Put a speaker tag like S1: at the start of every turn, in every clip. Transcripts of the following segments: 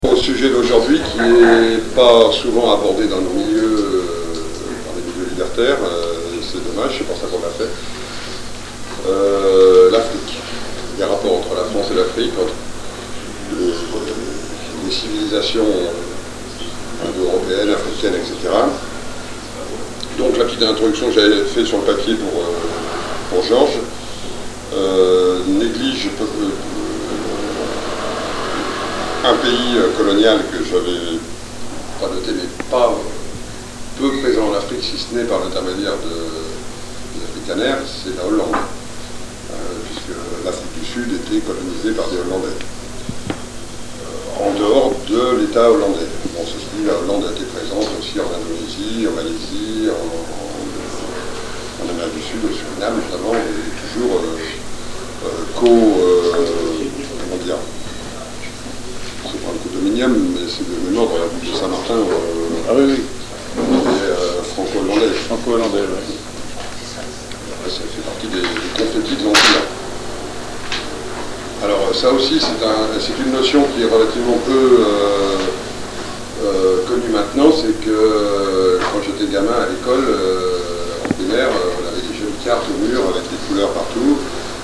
S1: Au sujet d'aujourd'hui qui n'est pas souvent abordé dans nos milieux, dans les milieux libertaires, c'est dommage, c'est pour ça qu'on l'a fait. L'Afrique, les rapports entre la France et l'Afrique, entre les civilisations indo-européennes, africaines, etc. Donc la petite introduction que j'avais faite sur le papier pour Georges néglige un pays colonial que j'avais pas noté, mais pas peu présent en Afrique, si ce n'est par l'intermédiaire des Afrikaners, c'est la Hollande, puisque l'Afrique du Sud était colonisée par des Hollandais, en dehors de l'État hollandais. Bon, ceci dit, la Hollande a été présente aussi en Indonésie, en Malaisie, en Amérique du Sud, au Suriname notamment, et toujours comment dire, c'est pas un condominium, mais c'est de mémoire dans la ville de Saint-Martin.
S2: Ah oui, oui.
S1: Franco-hollandais.
S2: Franco-hollandais, oui.
S1: Ça fait partie des confettis de l'Empire. Alors ça aussi, c'est une notion qui est relativement peu connue maintenant, c'est que quand j'étais gamin à l'école, en primaire, on avait des jolies cartes au mur avec des couleurs partout,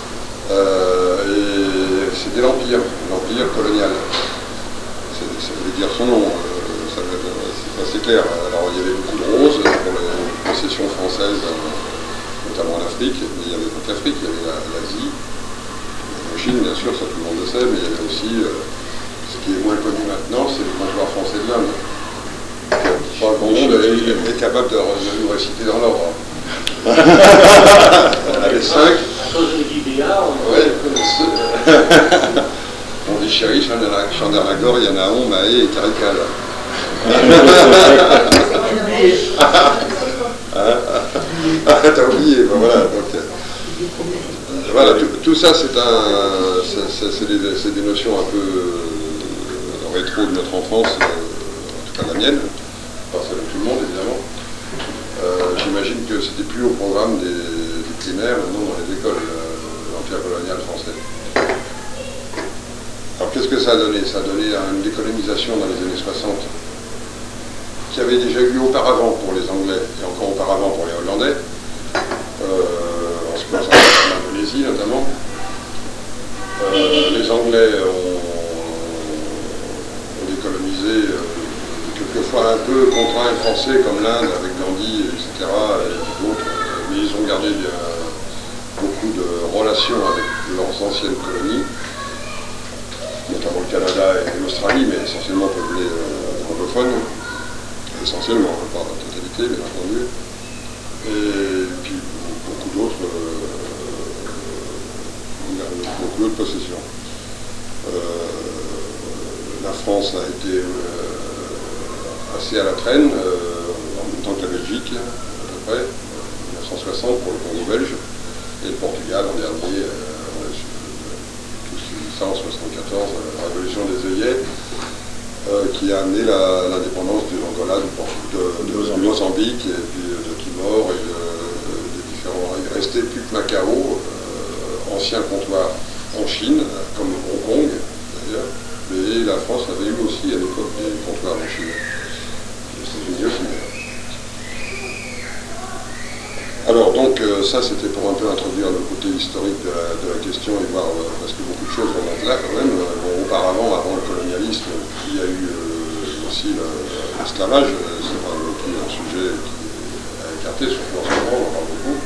S1: et c'était l'Empire colonial. Ça veut dire son nom, c'est assez clair. Alors il y avait beaucoup de roses pour les possessions françaises, notamment en Afrique, mais il y avait toute l'Afrique, il y avait l'Asie, la Chine bien sûr, ça tout le monde le sait, mais il y avait aussi, ce qui est moins connu maintenant, c'est le comptoir français de l'Inde. Pas grand monde est capable de nous réciter dans l'ordre. On avait 5.
S3: À cause de Guibéa,
S1: On dit chéri, Chandernagor, Yanaon, Mahé et Carical. T'as oublié, ben voilà. Donc, voilà, tout ça, c'est des notions un peu rétro de notre enfance, en tout cas la mienne, pas celle de tout le monde évidemment. J'imagine que c'était plus au programme des primaires, maintenant dans les écoles, l'Empire colonial français. Alors qu'est-ce que ça a donné? Ça a donné une décolonisation dans les années 60, qui avait déjà eu auparavant pour les Anglais, et encore auparavant pour les Hollandais, en se plaçant en Indonésie notamment. Les Anglais ont décolonisé, quelquefois un peu contraints et forcés, comme l'Inde avec Gandhi, etc., et d'autres, mais ils ont gardé beaucoup de relations avec leurs anciennes colonies, notamment le Canada et l'Australie, mais essentiellement peuplés anglophones, essentiellement, pas la totalité, bien entendu, et puis beaucoup d'autres possessions. La France a été assez à la traîne, en même temps que la Belgique, à peu près, en 1960 pour le Congo belge, et le Portugal en dernier, ça en 1974, la révolution des œillets, qui a amené l'indépendance de l'Angola, du Mozambique, et puis de Timor, et des différents. Il restait plus que Macao, ancien comptoir en Chine, comme Hong Kong d'ailleurs, mais la France avait eu aussi à l'époque des comptoirs en Chine. Les États-Unis aussi. Alors donc ça c'était pour un peu introduire le côté historique de la question et voir, parce que beaucoup de choses remontent là quand même. Auparavant, avant le colonialisme, il y a eu aussi l'esclavage, c'est pas un sujet qui a écarté, surtout en ce moment, on en parle beaucoup.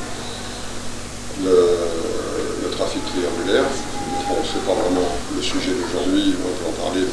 S1: Le trafic triangulaire, bon, c'est pas vraiment le sujet d'aujourd'hui, on peut en parler,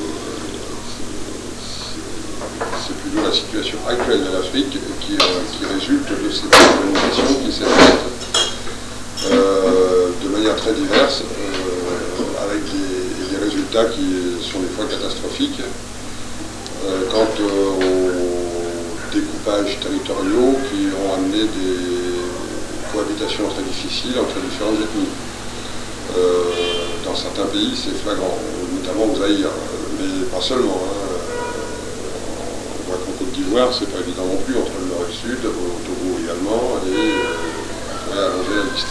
S1: c'est plutôt la situation actuelle de l'Afrique qui résulte de ces colonisations qui s'est faite de manière très diverse, avec des résultats qui sont des fois catastrophiques quant aux découpages territoriaux qui ont amené des cohabitations très difficiles entre différentes ethnies. Dans certains pays, c'est flagrant, notamment au Zaïre, mais pas seulement. On voit qu'en Côte d'Ivoire, c'est pas évident non plus, entre le nord et le sud, au Togo également, et on pourrait allonger la liste.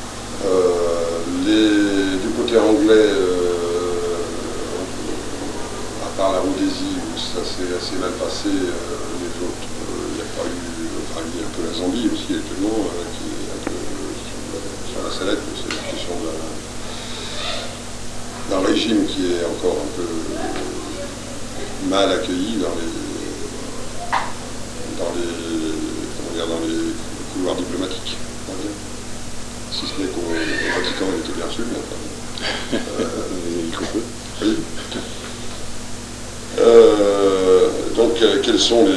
S1: Du côté anglais, part la Rhodésie, où ça s'est assez mal passé, les autres, il y a pas eu, enfin, il y a un peu la Zambie aussi actuellement, qui est un peu sur la sellette, c'est la question d'un régime qui est encore un peu mal accueilli dans les couloirs diplomatiques, on va dire. Si ce n'est qu'au Vatican, il était bien reçu, mais enfin, oui. Donc, quelles sont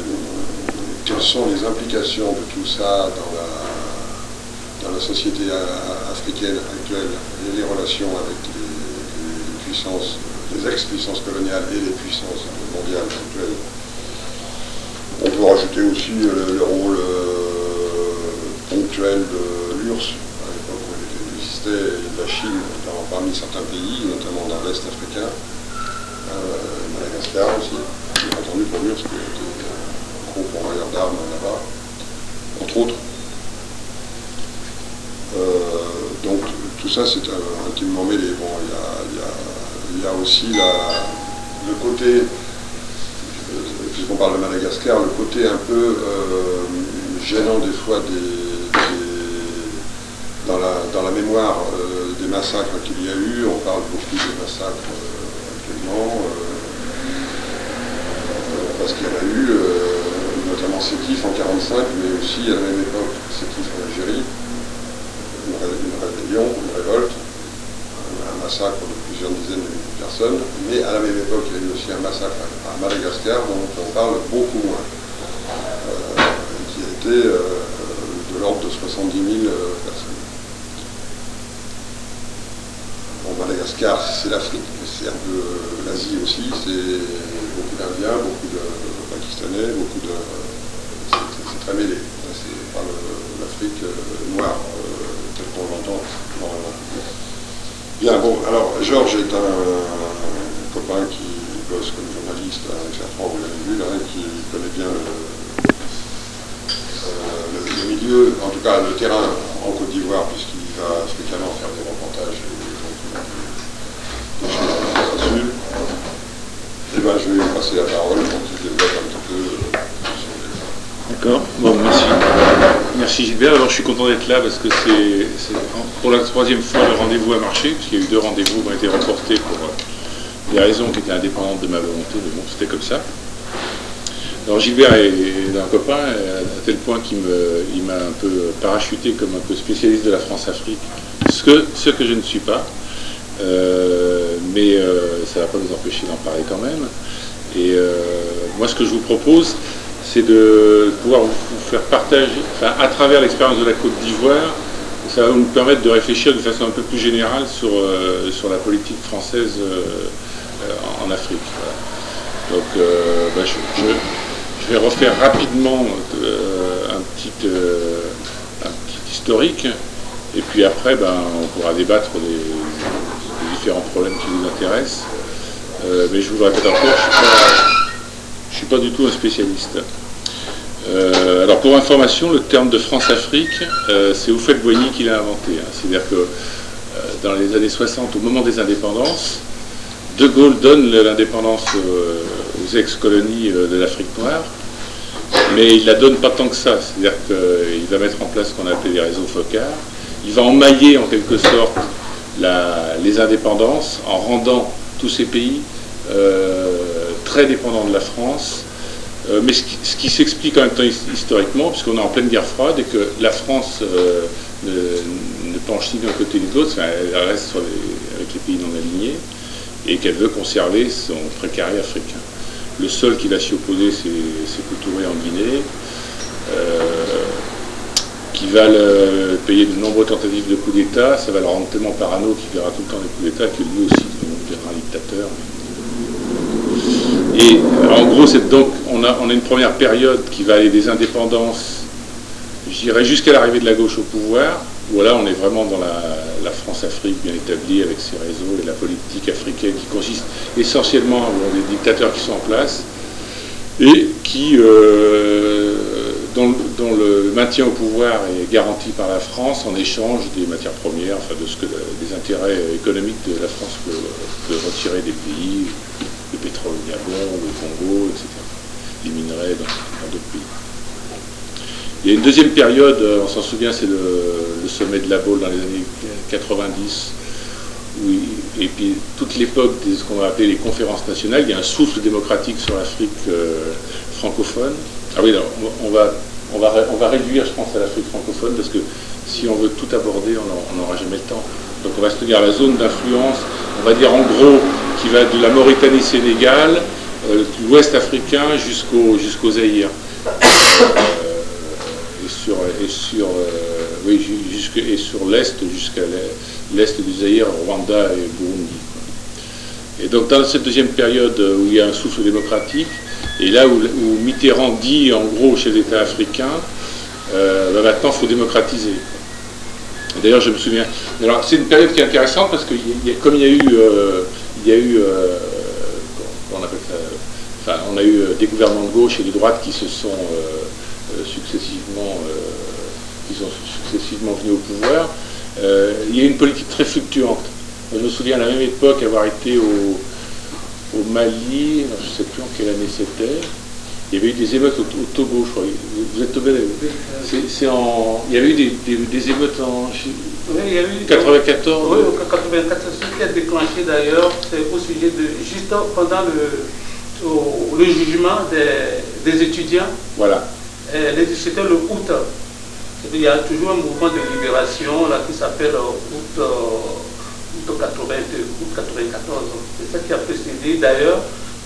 S1: les implications de tout ça dans la société africaine actuelle et les relations avec les puissances, les ex-puissances coloniales et les puissances mondiales actuelles? On peut rajouter aussi le rôle ponctuel de l'URSS, à l'époque où elle existait, et de la Chine parmi certains pays, notamment dans l'Est africain, Madagascar aussi, bien entendu pour l'URSS, qui était un gros pourvoyeur d'armes là-bas, entre autres. Donc tout ça c'est intimement mêlé. Bon, il y a aussi le côté, puisqu'on parle de Madagascar, le côté un peu gênant des fois dans la mémoire des massacres qu'il y a eu. On parle beaucoup des massacres actuellement, parce qu'il y en a eu, notamment Sétif en 1945, mais aussi à la même époque Sétif en Algérie, une rébellion, une révolte, un massacre de plusieurs dizaines de milliers de personnes, mais à la même époque il y a eu aussi un massacre à Madagascar dont on parle beaucoup moins, qui a été de l'ordre de 70 000 personnes. Bon, Madagascar, c'est l'Afrique, c'est un peu l'Asie aussi, c'est beaucoup d'Indiens, beaucoup de Pakistanais, c'est très mêlé, c'est pas l'Afrique noire telle qu'on l'entend normalement. Bien, bon, alors Georges est un copain qui bosse comme journaliste avec la France, vous l'avez vu, là, qui connaît bien le milieu, en tout cas le terrain en Côte d'Ivoire, puisqu'il va fréquemment faire des reportages des choses là-dessus. Et bien, je vais lui passer la parole pour qu'il développe un petit peu.
S2: D'accord, bon, merci. Merci Gilbert. Alors je suis content d'être là parce que c'est pour la troisième fois le rendez-vous a marché, puisqu'il y a eu 2 rendez-vous qui ont été reportés pour des raisons qui étaient indépendantes de ma volonté, mais bon, c'était comme ça. Alors Gilbert est un copain, à tel point qu'il m'a un peu parachuté comme un peu spécialiste de la France-Afrique, ce que je ne suis pas, mais ça ne va pas nous empêcher d'en parler quand même. Et moi ce que je vous propose, c'est de pouvoir vous faire partager, enfin, à travers l'expérience de la Côte d'Ivoire, ça va nous permettre de réfléchir de façon un peu plus générale sur la politique française en Afrique. Voilà. Donc je vais refaire rapidement un petit historique, et puis après on pourra débattre des différents problèmes qui nous intéressent. Mais je vous le répète encore, je ne suis pas du tout un spécialiste. Alors pour information, le terme de France-Afrique, c'est Houphouët-Boigny qui l'a inventé. Hein. C'est-à-dire que dans les années 60, au moment des indépendances, De Gaulle donne l'indépendance aux ex-colonies de l'Afrique noire, mais il ne la donne pas tant que ça. C'est-à-dire qu'il va mettre en place ce qu'on appelait les réseaux FOCAR. Il va emmailler en quelque sorte les indépendances en rendant tous ces pays très dépendants de la France. Mais ce qui s'explique en même temps historiquement, puisqu'on est en pleine guerre froide et que la France ne penche ni d'un côté ni de l'autre, elle reste avec les pays non alignés, et qu'elle veut conserver son précaré africain. Le seul qui va s'y opposer, c'est Coutouré en Guinée, qui va payer de nombreuses tentatives de coup d'État. Ça va le rendre tellement parano qu'il verra tout le temps des coups d'État, que lui aussi deviendra un dictateur. Et en gros, donc, on a une première période qui va aller des indépendances, je dirais, jusqu'à l'arrivée de la gauche au pouvoir, où là on est vraiment dans la France-Afrique bien établie avec ses réseaux et la politique africaine qui consiste essentiellement à avoir des dictateurs qui sont en place et qui, dont le maintien au pouvoir est garanti par la France en échange des matières premières, enfin des intérêts économiques de la France peut retirer des pays, le pétrole Gabon, le Congo, etc. Des minerais dans d'autres pays. Il y a une deuxième période, on s'en souvient, c'est le sommet de La Baule dans les années 90, et puis toute l'époque de ce qu'on va appeler les conférences nationales. Il y a un souffle démocratique sur l'Afrique francophone. Ah oui, alors, on va réduire, je pense, à l'Afrique francophone, parce que si on veut tout aborder, on n'aura jamais le temps. Donc on va se tenir à la zone d'influence, on va dire en gros, qui va de la Mauritanie-Sénégal, de l'Ouest africain jusqu'au Zaïre. Et sur l'Est, jusqu'à l'Est du Zaïre, Rwanda et Burundi. Et donc dans cette deuxième période où il y a un souffle démocratique, et là où Mitterrand dit en gros aux chefs d'État africains, maintenant il faut démocratiser. D'ailleurs je me souviens, alors c'est une période qui est intéressante parce que comme il y a eu on appelle ça, enfin, on a eu des gouvernements de gauche et de droite qui se sont successivement venus au pouvoir, il y a eu une politique très fluctuante. Je me souviens à la même époque avoir été au Mali, je ne sais plus en quelle année c'était, il y avait eu des émeutes au Togo, je crois. Vous êtes tombé il y avait eu des émeutes en 94.
S3: Oui, en 94, ce qui a déclenché d'ailleurs, c'est au sujet de, juste pendant le jugement des étudiants.
S2: Voilà.
S3: C'était le août. Il y a toujours un mouvement de libération là, qui s'appelle août 94. C'est ça qui a précédé d'ailleurs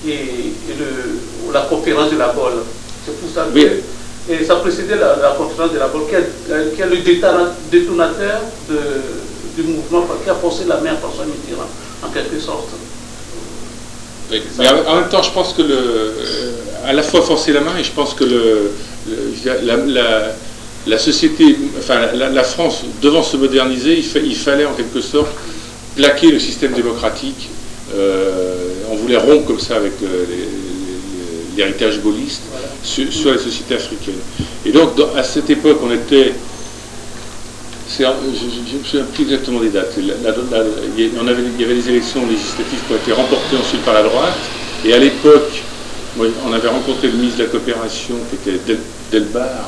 S3: la conférence de La Baule. C'est pour ça que et ça précédait la conférence de La Baule qui est le détonateur du mouvement qui a forcé la main à François Mitterrand en quelque sorte.
S2: Oui. Mais en même temps, je pense que à la fois forcer la main et je pense que la société, enfin la France, devant se moderniser, il fallait en quelque sorte plaquer le système démocratique. On voulait rompre comme ça avec l'héritage gaulliste, voilà, sur les sociétés africaines. Et donc à cette époque, on était, je ne me souviens plus exactement des dates, il y avait des élections législatives qui ont été remportées ensuite par la droite, et à l'époque, on avait rencontré le ministre de la Coopération qui était Delbar,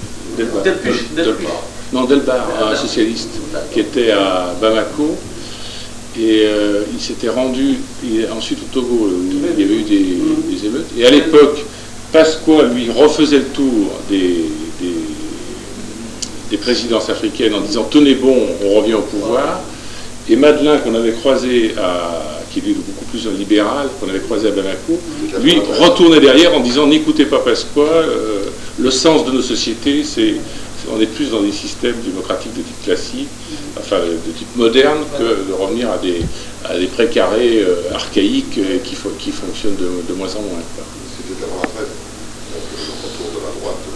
S2: un socialiste, qui était à Bamako, et il s'était rendu ensuite au Togo, où il y avait eu des émeutes, et à l'époque, Pasqua, lui, refaisait le tour des présidences africaines en disant « tenez bon, on revient au pouvoir », et Madeleine, qu'on avait croisé qui est beaucoup plus un libéral, qu'on avait croisé à Bamako, lui retournait derrière en disant « n'écoutez pas Pasqua, le sens de nos sociétés, on est plus dans des systèmes démocratiques de type classique, enfin de type moderne, que de revenir à des précarés archaïques qui fonctionnent de moins en moins. »
S1: C'était avant la trêve, le retour de la droite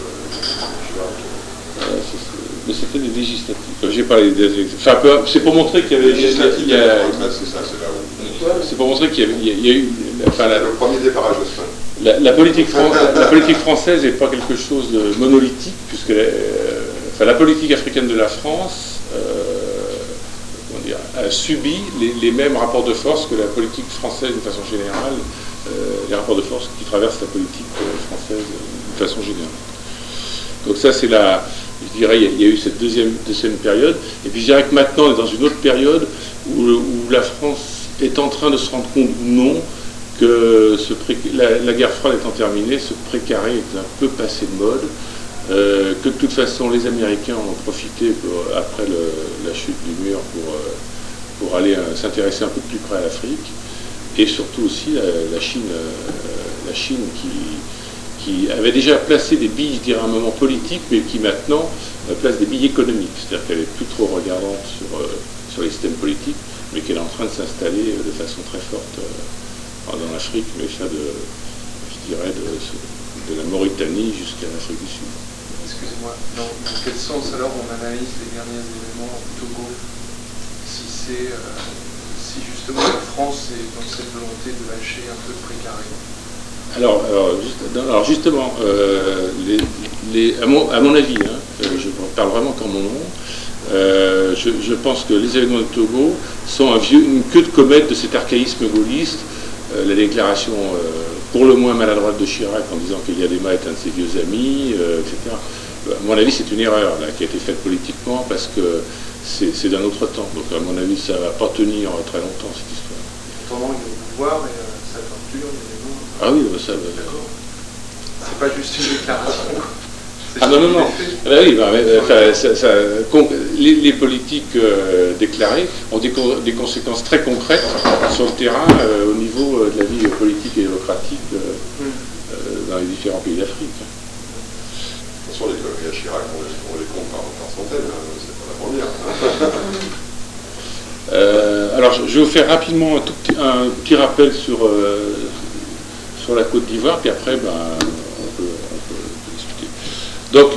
S2: mais c'était des législatives. J'ai parlé des élections. Enfin, c'est pour montrer qu'il y avait. C'est pour montrer qu'il y a eu. Enfin,
S1: le premier départage de fin.
S2: La politique française n'est pas quelque chose de monolithique, puisque la politique africaine de la France a subi les mêmes rapports de force que la politique française d'une façon générale, les rapports de force qui traversent la politique française d'une façon générale. Donc ça, c'est je dirais, il y a eu cette deuxième période, et puis je dirais que maintenant, on est dans une autre période où la France est en train de se rendre compte ou non que la guerre froide étant terminée, ce précaré est un peu passé de mode, que de toute façon les Américains en ont profité après la chute du mur pour aller s'intéresser un peu plus près à l'Afrique, et surtout aussi la Chine qui avait déjà placé des billes, je dirais, à un moment politique, mais qui maintenant place des billes économiques, c'est-à-dire qu'elle n'est plus trop regardante sur les systèmes politiques, mais qu'elle est en train de s'installer de façon très forte dans l'Afrique, mais ça je dirais de la Mauritanie jusqu'à l'Afrique du Sud.
S4: Excusez-moi, dans quel sens alors on analyse les derniers événements au Togo, si justement la France est dans cette volonté de lâcher un peu de précaré?
S2: Alors justement, à mon avis, je parle vraiment qu'en mon nom, je pense que les événements de Togo sont une queue de comète de cet archaïsme gaulliste, la déclaration pour le moins maladroite de Chirac en disant qu'Eliadema est un de ses vieux amis, etc. À mon avis, c'est une erreur là, qui a été faite politiquement parce que c'est d'un autre temps. Donc à mon avis, ça ne va pas tenir très longtemps cette histoire.
S4: Pendant il est au pouvoir et sa torture, évidemment.
S2: Ah oui, ça.
S4: D'accord. C'est pas juste une déclaration.
S2: Ah non. Ah oui, les politiques déclarées ont des conséquences très concrètes sur le terrain au niveau de la vie politique et démocratique dans les différents pays d'Afrique.
S1: Attention, les conneries à Chirac, on les compte par centaines, c'est pas la première.
S2: Alors, je vais vous faire rapidement un petit rappel sur la Côte d'Ivoire, puis après, on peut discuter. Donc,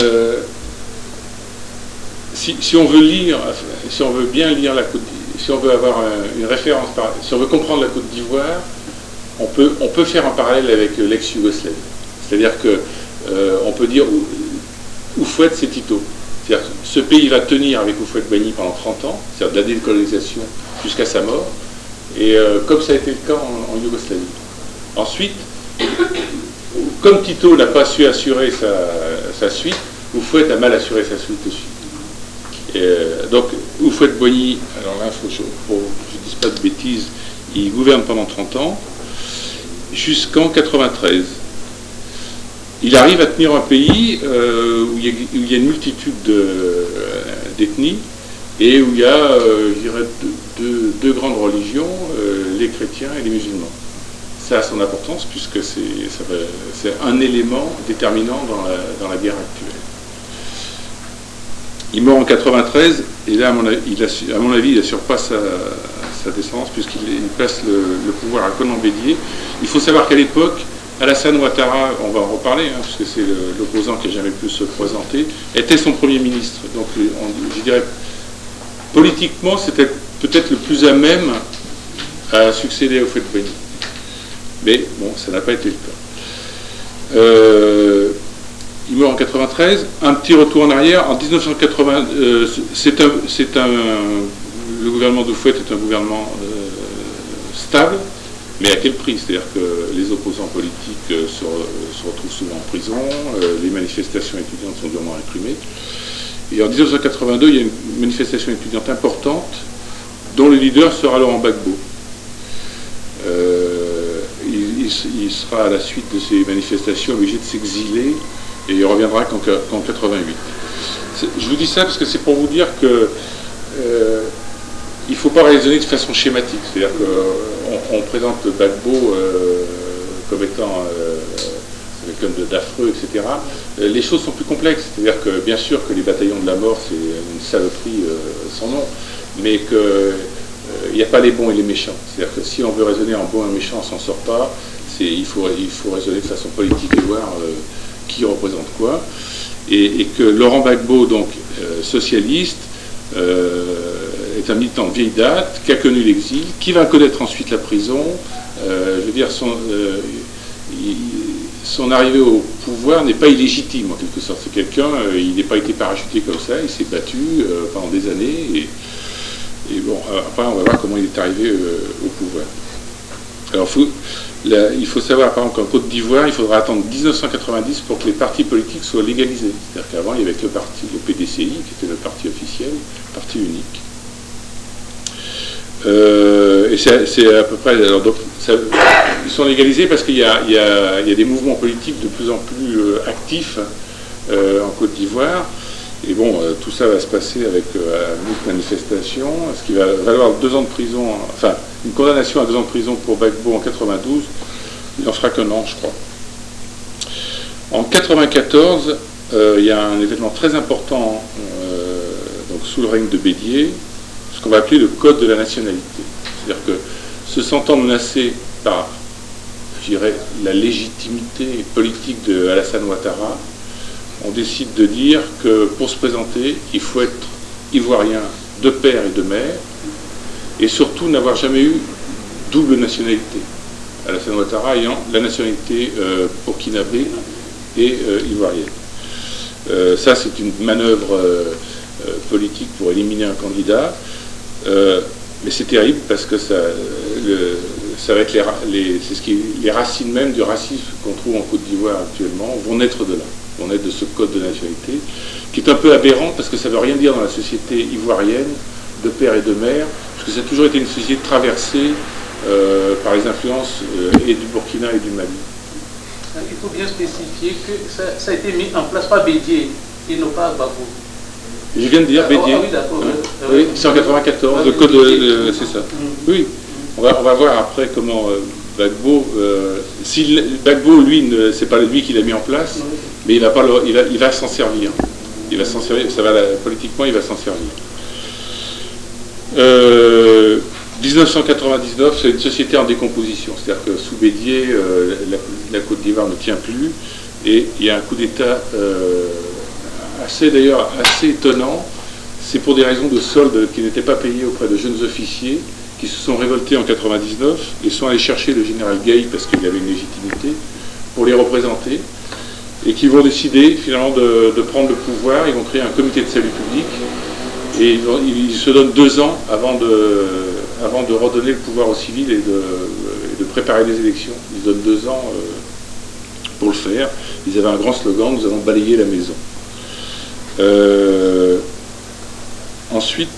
S2: si on veut bien lire la Côte d'Ivoire, si on veut avoir une référence, si on veut comprendre la Côte d'Ivoire, on peut faire un parallèle avec l'ex-Yougoslavie. C'est-à-dire que on peut dire Houphouët, c'est Tito. C'est-à-dire que ce pays va tenir avec Houphouët-Boigny pendant 30 ans, c'est-à-dire de la décolonisation jusqu'à sa mort, et comme ça a été le cas en Yougoslavie. Ensuite, comme Tito n'a pas su assurer sa suite, Houphouët a mal assuré sa suite aussi. Donc Houphouët-Boigny, alors là, faut que je ne dise pas de bêtises, il gouverne pendant 30 ans, jusqu'en 93. Il arrive à tenir un pays où il y a une multitude d'ethnies et où il y a, je dirais, deux grandes religions, les chrétiens et les musulmans. Ça a son importance puisque c'est un élément déterminant dans la guerre actuelle. Il meurt en 93 et là, à mon avis, il assure pas sa descendance puisqu'il place le pouvoir à Conan Bédier. Il faut savoir qu'à l'époque, Alassane Ouattara, on va en reparler, puisque c'est l'opposant qui n'a jamais pu se présenter, était son Premier ministre. Donc, je dirais, politiquement, c'était peut-être le plus à même à succéder à Houphouët-Boigny. Mais bon, ça n'a pas été le cas. Il meurt en 93. Un petit retour en arrière. En 1980, le gouvernement d'Houphouët est un gouvernement stable. Mais à quel prix? C'est-à-dire que les opposants politiques se retrouvent souvent en prison, les manifestations étudiantes sont durement réprimées. Et en 1982, il y a une manifestation étudiante importante dont le leader sera Laurent Gbagbo. Il sera à la suite de ces manifestations obligé de s'exiler et il reviendra qu'en 88. Je vous dis ça parce que c'est pour vous dire que il ne faut pas raisonner de façon schématique. C'est-à-dire qu'on présente Gbagbo comme étant quelqu'un d'affreux, etc. Les choses sont plus complexes. C'est-à-dire que, bien sûr, que les bataillons de la mort, c'est une saloperie sans nom, mais qu'il n'y a pas les bons et les méchants. C'est-à-dire que si on veut raisonner en bon et méchant, on ne s'en sort pas. Il faut raisonner de façon politique et voir qui représente quoi. Et que Laurent Gbagbo, donc socialiste, est un militant de vieille date, qui a connu l'exil, qui va connaître ensuite la prison. Je veux dire, son arrivée au pouvoir n'est pas illégitime en quelque sorte. C'est quelqu'un, il n'est pas été parachuté comme ça, il s'est battu pendant des années. Et bon, après on va voir comment il est arrivé au pouvoir. Alors il faut savoir par exemple qu'en Côte d'Ivoire, il faudra attendre 1990 pour que les partis politiques soient légalisés. C'est-à-dire qu'avant il y avait que le PDCI, qui était le parti officiel, parti unique. Et c'est à peu près. Alors donc, ils sont légalisés parce qu'il y a des mouvements politiques de plus en plus actifs en Côte d'Ivoire. Et bon, tout ça va se passer avec une manifestation, ce qui va valoir 2 ans de prison, enfin, une condamnation à 2 ans de prison pour Gbagbo en 92. Il n'en fera qu'un an, je crois. En 94, il y a un événement très important donc sous le règne de Bédier, ce qu'on va appeler le code de la nationalité. C'est-à-dire que, se sentant menacé par, je dirais, la légitimité politique de Alassane Ouattara, on décide de dire que pour se présenter, il faut être ivoirien de père et de mère, et surtout n'avoir jamais eu double nationalité. Alassane Ouattara ayant la nationalité burkinabé et ivoirienne. Ça, c'est une manœuvre politique pour éliminer un candidat, mais c'est terrible parce que ça va être les racines même du racisme qu'on trouve en Côte d'Ivoire actuellement vont naître de là, vont naître de ce code de nationalité, qui est un peu aberrant parce que ça ne veut rien dire dans la société ivoirienne de père et de mère, parce que ça a toujours été une société traversée par les influences et du Burkina et du Mali.
S3: Il faut bien spécifier que ça a été mis en place par Bédié et non pas Gbagbo.
S2: Je viens de dire Bédié.
S3: Ah oui, d'accord.
S2: Oui, c'est en 94, le code c'est ça. Oui, on va voir après comment Gbagbo, Gbagbo, lui, c'est pas lui qui l'a mis en place, mais il va s'en servir. Il va s'en servir, politiquement, il va s'en servir. 1999, c'est une société en décomposition, c'est-à-dire que sous Bédié, la Côte d'Ivoire ne tient plus, et il y a un coup d'État assez étonnant. C'est pour des raisons de soldes qui n'étaient pas payés auprès de jeunes officiers qui se sont révoltés en 99 et sont allés chercher le général Gay parce qu'il avait une légitimité pour les représenter, et qui vont décider finalement de prendre le pouvoir. Ils vont créer un comité de salut public et ils se donnent 2 ans avant de redonner le pouvoir aux civils et de préparer les élections. Ils donnent 2 ans pour le faire. Ils avaient un grand slogan: nous allons balayer la maison. Ensuite,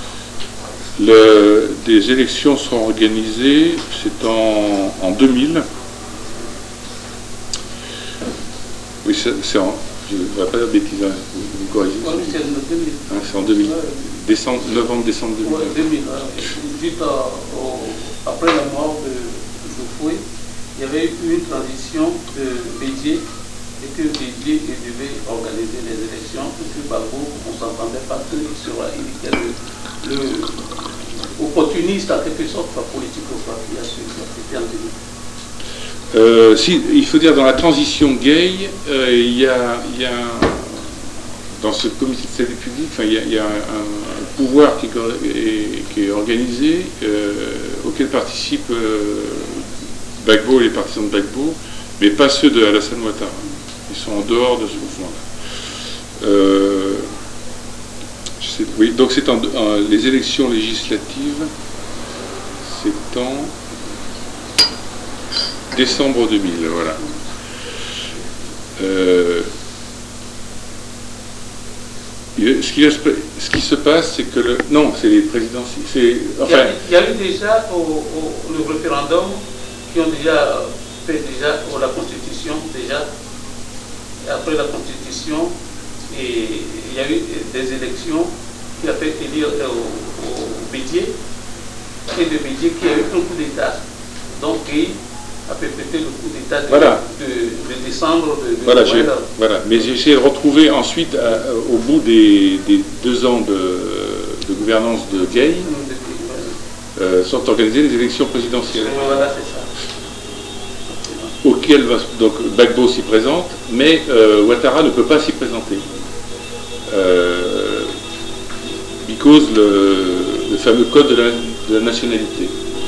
S2: des élections seront organisées, c'est en 2000. Oui, c'est en... Je ne vais pas dire de bêtises, hein, vous me corrigez.
S3: Oui, c'est en 2000.
S2: Hein, c'est en 2000. Novembre-décembre 2000.
S3: Oui, 2000. Après la mort de Joufoué, il y avait eu une transition de Bédié, et que Bédié devait organiser les élections, et que Gbagbo, on ne s'entendait pas qu'il était opportuniste en quelque sorte, la politique qui a suivi, c'était en 2000.
S2: Si, il faut dire, dans la transition Gay, il y a dans ce comité de salut public, il y a un pouvoir qui est organisé, auquel participent Gbagbo et les partisans de Gbagbo, mais pas ceux de Alassane Ouattara. Ils sont en dehors de ce mouvement-là. Oui, donc c'est les élections législatives, c'est en décembre 2000, voilà. Ce qui se passe, c'est que non, c'est les présidentielles. Enfin,
S3: il y a eu déjà le référendum qui ont déjà fait la Constitution déjà. Et après la Constitution, il y a eu des élections qui a fait élire au Bédié, et de Bédié qui a eu un coup d'État. Donc il a perpétré le coup d'État de décembre de
S2: voilà. Mais j'ai essayé de retrouver ensuite, au bout des 2 ans de gouvernance de Gay, sont organisées les élections présidentielles.
S3: Voilà, c'est ça.
S2: Auquel donc Gbagbo s'y présente, mais Ouattara ne peut pas s'y présenter. Because le fameux code de la nationalité.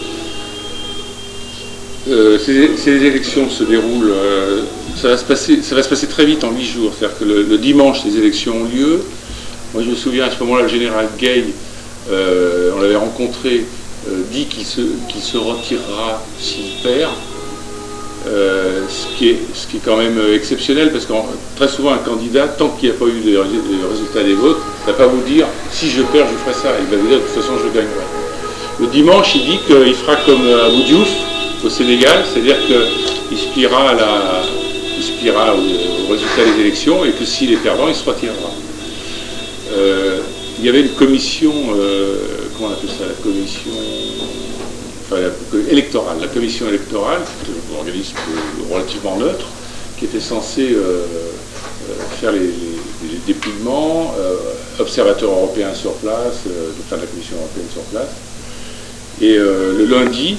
S2: Ces élections se déroulent, ça va se passer très vite en 8 jours, c'est-à-dire que le dimanche les élections ont lieu. Moi je me souviens à ce moment-là, le général Gay, on l'avait rencontré, dit qu'il se retirera s'il perd. Ce qui est quand même exceptionnel, parce que très souvent un candidat, tant qu'il n'y a pas eu les résultats des votes, ne va pas vous dire si je perds je ferai ça, il va vous dire de toute façon je gagnerai. Le dimanche il dit qu'il fera comme Abou Diouf au Sénégal, c'est-à-dire qu'il se pliera au résultat des élections, et que s'il est perdant il se retirera. Il y avait une commission, comment on appelle ça, la commission électorale, la commission électorale, un organisme relativement neutre, qui était censé faire les dépouillements, observateurs européens sur place, de la Commission européenne sur place. Et le lundi,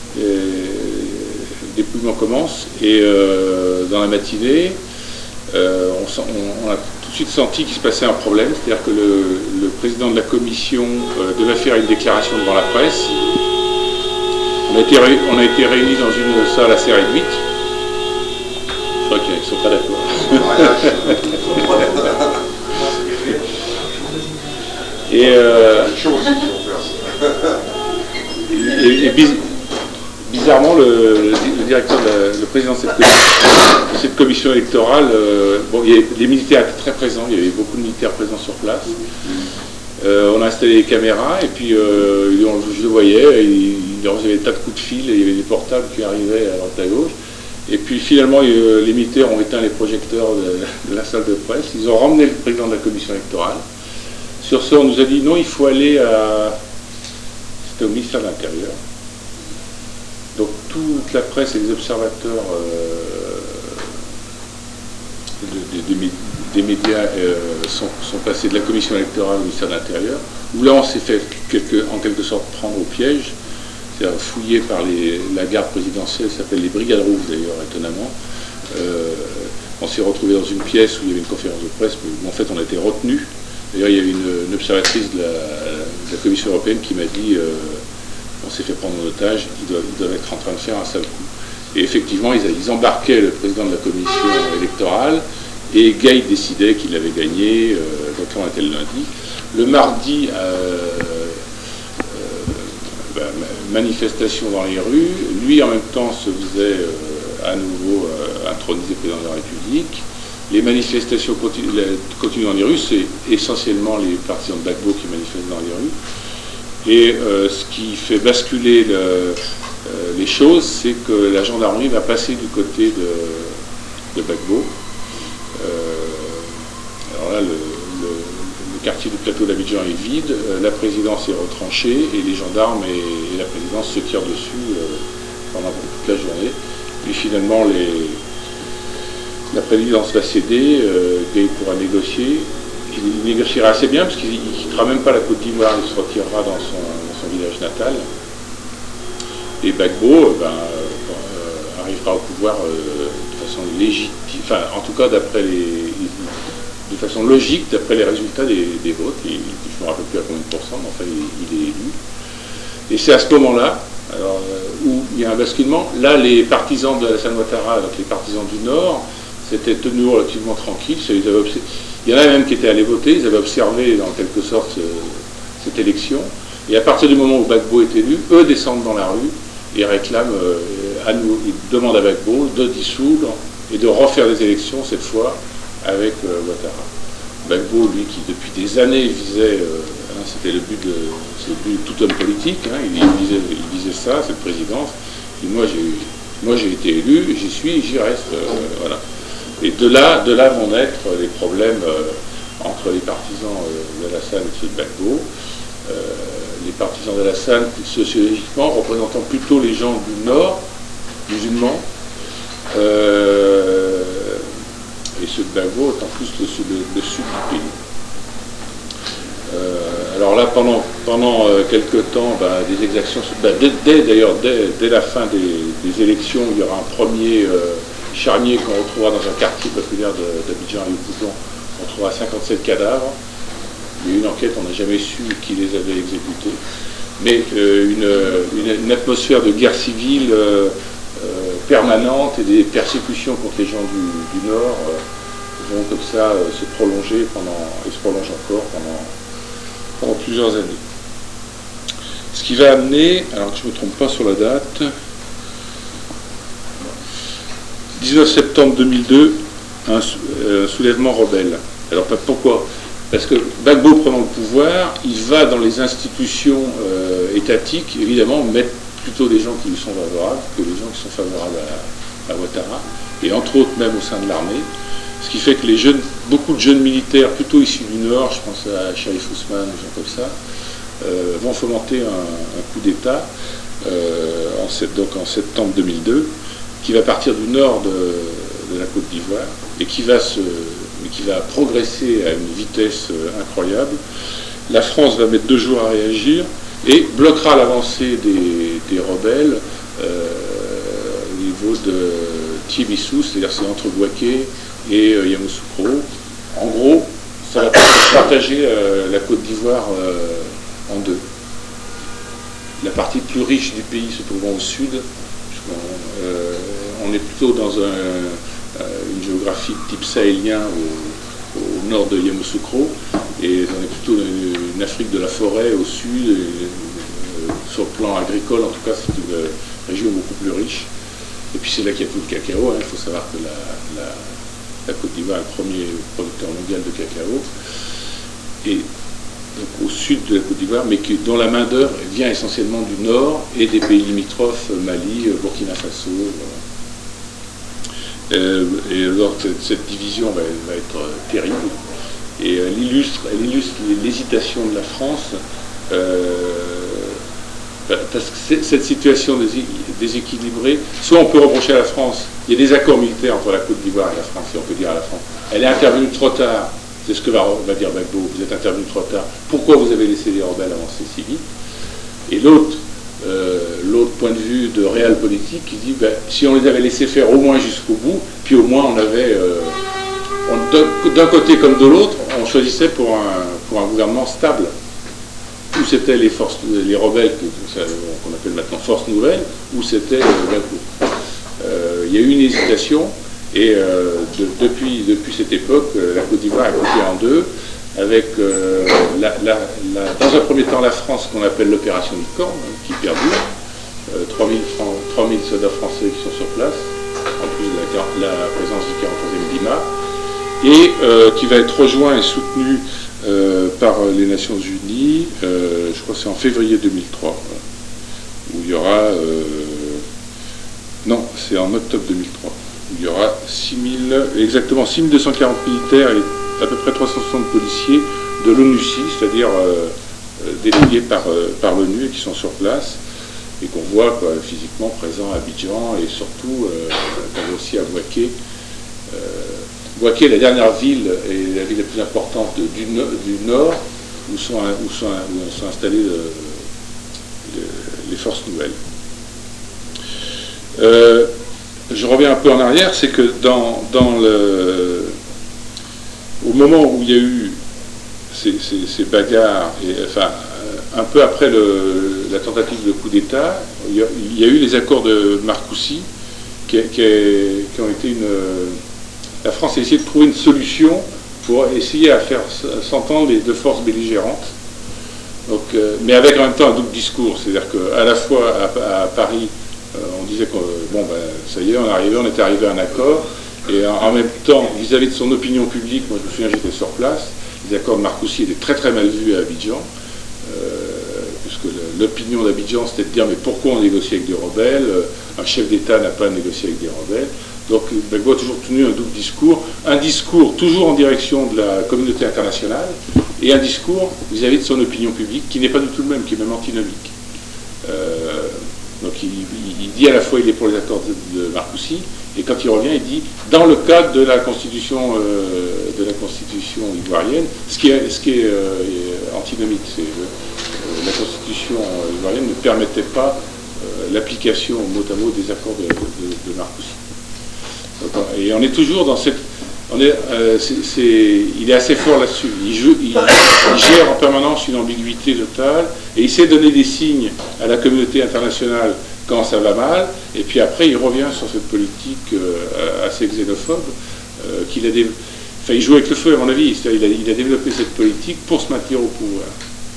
S2: le dépouillement commence, et dans la matinée, on a tout de suite senti qu'il se passait un problème, c'est-à-dire que le président de la commission devait faire une déclaration devant la presse. On a été réunis dans une salle assez réduite. Je crois qu'ils ne sont pas d'accord. bizarrement, le directeur, le président de cette commission électorale, bon, les militaires étaient très présents, il y avait beaucoup de militaires présents sur place. On a installé les caméras et puis je le voyais, il recevait des tas de coups de fil, et il y avait des portables qui arrivaient à droite à gauche. Et puis finalement, les militaires ont éteint les projecteurs de la salle de presse. Ils ont ramené le président de la commission électorale. Sur ce, on nous a dit non, il faut aller à... C'était au ministère de l'Intérieur. Donc toute la presse et les observateurs des médias sont passés de la commission électorale au ministère de l'Intérieur, où là on s'est fait en quelque sorte prendre au piège, c'est-à-dire fouillé par la garde présidentielle, ça s'appelle les brigades rouges d'ailleurs, étonnamment. On s'est retrouvé dans une pièce où il y avait une conférence de presse, mais en fait on a été retenus. D'ailleurs il y avait une observatrice de la Commission européenne qui m'a dit on s'est fait prendre en otage, ils doivent être en train de faire un sale coup. Et effectivement, ils embarquaient le président de la commission électorale, et Gay décidait qu'il avait gagné, donc on était le lundi. Le mardi, manifestation dans les rues, lui en même temps se faisait à nouveau introniser président de la République. Les manifestations continuent dans les rues, c'est essentiellement les partisans de Gbagbo qui manifestent dans les rues. Et ce qui fait basculer les choses, c'est que la gendarmerie va passer du côté de Gbagbo. Alors là, le quartier du plateau d'Abidjan est vide, la présidence est retranchée, et les gendarmes et la présidence se tirent dessus pendant toute la journée. Puis finalement, la présidence va céder, Gay pourra négocier. Il négociera assez bien parce qu'il ne quittera même pas la Côte d'Ivoire, il se retirera dans son village natal. Et Gbagbo arrivera au pouvoir de façon légitime, enfin en tout cas de façon logique d'après les résultats des votes. Je ne me rappelle plus à combien de pourcents, mais enfin il est élu. Et c'est à ce moment-là, où il y a un basculement. Là, les partisans de Alassane Ouattara, donc les partisans du Nord, s'étaient tenus relativement tranquilles. Il y en a même qui étaient allés voter, ils avaient observé en quelque sorte cette élection. Et à partir du moment où Gbagbo est élu, eux descendent dans la rue et réclament ils demandent à Gbagbo de dissoudre et de refaire des élections, cette fois avec Ouattara. Gbagbo, lui, qui depuis des années visait, c'était le but de tout homme politique, il visait ça, cette présidence. Et moi j'ai été élu, j'y suis, j'y reste, voilà. Et de là vont naître les problèmes entre les partisans d'Alassane et ceux de Gbagbo. Les partisans d'Alassane, sociologiquement, représentant plutôt les gens du Nord, musulmans, et ceux de Gbagbo étant plus le sud du pays. Alors là, pendant quelques temps, des exactions, dès la fin des élections, il y aura un premier charnier qu'on retrouvera dans un quartier populaire d'Abidjan et Yopougon. On trouvera 57 cadavres. Il y a eu une enquête, on n'a jamais su qui les avait exécutés. Mais une atmosphère de guerre civile permanente et des persécutions contre les gens du Nord vont comme ça se prolonger et se prolongent encore pendant plusieurs années. Ce qui va amener, alors que je ne me trompe pas sur la date, 19 septembre 2002, un soulèvement rebelle. Alors pourquoi ? Parce que Gbagbo prenant le pouvoir, il va dans les institutions étatiques, évidemment, mettre plutôt des gens qui lui sont favorables que les gens qui sont favorables à Ouattara, et entre autres même au sein de l'armée. Ce qui fait que beaucoup de jeunes militaires, plutôt issus du Nord, je pense à Sharif Ousmane, des gens comme ça, vont fomenter un coup d'État en septembre 2002, qui va partir du nord de la Côte d'Ivoire et qui va progresser à une vitesse incroyable. La France va mettre 2 jours à réagir et bloquera l'avancée des rebelles au niveau de Tiébissou, c'est-à-dire c'est entre Bouaké et Yamoussoukro. En gros, ça va partager la Côte d'Ivoire en deux. La partie plus riche du pays se trouvant au sud, on est plutôt dans une géographie type sahélien au nord de Yamoussoukro, et on est plutôt dans une Afrique de la forêt au sud, sur le plan agricole en tout cas c'est région beaucoup plus riche. Et puis c'est là qu'il y a tout le cacao. Il faut savoir que la Côte d'Ivoire est le premier producteur mondial de cacao. Et donc au sud de la Côte d'Ivoire, mais dont la main-d'œuvre vient essentiellement du nord et des pays limitrophes, Mali, Burkina Faso. Et donc cette division va être terrible. Et elle illustre l'hésitation de la France, parce que cette situation déséquilibrée, soit on peut reprocher à la France, il y a des accords militaires entre la Côte d'Ivoire et la France, et on peut dire à la France, elle est intervenue trop tard, c'est ce que va dire Gbagbo, vous êtes intervenu trop tard, pourquoi vous avez laissé les rebelles avancer si vite? Et l'autre point de vue de réel politique qui dit, si on les avait laissés faire au moins jusqu'au bout, puis au moins on avait, d'un côté comme de l'autre, on choisissait pour un gouvernement stable, où c'était les rebelles qu'on appelle maintenant forces nouvelles, ou c'était Gbagbo. Il y a eu une hésitation, et depuis cette époque, la Côte d'Ivoire est coupée en deux, avec dans un premier temps la France qu'on appelle l'opération Licorne, qui perdure, 3000 soldats français qui sont sur place, en plus de la présence du 41e Lima, et qui va être rejoint et soutenu par les Nations Unies, je crois que c'est en février 2003, où il y aura... non, c'est en octobre 2003, où il y aura exactement 6240 militaires et à peu près 360 policiers de l'ONUCI, c'est-à-dire délégués par l'ONU et qui sont sur place, et qu'on voit physiquement présents à Abidjan et surtout aussi à Bouaké. Bouaké est la dernière ville et la ville la plus importante du nord où sont installées les forces nouvelles. Je reviens un peu en arrière, c'est que au moment où il y a eu ces bagarres, un peu après la tentative de coup d'État, il y a eu les accords de Marcoussis qui ont été la France a essayé de trouver une solution pour essayer à faire s'entendre les deux forces belligérantes. Donc, mais avec en même temps un double discours, c'est-à-dire qu'à la fois à Paris, on disait que ça y est, on était arrivé à un accord, et en même temps, vis-à-vis de son opinion publique, moi je me souviens, j'étais sur place, les accords de Marcoussis étaient très très mal vus à Abidjan, puisque l'opinion d'Abidjan c'était de dire mais pourquoi on négocie avec des rebelles, un chef d'État n'a pas négocié avec des rebelles. Donc Gbagbo a toujours tenu un discours toujours en direction de la communauté internationale, et un discours vis-à-vis de son opinion publique qui n'est pas du tout le même, qui est même antinomique. Donc il dit à la fois il est pour les accords de Marcoussis, et quand il revient il dit dans le cadre de la constitution ivoirienne, ce qui est antinomique, c'est la constitution ivoirienne ne permettait pas l'application mot à mot des accords de Marcoussis. Et on est toujours dans cette... il est assez fort là-dessus. Il gère en permanence une ambiguïté totale, et il sait donner des signes à la communauté internationale quand ça va mal, et puis après il revient sur cette politique assez xénophobe qu'il a il joue avec le feu à mon avis. Il a développé cette politique pour se maintenir au pouvoir.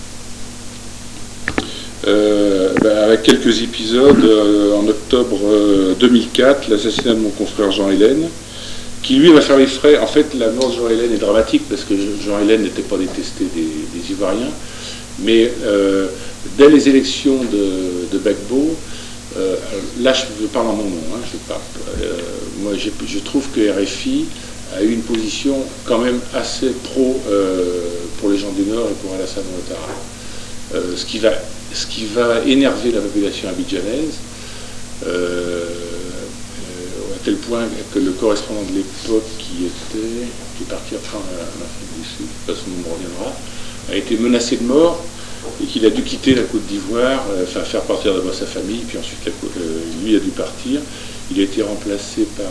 S2: Avec quelques épisodes, en octobre 2004, l'assassinat de mon confrère Jean Hélène, qui lui va faire les frais. En fait, la mort de Jean Hélène est dramatique parce que Jean Hélène n'était pas détesté des Ivoiriens, mais dès les élections de Gbagbo, là je parle en mon nom, moi je trouve que RFI a eu une position quand même assez pro pour les gens du Nord et pour Alassane Ouattara. Ce qui va énerver la population abidjanaise, à tel point que le correspondant de l'époque qui est parti après en Afrique du Sud, de toute façon on me reviendra, a été menacé de mort et qu'il a dû quitter la Côte d'Ivoire, faire partir d'abord sa famille, puis ensuite lui a dû partir. Il a été remplacé par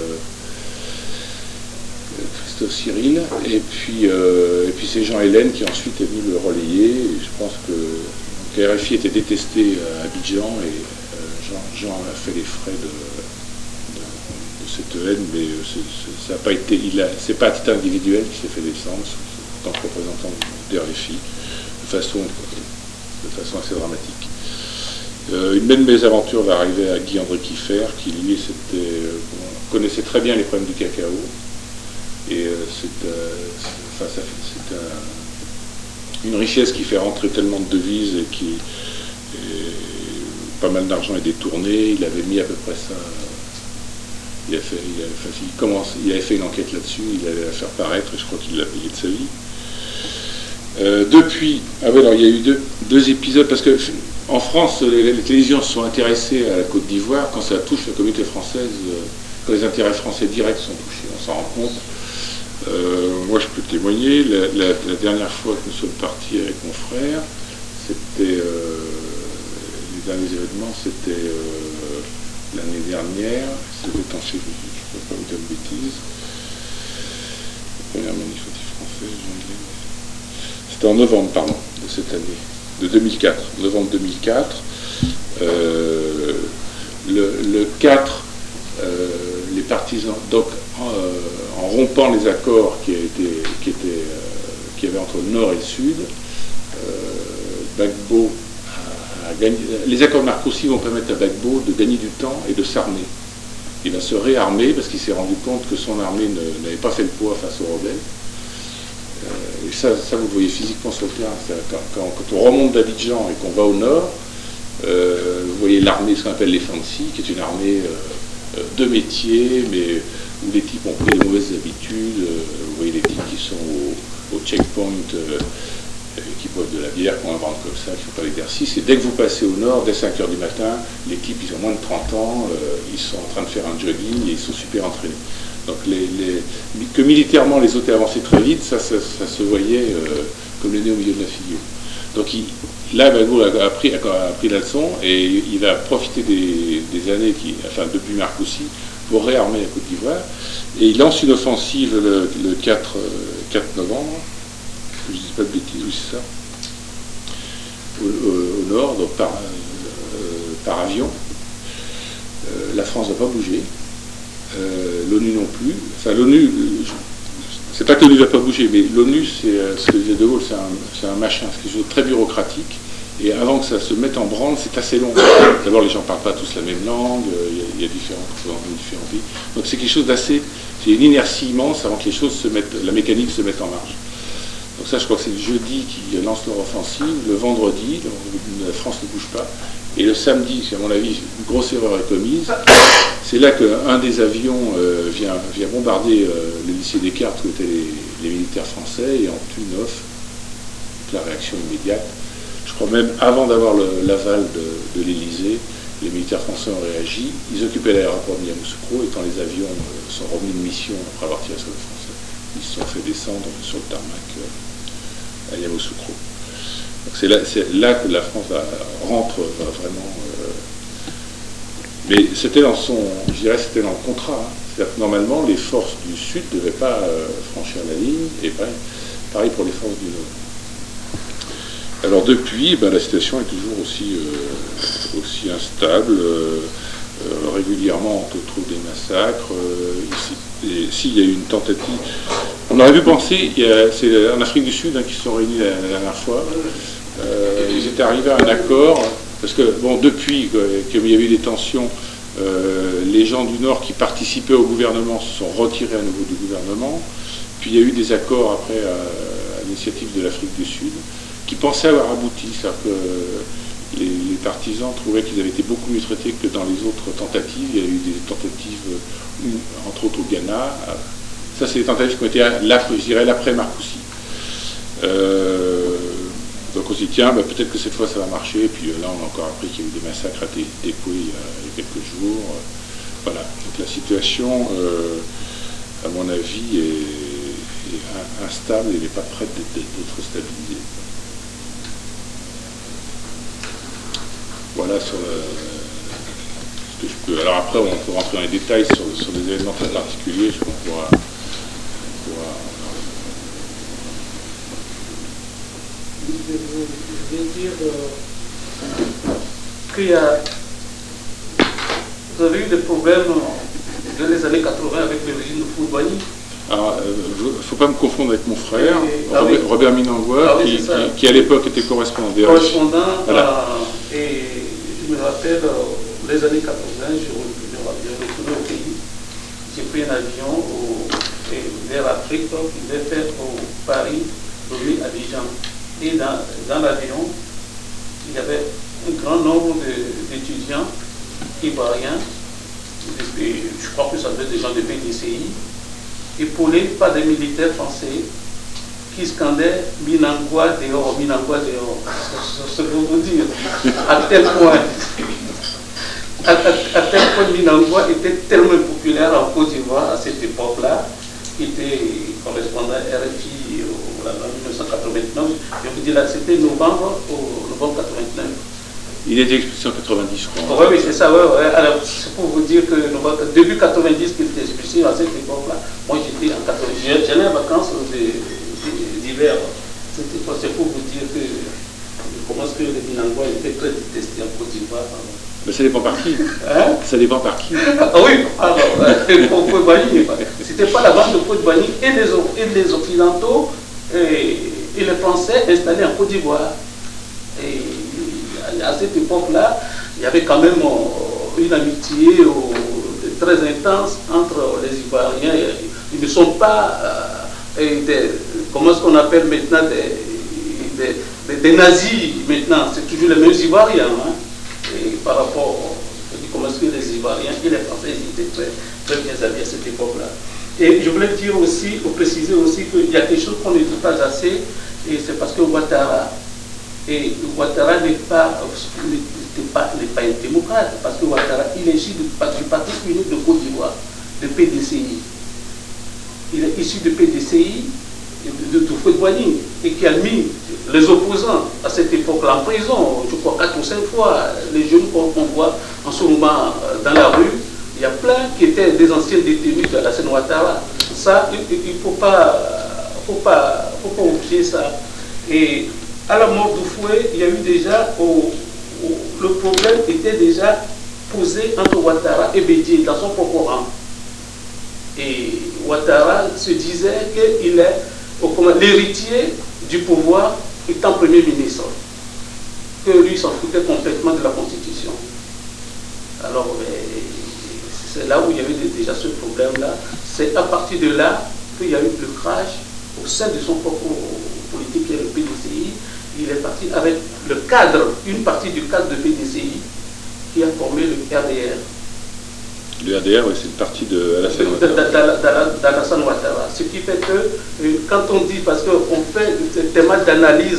S2: Christophe Cyril, et puis c'est Jean Hélène qui ensuite est venu le relayer. Et je pense que RFI était détesté à Abidjan, et Jean a fait les frais de cette haine, mais ça n'a pas été, c'est pas à titre individuel qu'il s'est fait descendre en tant que représentant de RFI, de façon assez dramatique. Une même mésaventure va arriver à Guy-André Kieffer, qui lui connaissait très bien les problèmes du cacao. Et c'est une richesse qui fait rentrer tellement de devises et pas mal d'argent est détourné. Il avait mis à peu près ça. Il avait fait une enquête là-dessus, il allait la faire paraître et je crois qu'il l'a payé de sa vie. Depuis, alors il y a eu deux épisodes, parce que en France, les télévisions se sont intéressées à la Côte d'Ivoire quand ça touche la communauté française, quand les intérêts français directs sont touchés, on s'en rend compte. Moi je peux témoigner, la dernière fois que nous sommes partis avec mon frère, c'était les derniers événements, c'était l'année dernière, c'était en février, je ne peux pas vous dire de bêtises. La première manif anti-française, c'était en novembre, pardon, de cette année, de 2004, novembre 2004. Le 4, les partisans, donc en rompant les accords qui avaient entre le Nord et le Sud, Gbagbo a gagné. Les accords de Marcoussis vont permettre à Gbagbo de gagner du temps et de s'armer. Il va se réarmer parce qu'il s'est rendu compte que son armée n'avait pas fait le poids face aux rebelles. Et ça vous le voyez physiquement sur le terrain. Quand on remonte d'Abidjan et qu'on va au nord, vous voyez l'armée, ce qu'on appelle les Fancy, qui est une armée de métier, mais où les types ont pris les mauvaises habitudes. Vous voyez les types qui sont au checkpoint, qui boivent de la bière, qui ont un ventre comme ça, qui ne font pas l'exercice. Et dès que vous passez au nord, dès 5 h du matin, les types, ils ont moins de 30 ans, ils sont en train de faire un jogging et ils sont super entraînés. Donc que militairement les autres avançaient très vite, ça se voyait comme le nez au milieu de la figure. Donc là, Gbagbo a pris la leçon et il va profiter des années, depuis Marcoussis, pour réarmer la Côte d'Ivoire. Et il lance une offensive le 4 novembre, que je ne dis pas de bêtises, oui c'est ça, au nord, donc par avion. La France n'a pas bougé. L'ONU non plus. Enfin, l'ONU, c'est pas que l'ONU ne va pas bouger, mais l'ONU, c'est ce que disait De Gaulle, c'est un machin, c'est quelque chose de très bureaucratique. Et avant que ça se mette en branle, c'est assez long. D'abord, les gens ne parlent pas tous la même langue, il y a différents pays. Donc c'est quelque chose d'assez. C'est une inertie immense avant que les choses la mécanique se mette en marche. Donc ça, je crois que c'est le jeudi qui lance leur offensive. Le vendredi, la France ne bouge pas. Et le samedi, à mon avis, une grosse erreur est commise. C'est là qu'un des avions vient bombarder le lycée Descartes, où étaient les militaires français, et en tue 9. La réaction immédiate. Je crois même, avant d'avoir l'aval de l'Élysée, les militaires français ont réagi. Ils occupaient l'aéroport de Yamoussoukro, et quand les avions sont revenus de mission après avoir tiré sur les Français, ils se sont fait descendre sur le tarmac à Yamoussoukro. C'est là que la France rentre vraiment. Mais c'était dans c'était dans le contrat. Hein. C'est-à-dire que normalement, les forces du Sud ne devaient pas franchir la ligne, et pareil pour les forces du Nord. Alors depuis, la situation est toujours aussi instable. Régulièrement, on trouve des massacres. S'il y a eu une tentative, on aurait pu penser, c'est en Afrique du Sud qui se sont réunis la dernière fois. Ils étaient arrivés à un accord, parce que, depuis qu'il y a eu des tensions, les gens du Nord qui participaient au gouvernement se sont retirés à nouveau du gouvernement. Puis il y a eu des accords après à l'initiative de l'Afrique du Sud, qui pensaient avoir abouti. C'est-à-dire que les partisans trouvaient qu'ils avaient été beaucoup mieux traités que dans les autres tentatives. Il y a eu des tentatives, entre autres au Ghana. Ça, c'est des tentatives qui ont été, je dirais, l'après Marcoussis. Donc on s'est dit, tiens, peut-être que cette fois ça va marcher. Et puis là, on a encore appris qu'il y a eu des massacres à Tékoué il y a quelques jours. Voilà. Donc la situation, à mon avis, est instable et n'est pas prête d'être stabilisée. Voilà sur ce que je peux. Alors après, on peut rentrer dans les détails sur des événements très particuliers, je pense qu'on pourra.
S3: Je vais dire qu'il y a. Vous avez eu des problèmes dans les années 80 avec le régime de Foudouani.
S2: Alors, il ne faut pas me confondre avec mon frère, Robert Minangwa, qui à l'époque était correspondant.
S3: Correspondant, voilà. Et je me rappelle, les années 80, je retournais au pays. J'ai pris un avion vers l'Afrique, qui devait faire au Paris, Lomé, Abidjan. Et dans l'avion, il y avait un grand nombre d'étudiants ivoiriens, je crois que ça devait être des gens de PDCI, épaulés par des militaires français qui scandaient Minangwa dehors, Minangwa dehors. C'est pour vous dire à tel point Minangwa était tellement populaire en Côte d'Ivoire à cette époque-là, qui était correspondant à RFI en 1989. Je vous dis là, c'était novembre 89.
S2: Il était expulsé en 90, je crois.
S3: Oui, c'est ça, ouais. Alors, c'est pour vous dire que début 90, qu'il était expulsé à cette époque-là. Moi, j'étais en 90. J'allais en vacances d'hiver. C'est pour vous dire que comment est-ce que les Minangwa étaient très détestés en Côte d'Ivoire.
S2: Mais ça dépend par qui.
S3: Hein?
S2: Ça dépend par qui.
S3: Ah oui, alors, Fouet-Boigny, c'était pas la bande de Fouet-Boigny et les Occidentaux et les Français installés en Côte d'Ivoire. Et à cette époque-là, il y avait quand même une amitié très intense entre les Ivoiriens. Ils ne sont pas, comment est-ce qu'on appelle maintenant, des nazis maintenant. C'est toujours les mêmes Ivoiriens. Hein. Et par rapport, comment est-ce que les Ivoiriens et les Français étaient très, très bien habillés à cette époque-là. Et je voulais dire aussi, ou préciser aussi qu'il y a quelque chose qu'on ne dit pas assez, et c'est parce que Ouattara n'est pas un démocrate, parce que Ouattara, il est issu du Parti unique de Côte d'Ivoire, de PDCI. Il est issu de PDCI, de Fouet-Boigny, et qui a mis les opposants à cette époque-là en prison, je crois 4 ou 5 fois. Les jeunes qu'on voit en ce moment dans la rue, il y a plein qui étaient des anciens détenus de Alassane Ouattara. Ça, il ne faut pas oublier ça. Et à la mort du Fouet, il y a eu déjà, le problème était déjà posé entre Ouattara et Bédié dans son propre rang. Et Ouattara se disait qu'il est l'héritier du pouvoir étant Premier ministre, que lui s'en foutait complètement de la Constitution. Alors, c'est là où il y avait déjà ce problème-là. C'est à partir de là qu'il y a eu le crash au sein de son propre politique, qui est le PDCI. Il est parti avec le cadre, une partie du cadre de PDCI, qui a formé le RDR.
S2: Le RDR, oui, c'est une partie de Alassane Ouattara. Ce qui fait que, quand on dit, parce qu'on fait des thèmes d'analyse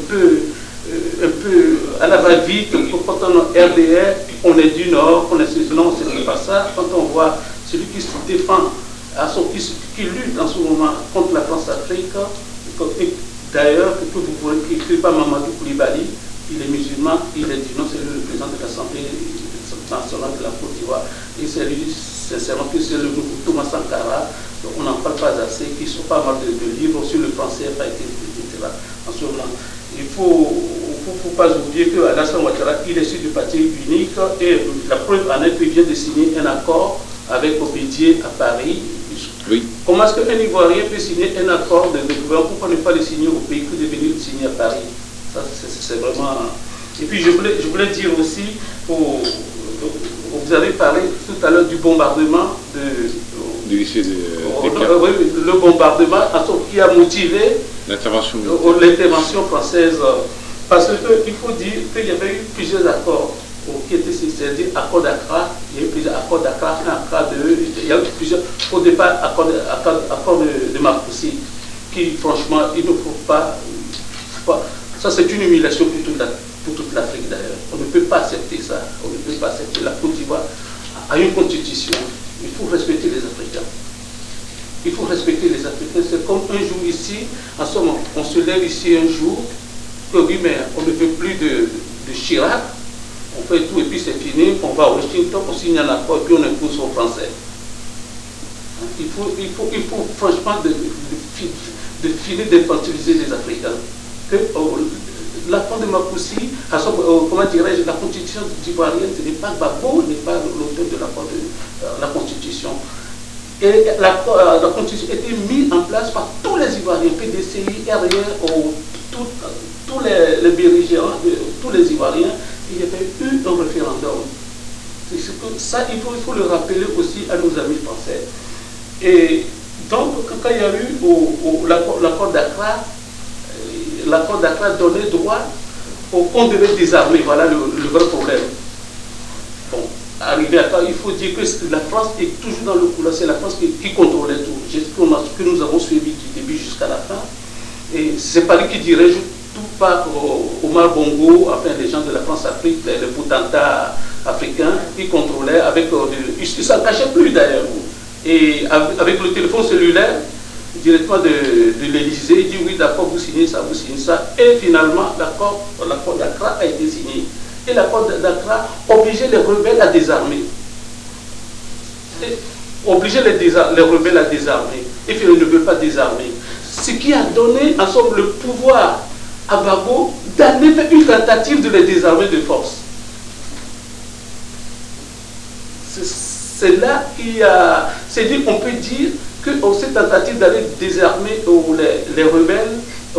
S2: un peu à la va-vite, quand on est RDR, on est du Nord, on est du Nord, c'est pas ça. Quand on voit celui qui se défend, qui lutte en ce moment contre la France-Afrique, d'ailleurs, que vous voulez, qui ne pas Mamadou Koulibaly, il est musulman, il est du Nord, c'est le président de l'Assemblée nationale de la Côte d'Ivoire. Et c'est lui, sincèrement, que c'est le nouveau Thomas Sankara, on n'en parle pas assez, qui sont pas mal de livres sur le français, etc. En ce moment, il ne faut pas oublier que Alassane Ouattara, il est issu du Parti unique, et la preuve en est qu'il vient de signer un accord avec Bédié à Paris. Oui.
S3: Comment est-ce qu'un Ivoirien peut signer un accord de gouvernement? Pourquoi ne pas le signer au pays que de venir le signer à Paris? Ça, c'est vraiment... Et puis je voulais dire aussi, vous avez parlé tout à l'heure du bombardement
S2: du lycée
S3: le bombardement qui a motivé l'intervention française. Parce qu'il faut dire qu'il y avait eu plusieurs accords qui étaient, c'est-à-dire accord d'Accra, il y a eu plusieurs accords d'Accra, il y a eu plusieurs, au départ, accord de Marcoussis, qui franchement, il ne faut pas, ça c'est une humiliation pour toute l'Afrique d'ailleurs. On ne peut pas accepter ça, on ne peut pas accepter. La Côte d'Ivoire a une constitution, il faut respecter les Africains. Il faut respecter les Africains. C'est comme un jour ici, en ce moment, on se lève ici un jour, que oui, mais on ne veut plus de Chirac, on fait tout et puis c'est fini, on va au Washington, on signe un accord et puis on impose aux Français. Il faut franchement de finir d'infantiliser les Africains. Que l'accord de Marcoussis, comment dirais-je, la constitution ivoirienne, ce n'est pas Gbagbo, n'est pas l'auteur de l'accord de la constitution. Et la constitution a été mise en place par tous les Ivoiriens, PDCI, RDR, tous les dirigeants, tous les Ivoiriens. qu'il y avait eu un référendum. Ça, il faut le rappeler aussi à nos amis français. Et donc, quand il y a eu l'accord d'Accra, l'accord d'Accra donnait droit qu'on devait désarmer. Voilà le vrai problème. Bon, arrivé à ça, il faut dire que la France est toujours dans le couloir, c'est la France qui contrôlait tout. C'est ce que nous avons suivi du début jusqu'à la fin. Et c'est Paris qui dirige tout par Omar Bongo, enfin les gens de la France-Afrique, les potentats africains qui contrôlaient avec... ils ne s'en cachaient plus d'ailleurs. Et avec le téléphone cellulaire, directement de l'Élysée, il dit oui, d'accord, vous signez ça, vous signez ça. Et finalement, l'accord d'Accra a été signé. Et l'accord d'Accra obligeait les rebelles à désarmer. Obligeait les rebelles à désarmer. Et puis ils ne veulent pas désarmer. Ce qui a donné, en somme, le pouvoir à Gbagbo d'aller faire une tentative de les désarmer de force. C'est là qu'il y a... C'est-à-dire qu'on peut dire que cette tentative d'aller désarmer les rebelles,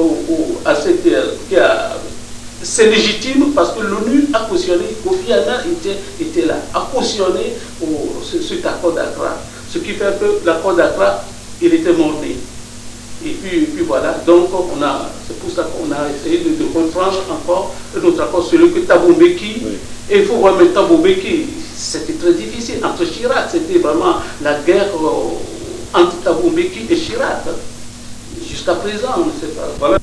S3: c'est légitime parce que l'ONU a cautionné, Kofi Annan était là, a cautionné cet accord d'Accra. Ce qui fait que l'accord d'Accra, il était morné. Et puis voilà, donc c'est pour ça qu'on a essayé de reprendre encore notre accord, celui que Thabo Mbeki, oui. Et il faut remettre Thabo Mbeki, c'était très difficile. Entre Chirac, c'était vraiment la guerre entre Thabo Mbeki et Chirac. Jusqu'à présent, on ne sait pas. Voilà.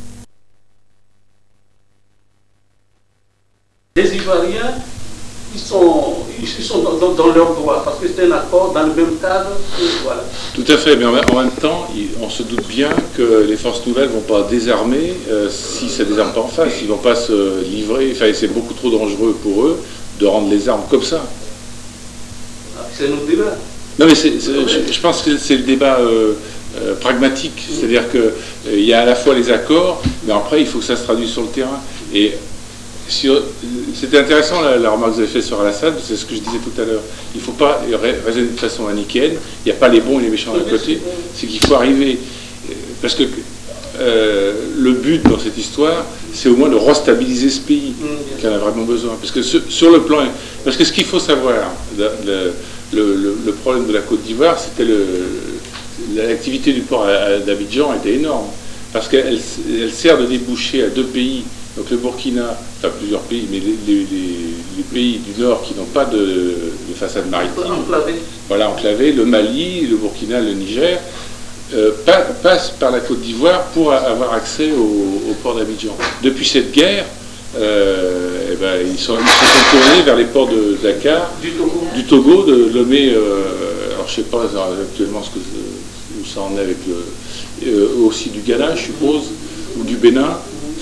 S3: Les Ivoiriens, ils sont dans leur droit, parce que c'est un accord dans le même cadre. Voilà.
S2: Tout à fait, mais en même temps, on se doute bien que les forces nouvelles ne vont pas désarmer si ça ne désarme pas en face. Ils ne vont pas se livrer, enfin, c'est beaucoup trop dangereux pour eux de rendre les armes comme ça.
S3: C'est notre débat.
S2: Non, mais je pense que c'est le débat pragmatique, c'est-à-dire qu'il y a à la fois les accords, mais après, il faut que ça se traduise sur le terrain. Et c'était intéressant la remarque que vous avez faite sur Alassane, c'est ce que je disais tout à l'heure. Il ne faut pas raisonner de façon manichéenne, il n'y a pas les bons et les méchants d'un côté, c'est qu'il faut arriver, parce que le but dans cette histoire, c'est au moins de restabiliser ce pays, qui en a vraiment besoin. Parce que sur le plan, parce que ce qu'il faut savoir, le problème de la Côte d'Ivoire, c'était l'activité du port d'Abidjan était énorme, parce qu'elle sert de débouché à deux pays. Donc le Burkina, enfin plusieurs pays, mais les pays du Nord qui n'ont pas de façade maritime, voilà, enclavés, le Mali, le Burkina, le Niger, passent par la Côte d'Ivoire pour avoir accès au port d'Abidjan. Depuis cette guerre, ils sont tournés vers les ports de Dakar, du Togo, de Lomé, alors je ne sais pas actuellement où ça en est avec aussi du Ghana, je suppose, ou du Bénin.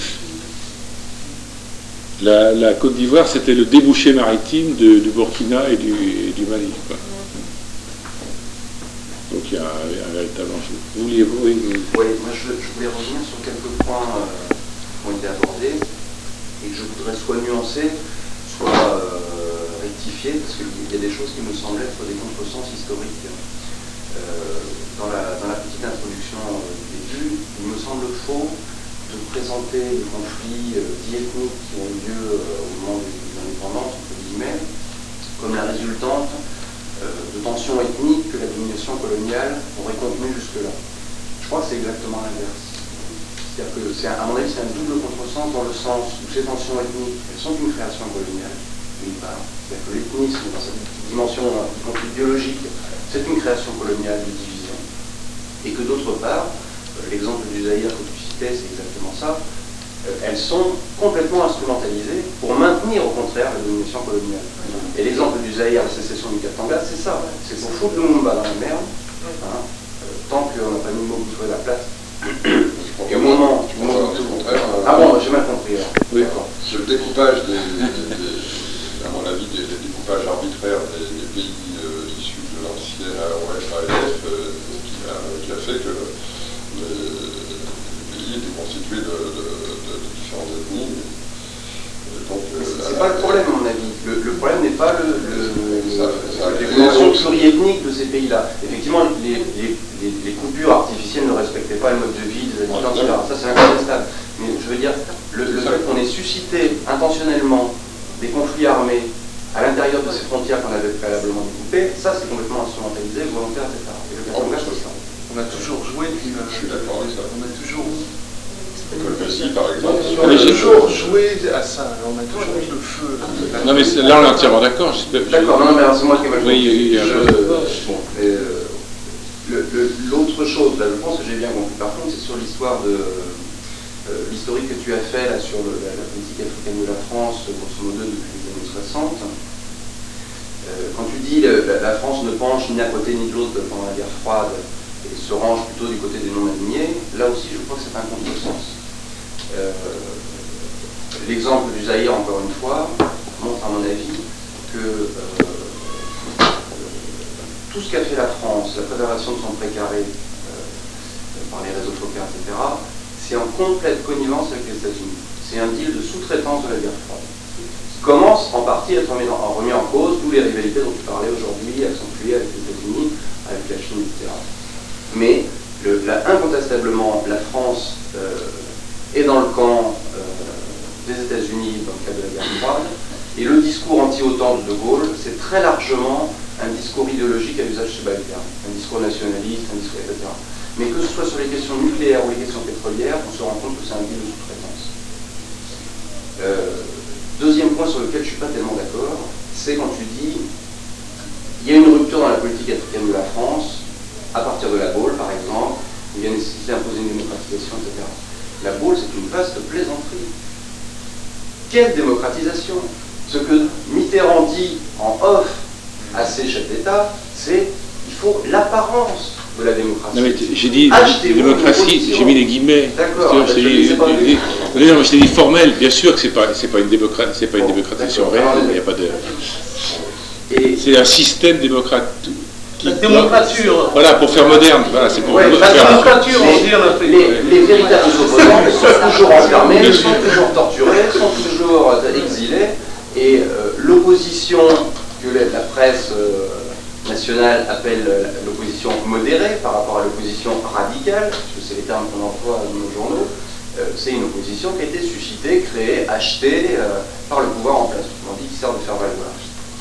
S2: La Côte d'Ivoire, c'était le débouché maritime du Burkina et du Mali. Quoi. Donc il y a un véritable enjeu. Vous vouliez
S5: Oui, moi je voulais revenir sur quelques points qui ont été abordés et que je voudrais soit nuancer, soit rectifier, parce qu'il y a des choses qui me semblent être des contresens historiques. Dans la petite introduction du début, il me semble faux de présenter les conflits dits ethniques qui ont eu lieu au moment des indépendances, entre guillemets, comme la résultante de tensions ethniques que la domination coloniale aurait contenues jusque-là. Je crois que c'est exactement l'inverse. C'est-à-dire que, à mon avis, c'est un double contresens dans le sens où ces tensions ethniques, elles sont une création coloniale, d'une part. C'est-à-dire que l'ethnisme, dans sa dimension du conflit biologique, c'est une création coloniale de division. Et que d'autre part, l'exemple du Zaïre que tu citais, c'est exactement ça, elles sont complètement instrumentalisées pour maintenir au contraire la domination coloniale. Et l'exemple du Zaïre, la sécession du Katanga, c'est ça, c'est pour foutre Lumumba dans la merde, hein, tant qu'on n'a pas mis Mobutu à la place. Et au moment où ah bon, j'ai mal compris.
S1: Oui, le découpage, à mon avis, des découpages arbitraires des pays issus de l'ancienne AOF, qui a fait que le pays était constitué de différentes ethnies.
S5: C'est pas le problème, à mon avis. Le problème n'est pas la dimension pluriethnique de ces pays-là. Effectivement, les coupures artificielles ne respectaient pas le mode de vie des habitants, etc. Ça, c'est incontestable. Mais je veux dire, le fait qu'on ait suscité intentionnellement des conflits armés à l'intérieur de ces frontières qu'on avait préalablement découpées, ça c'est complètement instrumentalisé, volontaire, etc. Et le Katanga, c'est ça.
S4: On a toujours joué d'une...
S1: Je suis d'accord avec ça.
S4: On a toujours...
S1: Colbassi, par exemple.
S4: On a toujours joué à ça, on a toujours mis le feu.
S2: Non mais là on est entièrement d'accord.
S5: D'accord, non mais alors c'est moi qui ai mal compris.
S2: Oui,
S5: L'autre chose, là je pense que j'ai bien compris, par contre c'est sur l'histoire de... l'historique que tu as fait là, sur la politique africaine de la France, grosso modo depuis les années 60. Quand tu dis la France ne penche ni d'un côté ni de l'autre pendant la guerre froide et se range plutôt du côté des non-alignés, là aussi je crois que c'est un contresens. L'exemple du Zaïre, encore une fois, montre à mon avis que tout ce qu'a fait la France, la préservation de son précaré par les réseaux focains, etc., c'est en complète connivence avec les États-Unis. C'est un deal de sous-traitance de la guerre froide. Qui commence en partie à être remis en cause, d'où les rivalités dont tu parlais aujourd'hui, accentuées avec les États-Unis, avec la Chine, etc. Mais incontestablement, la France est dans le camp des États-Unis dans le cadre de la guerre froide, et le discours anti-OTAN de Gaulle, c'est très largement un discours idéologique à usage subalterne, un discours nationaliste, un discours, etc. Mais que ce soit sur les questions nucléaires ou les questions pétrolières, on se rend compte que c'est un deal de sous-traitance. Deuxième point sur lequel je ne suis pas tellement d'accord, c'est quand tu dis il y a une rupture dans la politique africaine de la France, à partir de la Baule par exemple, où il y a nécessité d'imposer une démocratisation, etc. La Baule, c'est une vaste plaisanterie. Quelle démocratisation? Ce que Mitterrand dit en off à ses chefs d'État, c'est il faut l'apparence de la démocratie.
S2: Non mais j'ai dit démocratie, j'ai mis les guimmets.
S5: D'accord.
S2: Non, mais je t'ai dit formel. Bien sûr que c'est pas une démocratisation réelle. Il n'y a pas de. C'est un système démocratique.
S3: La démocrature.
S2: Voilà, pour faire moderne. Voilà, c'est pour
S5: la
S3: démocrature, on dit en Afrique.
S5: Les véritables opposants sont toujours enfermés, sont toujours torturés, sont toujours exilés, et l'opposition que la presse nationale appelle l'opposition modérée par rapport à l'opposition radicale, parce que c'est les termes qu'on emploie dans nos journaux, c'est une opposition qui a été suscitée, créée, achetée par le pouvoir en place, on dit qui sert de faire valoir.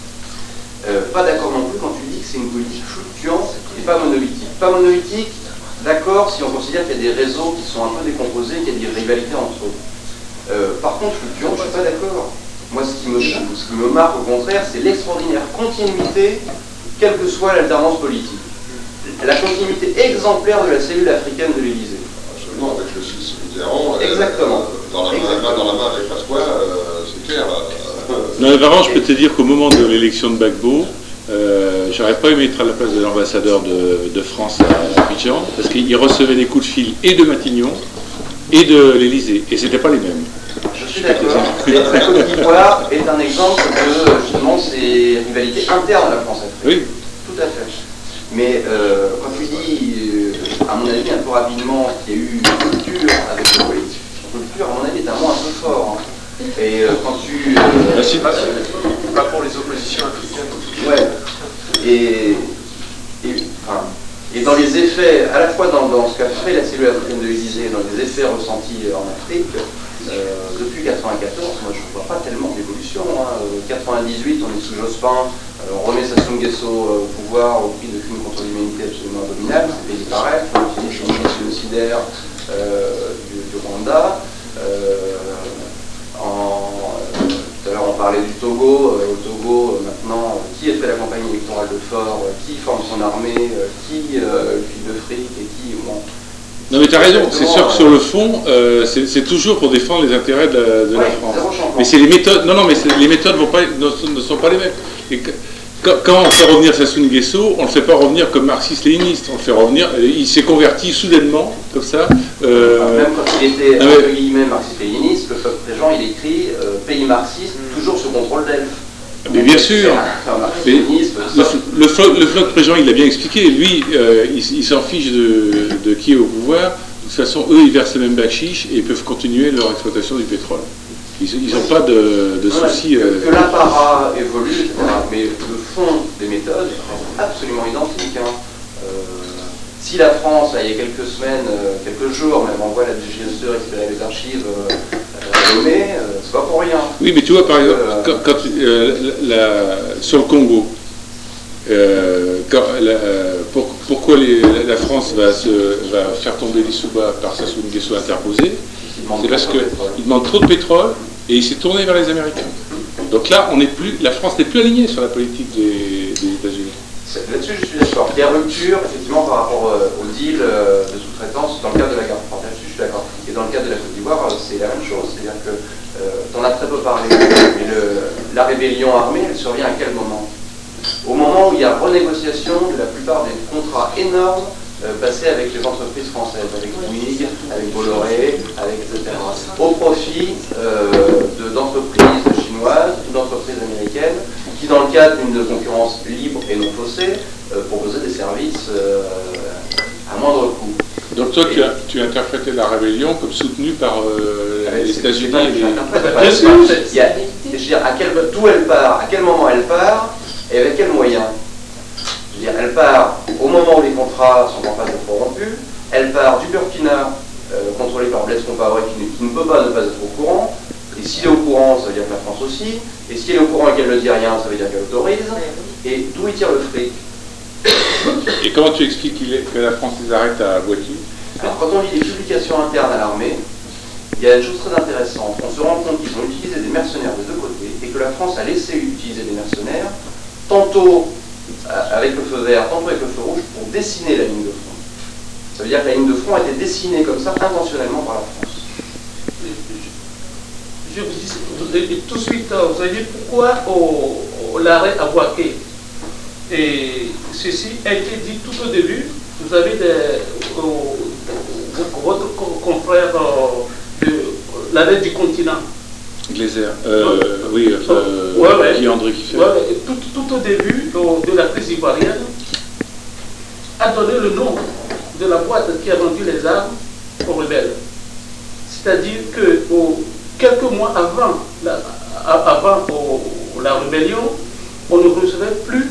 S5: Pas d'accord non plus quand tu dis que c'est une politique fluctuante et pas monolithique. Pas monolithique, d'accord, si on considère qu'il y a des réseaux qui sont un peu décomposés, qu'il y a des rivalités entre eux. Par contre, fluctuant, je ne suis pas d'accord. Moi, ce qui me marque au contraire, c'est l'extraordinaire continuité, quelle que soit l'alternance politique. La continuité exemplaire de la cellule africaine de l'Élysée.
S1: Absolument, avec le Suisse Mitterrand.
S5: Exactement.
S1: Dans la main avec Pasqua, c'est clair.
S2: Non, mais par contre, je peux te dire qu'au moment de l'élection de Gbagbo, j'aurais pas aimé être à la place de l'ambassadeur de France à Abidjan, parce qu'il recevait des coups de fil et de Matignon et de l'Élysée, et c'était pas les mêmes.
S5: Je suis d'accord. La Côte d'Ivoire est un exemple de justement ces rivalités internes à la France-Afrique.
S2: Oui.
S5: Tout à fait. Mais quand tu dis, à mon avis, un peu rapidement, qu'il y a eu une rupture avec le politique, rupture, à mon avis, est un mot un peu fort. Hein. Et quand tu...
S4: pas pour les oppositions africaines.
S5: Ouais. Et dans les effets, à la fois dans ce qu'a fait la cellule africaine de l'Élysée, dans les effets ressentis en Afrique, depuis 1994, moi je ne vois pas tellement d'évolution. Hein. 98, on est sous Jospin, on remet Sassou Nguesso au pouvoir au prix de crimes contre l'humanité absolument abominables, c'est pays pareil, on utilise le génocidaire du Rwanda. Tout à l'heure on parlait du Togo. Au Togo, maintenant, qui a fait la campagne électorale de Faure, qui forme son armée, qui file de fric et qui... Bon.
S2: Non mais tu as raison, c'est sûr que sur le fond, c'est toujours pour défendre les intérêts de la France. Mais c'est les méthodes, les méthodes ne sont pas les mêmes. Et quand on fait revenir Sassou Nguesso, on ne le fait pas revenir comme marxiste-léniniste, on le fait revenir, il s'est converti soudainement, comme ça.
S5: Même quand il était entre guillemets marxiste-léniniste, le peuple Préjean, il écrit pays marxiste, toujours sous contrôle d'Elf.
S2: Mais bien sûr, le floc Préjean, il l'a bien expliqué, lui, il s'en fiche de qui est au pouvoir. De toute façon, eux, ils versent le même bachiche et ils peuvent continuer leur exploitation du pétrole. Ils n'ont pas de soucis.
S5: Que l'apparat évolue, etc. Mais le fond des méthodes reste absolument identique. Hein. Si la France, il y a quelques semaines, quelques jours, même envoie la DGSE récupérer les archives Lomé, c'est pas pour rien.
S2: Oui, mais tu vois, par exemple, sur le Congo, pourquoi la France va faire tomber les Souba par Sassou Nguesso interposé? C'est parce qu'il demande trop de pétrole et il s'est tourné vers les Américains. Donc là, la France n'est plus alignée sur la politique des États-Unis.
S5: Là-dessus, je suis d'accord. Il y a rupture, effectivement, par rapport au deal de sous-traitance dans le cadre de la guerre froide. Là-dessus, je suis d'accord. Et dans le cadre de la Côte d'Ivoire, c'est la même chose. C'est-à-dire que tu en as très peu parlé, mais la rébellion armée, elle survient à quel moment? Au moment où il y a renégociation de la plupart des contrats énormes passés avec les entreprises françaises, avec Bouygues, avec Bolloré, etc. Au profit d'entreprises chinoises, d'entreprises américaines, qui dans le cadre d'une concurrence libre et non faussée, proposaient des services à moindre coût.
S2: Donc toi, tu as interprété la rébellion comme soutenue par les États-Unis.
S5: Je veux dire, d'où elle part, à quel moment elle part, et avec quels moyens. Je veux dire, elle part au moment où les contrats sont en phase d'être rompus, elle part du Burkina, contrôlé par Blaise Compaoré, qui ne peut pas ne pas être au courant, et s'il est au courant, ça veut dire que la France aussi, et s'il est au courant et qu'elle ne dit rien, ça veut dire qu'elle autorise, et d'où il tire le fric.
S2: Et comment tu expliques que la France les arrête à Boiti?
S5: Alors quand on lit les publications internes à l'armée, il y a une chose très intéressante. On se rend compte qu'ils ont utilisé des mercenaires de deux côtés et que la France a laissé utiliser des mercenaires, tantôt avec le feu vert, tantôt avec le feu rouge, pour dessiner la ligne de front. Ça veut dire que la ligne de front a été dessinée comme ça intentionnellement par la France.
S3: Je vous dis tout de suite, vous avez dit pourquoi l'arrêt à Boaké. Et ceci a été dit tout au début. Vous avez votre confrère de l'arrêt du continent.
S2: Glaser, oui, Guy-André qui fait.
S3: Tout au début de la crise ivoirienne, a donné le nom de la boîte qui a vendu les armes aux rebelles. C'est-à-dire que quelques mois avant la rébellion, on ne recevait plus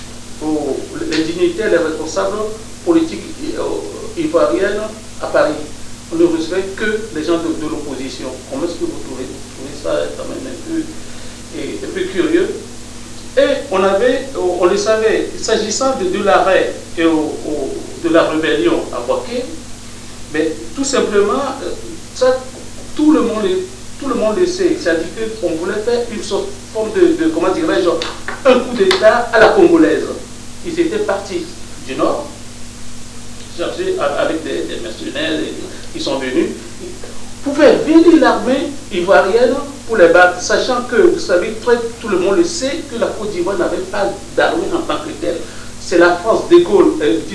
S3: les dignitaires, les responsables politiques ivoiriennes à Paris. On ne recevait que les gens de l'opposition. Comment est-ce que vous trouvez ça quand même un peu curieux? Et on le savait, s'agissant de l'arrêt et de la rébellion à Boaké, mais tout simplement, ça, tout le monde le sait. C'est-à-dire qu'on voulait faire une forme de comment dirais-je, un coup d'État à la congolaise. Ils étaient partis du nord, chercher avec des mercenaires, qui sont venus, pour faire venir l'armée ivoirienne pour les battre, sachant que, vous savez, tout le monde le sait, que la Côte d'Ivoire n'avait pas d'armée en tant que telle. C'est la France de Gaulle,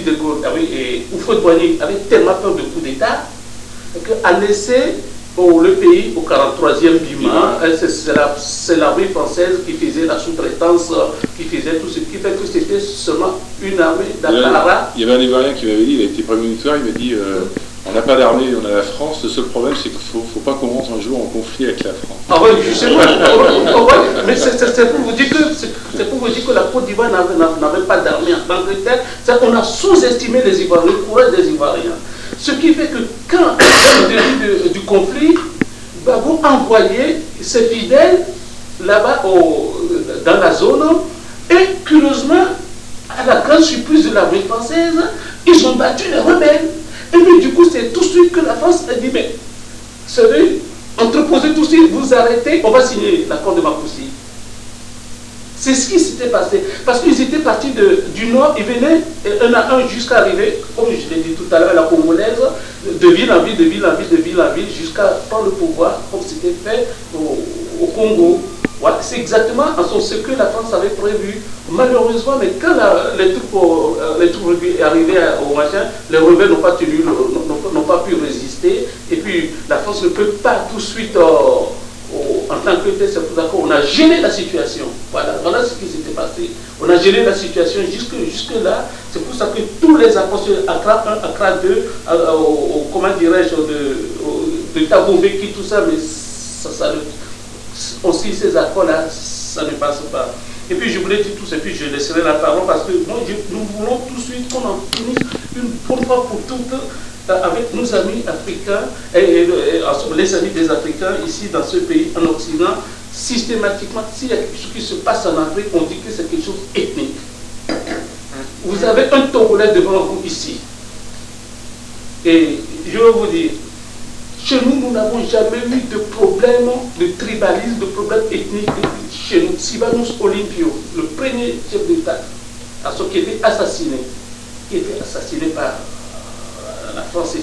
S3: et Houphouët-Boigny avait tellement peur de coup d'État qu'a laissé le pays au 43e bilan. C'est l'armée française qui faisait la sous-traitance, qui faisait tout ce qui fait que c'était seulement une armée d'apparat.
S2: Il y avait un Ivoirien qui m'avait dit, il a été Premier ministre, il m'a dit on n'a pas d'armée, on a la France, le seul problème c'est qu'il ne faut pas qu'on rentre un jour en conflit avec la France.
S3: Ah oui, justement, mais c'est pour vous dire que la Côte d'Ivoire n'avait pas d'armée en tant que telle. On a sous-estimé les Ivoiriens, le courage des Ivoiriens. Ce qui fait que quand, au début du conflit, Gbagbo envoyait ses fidèles là-bas dans la zone, et curieusement, à la grande surprise de l'armée française, ils ont battu les rebelles. Et puis du coup, c'est tout de suite que la France a dit, mais, vous savez, entreposez tout de suite, vous arrêtez, on va signer l'accord de Makoussi. C'est ce qui s'était passé. Parce qu'ils étaient partis du nord, ils venaient un à un jusqu'à arriver, comme je l'ai dit tout à l'heure, à la Congolaise, de ville en ville, de ville en ville, de ville en ville, jusqu'à prendre le pouvoir, comme c'était fait au Congo. Ouais, c'est exactement ce que la France avait prévu. Malheureusement, mais quand les troupes arrivaient au machin, les rebelles n'ont pas tenu, n'ont pas pu résister. Et puis la France ne peut pas tout de suite, en tant que tel, c'est pour ça qu'on a géré la situation. Voilà ce qui s'était passé. On a géré la situation jusque là. C'est pour ça que tous les accords, ACRA 1, ACRA 2, comment dirais-je, de Thabo-Mbeki, tout ça, mais ça aussi ces accords-là, ça ne passe pas. Et puis je voulais dire tout ça, et puis je laisserai la parole parce que nous voulons tout de suite qu'on en finisse une fois pour toutes avec nos amis africains et les amis des Africains ici dans ce pays, en Occident, systématiquement, s'il y a quelque chose qui se passe en Afrique, on dit que c'est quelque chose ethnique. Vous avez un Togolais devant vous ici. Et je vais vous dire, chez nous, nous n'avons jamais eu de problème de tribalisme, de problème ethnique chez nous. Sylvanus Olympio, le premier chef d'État, qui était assassiné par la France,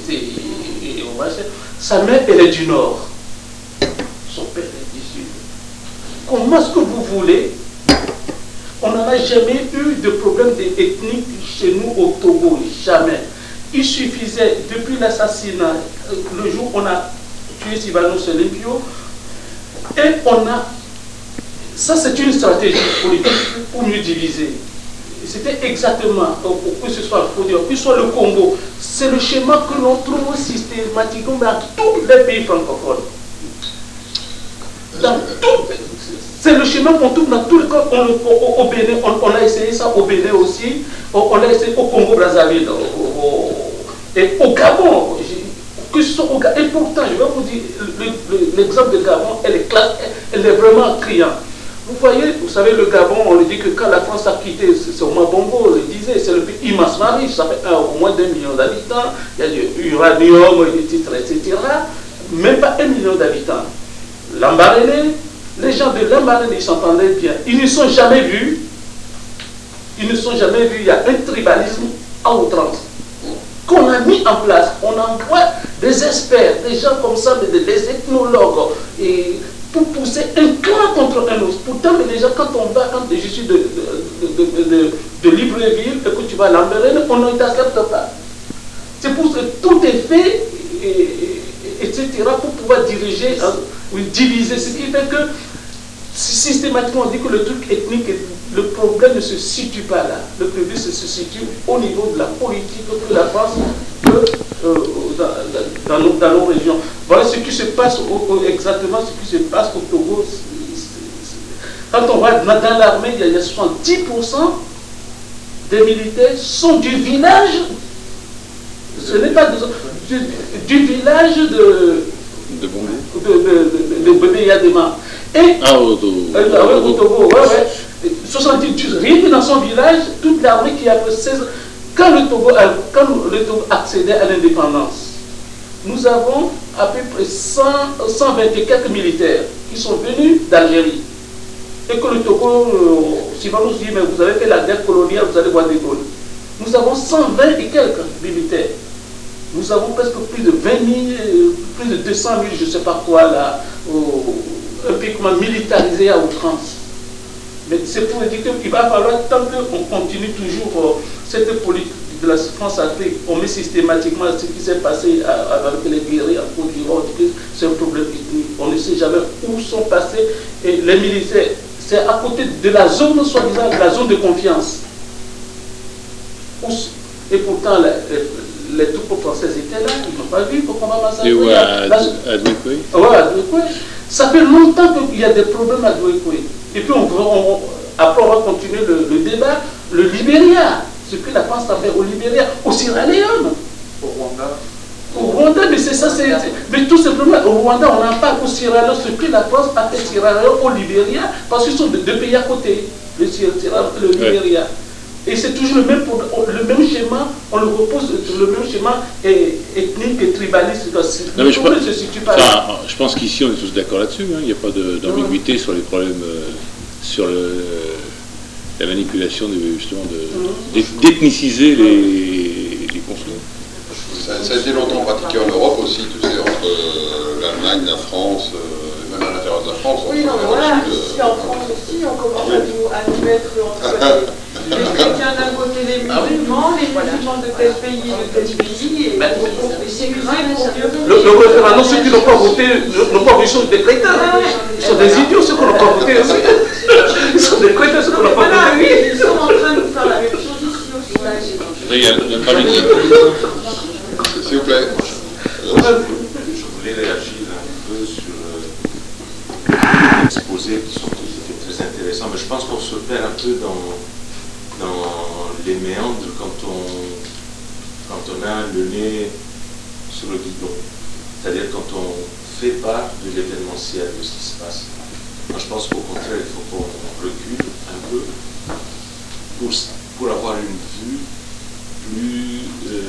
S3: sa mère, elle est du Nord. Son père est du Sud. Comment est-ce que vous voulez? On n'en a jamais eu de problème ethnique chez nous au Togo, jamais. Il suffisait, depuis l'assassinat, le jour où on a tué Sylvanus Olympio, et ça c'est une stratégie politique pour mieux diviser. C'était exactement, que ce soit que ce soit le Congo, c'est le schéma que l'on trouve systématiquement dans tous les pays francophones. C'est le schéma qu'on trouve dans tous les cas. Au Bénin, on a essayé ça au Bénin aussi, on l'a essayé au Congo-Brazzaville, et au Gabon, que ce soit au Gabon. Et pourtant, je vais vous dire, l'exemple de Gabon, elle est vraiment criante. Vous voyez, vous savez, le Gabon, on le dit que quand la France a quitté, c'est au Bongo, on le disait, c'est le pays immensement riche, ça fait au moins 2 millions d'habitants, il y a du uranium, etc. Même pas 1 million d'habitants. Lambaréné, les gens de Lambaréné, ils s'entendaient bien. Ils ne sont jamais vus. Il y a un tribalisme à outrance qu'on a mis en place. On envoie des experts, des gens comme ça, des ethnologues, et pour pousser un clan contre un autre. Pourtant, les gens, quand je suis de Libreville, et que tu vas à Lambaréné, on ne t'accepte pas. C'est pour ça que tout est fait, etc., pour pouvoir diriger, diviser. Ce qui fait que systématiquement on dit que le truc ethnique, le problème ne se situe pas là. Le problème se situe au niveau de la politique que la France peut dans nos régions. Voilà ce qui se passe exactement ce qui se passe au Togo. Quand on va dans l'armée, il y a 70% des militaires sont du village. Ce n'est pas du village de Bébé Yadema. Et au Togo, 70, rien que dans son village, toute l'armée qui a fait 16 quand le Togo accédait à l'indépendance, nous avons à peu près 120 et quelques militaires qui sont venus d'Algérie. Et que le Togo, si on nous dit, mais vous avez fait la guerre coloniale, vous allez voir des Gaules. Nous avons 120 et quelques militaires. Nous avons presque plus de 20 000, plus de 200 000, je ne sais pas quoi, là, un pays militarisé à outrance. Mais c'est pour dire qu'il va falloir, tant qu'on continue toujours cette politique de la France-Afrique, on met systématiquement ce qui s'est passé avec les guerriers en Côte d'Ivoire, c'est un problème ethnique. On ne sait jamais où sont passés et les militaires. C'est à côté de la zone, soi-disant, de la zone de confiance. Et pourtant, les troupes françaises étaient là, ils n'ont pas vu pourquoi on va massacrer.
S2: Et ouais, à Douékoué.
S3: Ouais, à Douékoué. Ça fait longtemps qu'il y a des problèmes à Douékoué. Et puis après on va continuer le débat. Le Libéria, ce que la France a fait au Libéria, au Sierra Leone,
S4: au Rwanda.
S3: Au Rwanda, mais c'est ça, mais tout simplement, au Rwanda, on n'en parle au Sierra Leone, ce que la France a fait au Sierra Leone, au Libéria, parce qu'ils sont deux pays à côté, le Sierra Leone et le Libéria. Ouais. Et c'est toujours le même schéma, on le repose sur le même schéma ethnique et tribaliste.
S2: Non, mais je pense qu'ici on est tous d'accord là-dessus, hein. Il n'y a pas d'ambiguïté sur les problèmes, sur la manipulation d'ethniciser les conflits.
S1: Ça a été longtemps pratiqué en Europe aussi, tu sais, entre l'Allemagne, la France, même à l'intérieur de la France.
S6: Oui, non, mais voilà, ici en France aussi, on commence à nous mettre entre les chrétiens d'un côté, les musulmans, les musulmans de tel pays et de tel pays, et c'est
S3: le référendum, ceux qui n'ont pas voté sont des crétins. Ils sont des idiots, ceux qui n'ont pas voté aussi. Ils sont des crétins, ceux qui n'ont pas voté.
S6: Ils sont en train de faire la même chose ici aussi.
S2: Il y a notre ami.
S1: S'il vous plaît.
S7: Je voulais réagir un peu sur l'exposé qui était très intéressant, mais je pense qu'on se perd un peu dans les méandres quand on a le nez sur le guidon. C'est-à-dire quand on fait part de l'événementiel, de ce qui se passe. Moi, je pense qu'au contraire, il faut qu'on recule un peu pour avoir une vue plus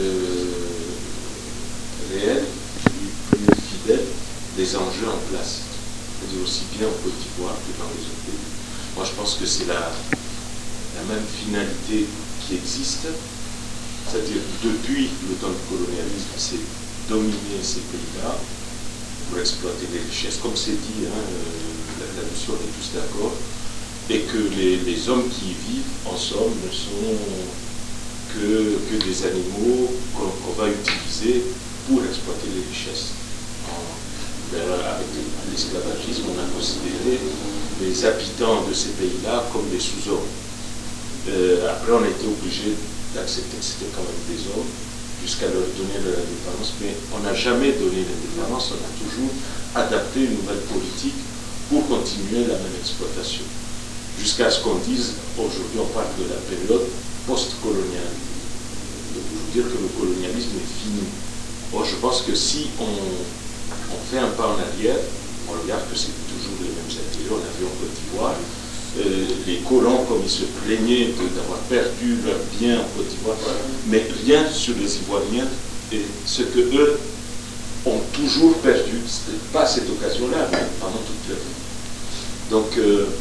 S7: réelle, plus fidèle des enjeux en place. C'est-à-dire aussi bien en Côte d'Ivoire que dans les autres pays. Moi, je pense que c'est la même finalité qui existe, c'est-à-dire depuis le temps du colonialisme, c'est dominer ces pays-là pour exploiter les richesses, comme c'est dit, hein, là-dessus on est tous d'accord, et que les hommes qui y vivent, en somme, ne sont que des animaux qu'on va utiliser pour exploiter les richesses. Avec l'esclavagisme, on a considéré les habitants de ces pays-là comme des sous-hommes. Après, on a été obligé d'accepter que c'était quand même des hommes, jusqu'à leur donner leur indépendance, mais on n'a jamais donné l'indépendance, on a toujours adapté une nouvelle politique pour continuer la même exploitation. Jusqu'à ce qu'on dise, aujourd'hui on parle de la période post-coloniale. Donc, je veux dire que le colonialisme est fini. Or, je pense que si on fait un pas en arrière, on regarde que c'est toujours les mêmes intérêts. On a vu en Côte d'Ivoire, les colons, comme ils se plaignaient d'avoir perdu leurs biens en Côte d'Ivoire, mais rien sur les Ivoiriens, et ce que eux ont toujours perdu, ce n'était pas cette occasion-là, mais pendant toute leur vie. Donc,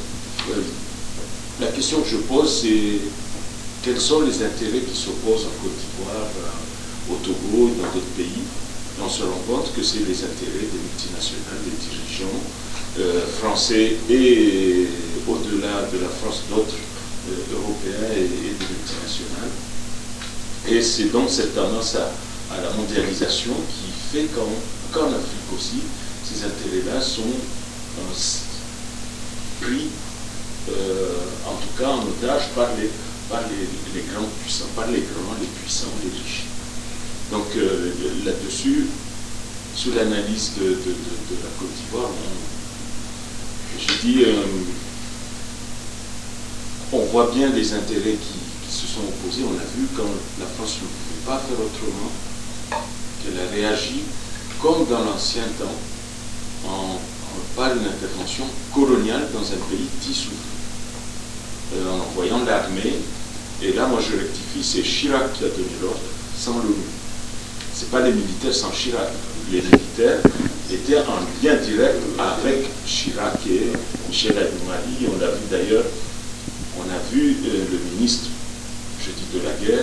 S7: la question que je pose, c'est quels sont les intérêts qui s'opposent en Côte d'Ivoire, au Togo et dans d'autres pays. Et on se rend compte que c'est les intérêts des multinationales, des dirigeants français et au-delà de la France, d'autres Européens et des multinationales. Et c'est donc cette tendance à la mondialisation qui fait qu'en Afrique aussi, ces intérêts-là sont pris, en tout cas en otage, par les grands puissants, par les grands, les puissants, les riches. Donc là-dessus, sous l'analyse de la Côte d'Ivoire, je dis, on voit bien les intérêts qui se sont opposés. On a vu quand la France ne pouvait pas faire autrement, qu'elle a réagi comme dans l'ancien temps, par une intervention coloniale dans un pays dissous, en envoyant l'armée. Et là, moi je rectifie, c'est Chirac qui a donné l'ordre, sans l'ONU. Ce n'est pas les militaires sans Chirac. Les militaires étaient en lien direct avec Chirac et Michel Ayoumari. On l'a vu d'ailleurs, on a vu le ministre, je dis de la guerre,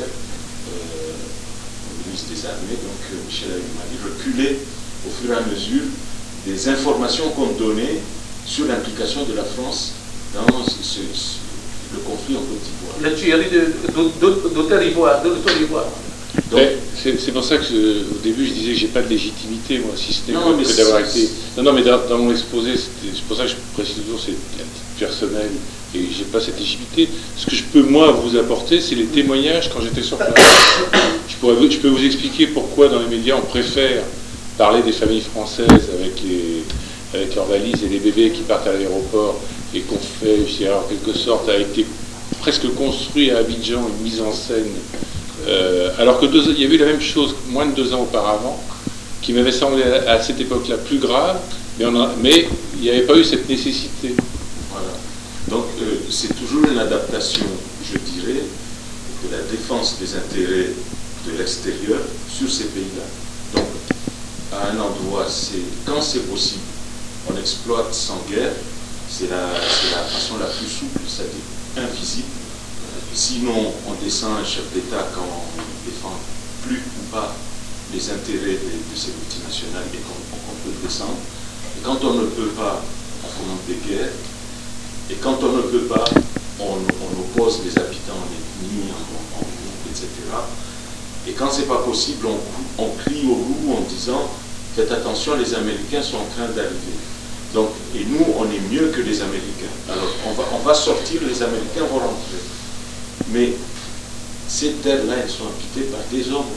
S7: le ministre des armées, donc Michel Ayoumari, reculer au fur et à mesure des informations qu'on donnait sur l'implication de la France dans le conflit en Côte d'Ivoire.
S3: La tuerie d'Auteur Ivoire.
S2: C'est pour ça que au début je disais que j'ai pas de légitimité, moi, si ce n'est que d'avoir été. Non, mais dans mon exposé, c'est pour ça que je précise toujours, c'est un titre personnel et j'ai pas cette légitimité. Ce que je peux moi vous apporter, c'est les témoignages quand j'étais sur place. Je peux vous expliquer pourquoi dans les médias on préfère parler des familles françaises avec leurs valises et les bébés qui partent à l'aéroport et qu'on fait, je dirais, en quelque sorte, a été presque construit à Abidjan, une mise en scène. Alors que il y avait eu la même chose moins de 2 ans auparavant, qui m'avait semblé à cette époque-là plus grave, mais il n'y avait pas eu cette nécessité.
S7: Voilà. Donc c'est toujours une adaptation, je dirais, de la défense des intérêts de l'extérieur sur ces pays-là. Donc à un endroit, quand c'est possible, on exploite sans guerre, c'est la façon la plus souple, c'est-à-dire invisible. Sinon, on descend un chef d'État quand on ne défend plus ou pas les intérêts de ces multinationales et qu'on peut le descendre. Et quand on ne peut pas, on fomente des guerres. Et quand on ne peut pas, on oppose les habitants en ethnie, en groupe, etc. Et quand ce n'est pas possible, on crie au loup en disant « Faites attention, les Américains sont en train d'arriver ». Donc, et nous, on est mieux que les Américains. Alors, on va sortir, les Américains vont rentrer. Mais ces terres-là, elles sont habitées par des hommes.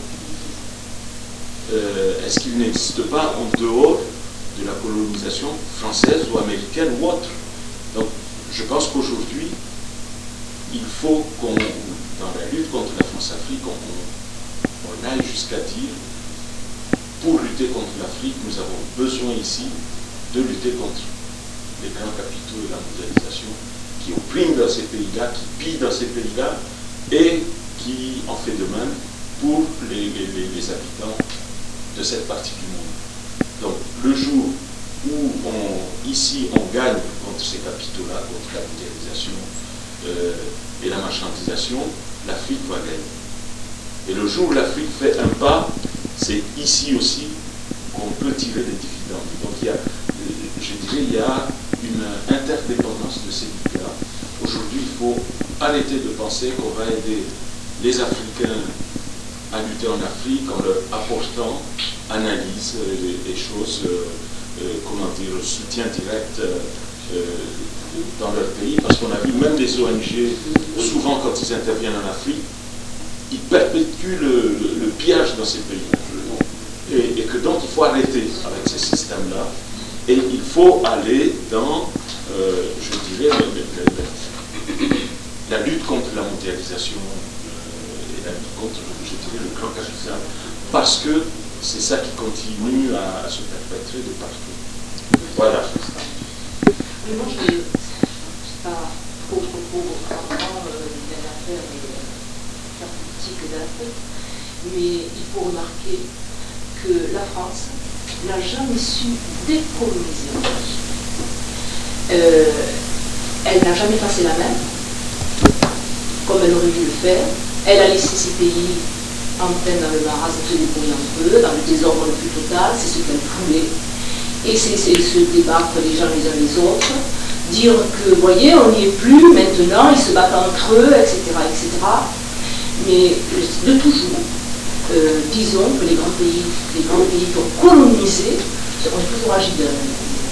S7: Est-ce qu'il n'existe pas en dehors de la colonisation française ou américaine ou autre? Donc, je pense qu'aujourd'hui, il faut qu'on, dans la lutte contre la France-Afrique, on aille jusqu'à dire pour lutter contre l'Afrique, nous avons besoin ici de lutter contre les grands capitaux et la mondialisation qui oppriment dans ces pays-là, qui pillent dans ces pays-là et qui en fait de même pour les habitants de cette partie du monde. Donc le jour où ici on gagne contre ces capitaux-là, contre la mondialisation et la marchandisation, l'Afrique va gagner. Et le jour où l'Afrique fait un pas, c'est ici aussi qu'on peut tirer des dividendes. Donc il y a, je dirais, il y a une interdépendance de ces deux-là. Aujourd'hui, il faut arrêter de penser qu'on va aider les Africains à lutter en Afrique en leur apportant analyse des choses, comment dire, soutien direct dans leur pays, parce qu'on a vu même les ONG, souvent quand ils interviennent en Afrique, ils perpétuent le pillage dans ces pays. Et que donc il faut arrêter avec ces systèmes-là, et il faut aller dans, je dirais, la lutte contre la mondialisation et la lutte contre, je dirais, le clan capital, parce que c'est ça qui continue à se perpétrer de partout. Voilà.
S8: Mais moi, je ne sais pas trop vraiment les affaires et la politique d'Afrique, mais il faut remarquer que la France n'a jamais su décoloniser. Elle n'a jamais passé la main, comme elle aurait dû le faire. Elle a laissé ses pays en pleine dans le maras se débrouiller entre eux, dans le désordre le plus total, c'est ce qu'elle voulait. Et c'est se débattre les uns les uns les autres, dire que, vous voyez, on n'y est plus maintenant, ils se battent entre eux, etc., etc. Mais de toujours, disons que les grands pays qui ont colonisé ont toujours agi de la même manière.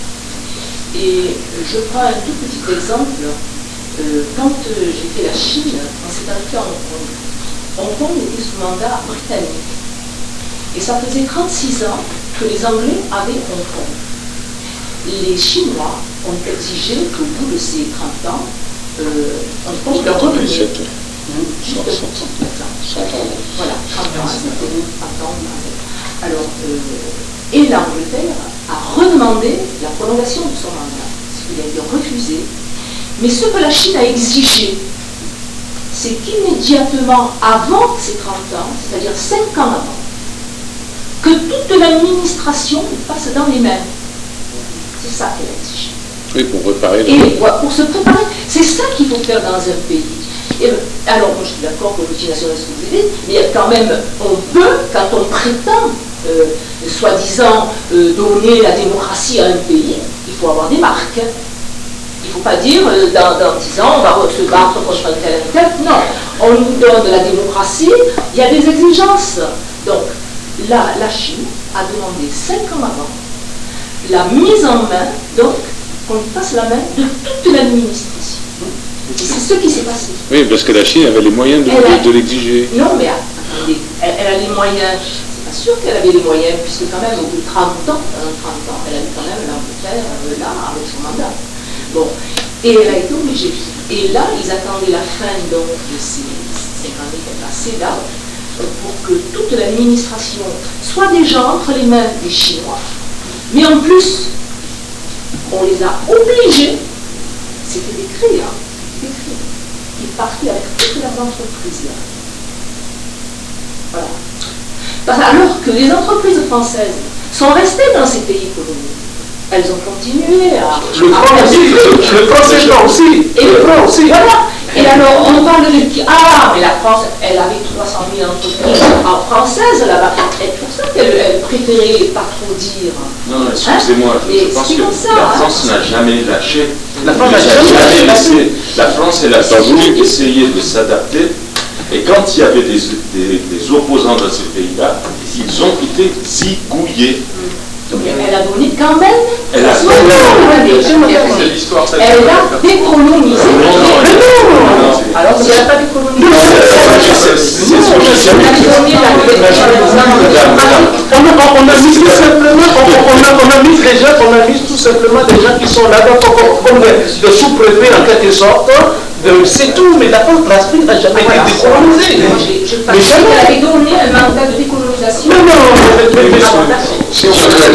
S8: Et je prends un tout petit exemple. Quand j'ai fait la Chine, on s'est arrêté à Hong Kong. Hong Kong était sous mandat britannique. Et ça faisait 36 ans que les Anglais avaient Hong Kong. Les Chinois ont exigé qu'au bout de ces 30 ans, Hong Kong leur revenait. Juste 100 ans. Voilà, 30 ans, c'était 30 ans. Alors, et l'Angleterre a redemandé la prolongation de son mandat, ce qui a été refusé. Mais ce que la Chine a exigé, c'est qu'immédiatement avant ces 30 ans, c'est-à-dire 5 ans avant, que toute l'administration passe dans les mains. C'est ça qu'elle a exigé.
S2: Oui, pour réparer.
S8: Et pour se préparer, c'est ça qu'il faut faire dans un pays. Et alors, moi je suis d'accord que le multinational, ce que vous dites, mais quand même, on peut, quand on prétend, soi-disant, donner la démocratie à un pays, il faut avoir des marques. Il ne faut pas dire, dans 10 ans, on va se battre contre un tel. Non, on nous donne la démocratie, il y a des exigences. Donc, là, la Chine a demandé 5 ans avant la mise en main, donc, qu'on lui passe la main de toute l'administration. C'est ce qui s'est passé.
S2: Oui, parce que la Chine avait les moyens de l'exiger.
S8: Non, mais attendez, elle a les moyens. C'est pas sûr qu'elle avait les moyens, puisque quand même, au bout de 30 ans, elle avait quand même l'Angleterre là, avec son mandat. Bon, et elle a été obligée. Et là, ils attendaient la fin donc, de ces années passées là, pour que toute l'administration soit déjà entre les mains des Chinois. Mais en plus, on les a obligés, c'était décrit, hein, ils partaient avec toutes leurs entreprises là. Voilà. Alors que les entreprises françaises sont restées dans ces pays coloniaux. Elles ont continué à...
S9: Le français aussi.
S8: Et le franc aussi. Voilà. Et alors, on parle de... Ah, mais la France, elle avait 300 000 entreprises françaises là-bas. Et pour ça qu'elle préférait pas trop dire.
S7: Non, excusez-moi, je pense que la France n'a jamais lâché.
S9: La France n'a jamais lâché.
S7: La France, elle a toujours essayé de s'adapter. Et quand il y avait des opposants dans ces pays-là, ils ont été zigouillés.
S8: Donc elle a donné quand même.
S7: Elle a
S8: décolonisé. Alors si elle n'a pas décolonisé.
S9: On a mis tout simplement des gens qui sont là-bas comme des sous-préfets en quelque sorte. C'est tout, mais la France n'a jamais été décolonisée.
S8: Je pense qu'elle avait donné un mandat de décolonisation.
S1: C'est formel.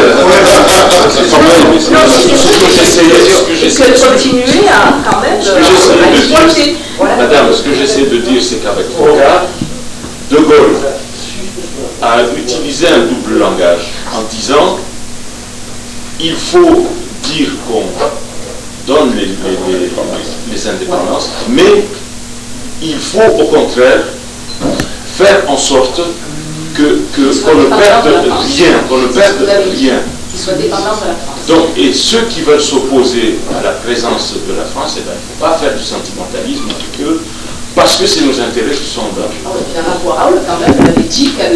S8: Continuer à quand même à exploiter.
S7: Madame, ce que j'essaie de dire, c'est qu'avec Foccart, De Gaulle a utilisé un double langage en disant il faut dire qu'on donne les indépendances, mais il faut au contraire faire en sorte qu'on ne perde rien,
S8: Qu'ils soient dépendants de la France.
S7: Donc, et ceux qui veulent s'opposer à la présence de la France, il ne faut pas faire du sentimentalisme avec eux, parce que c'est nos intérêts qui sont en danger.
S8: La Raoul, quand même, elle avait dit qu'elle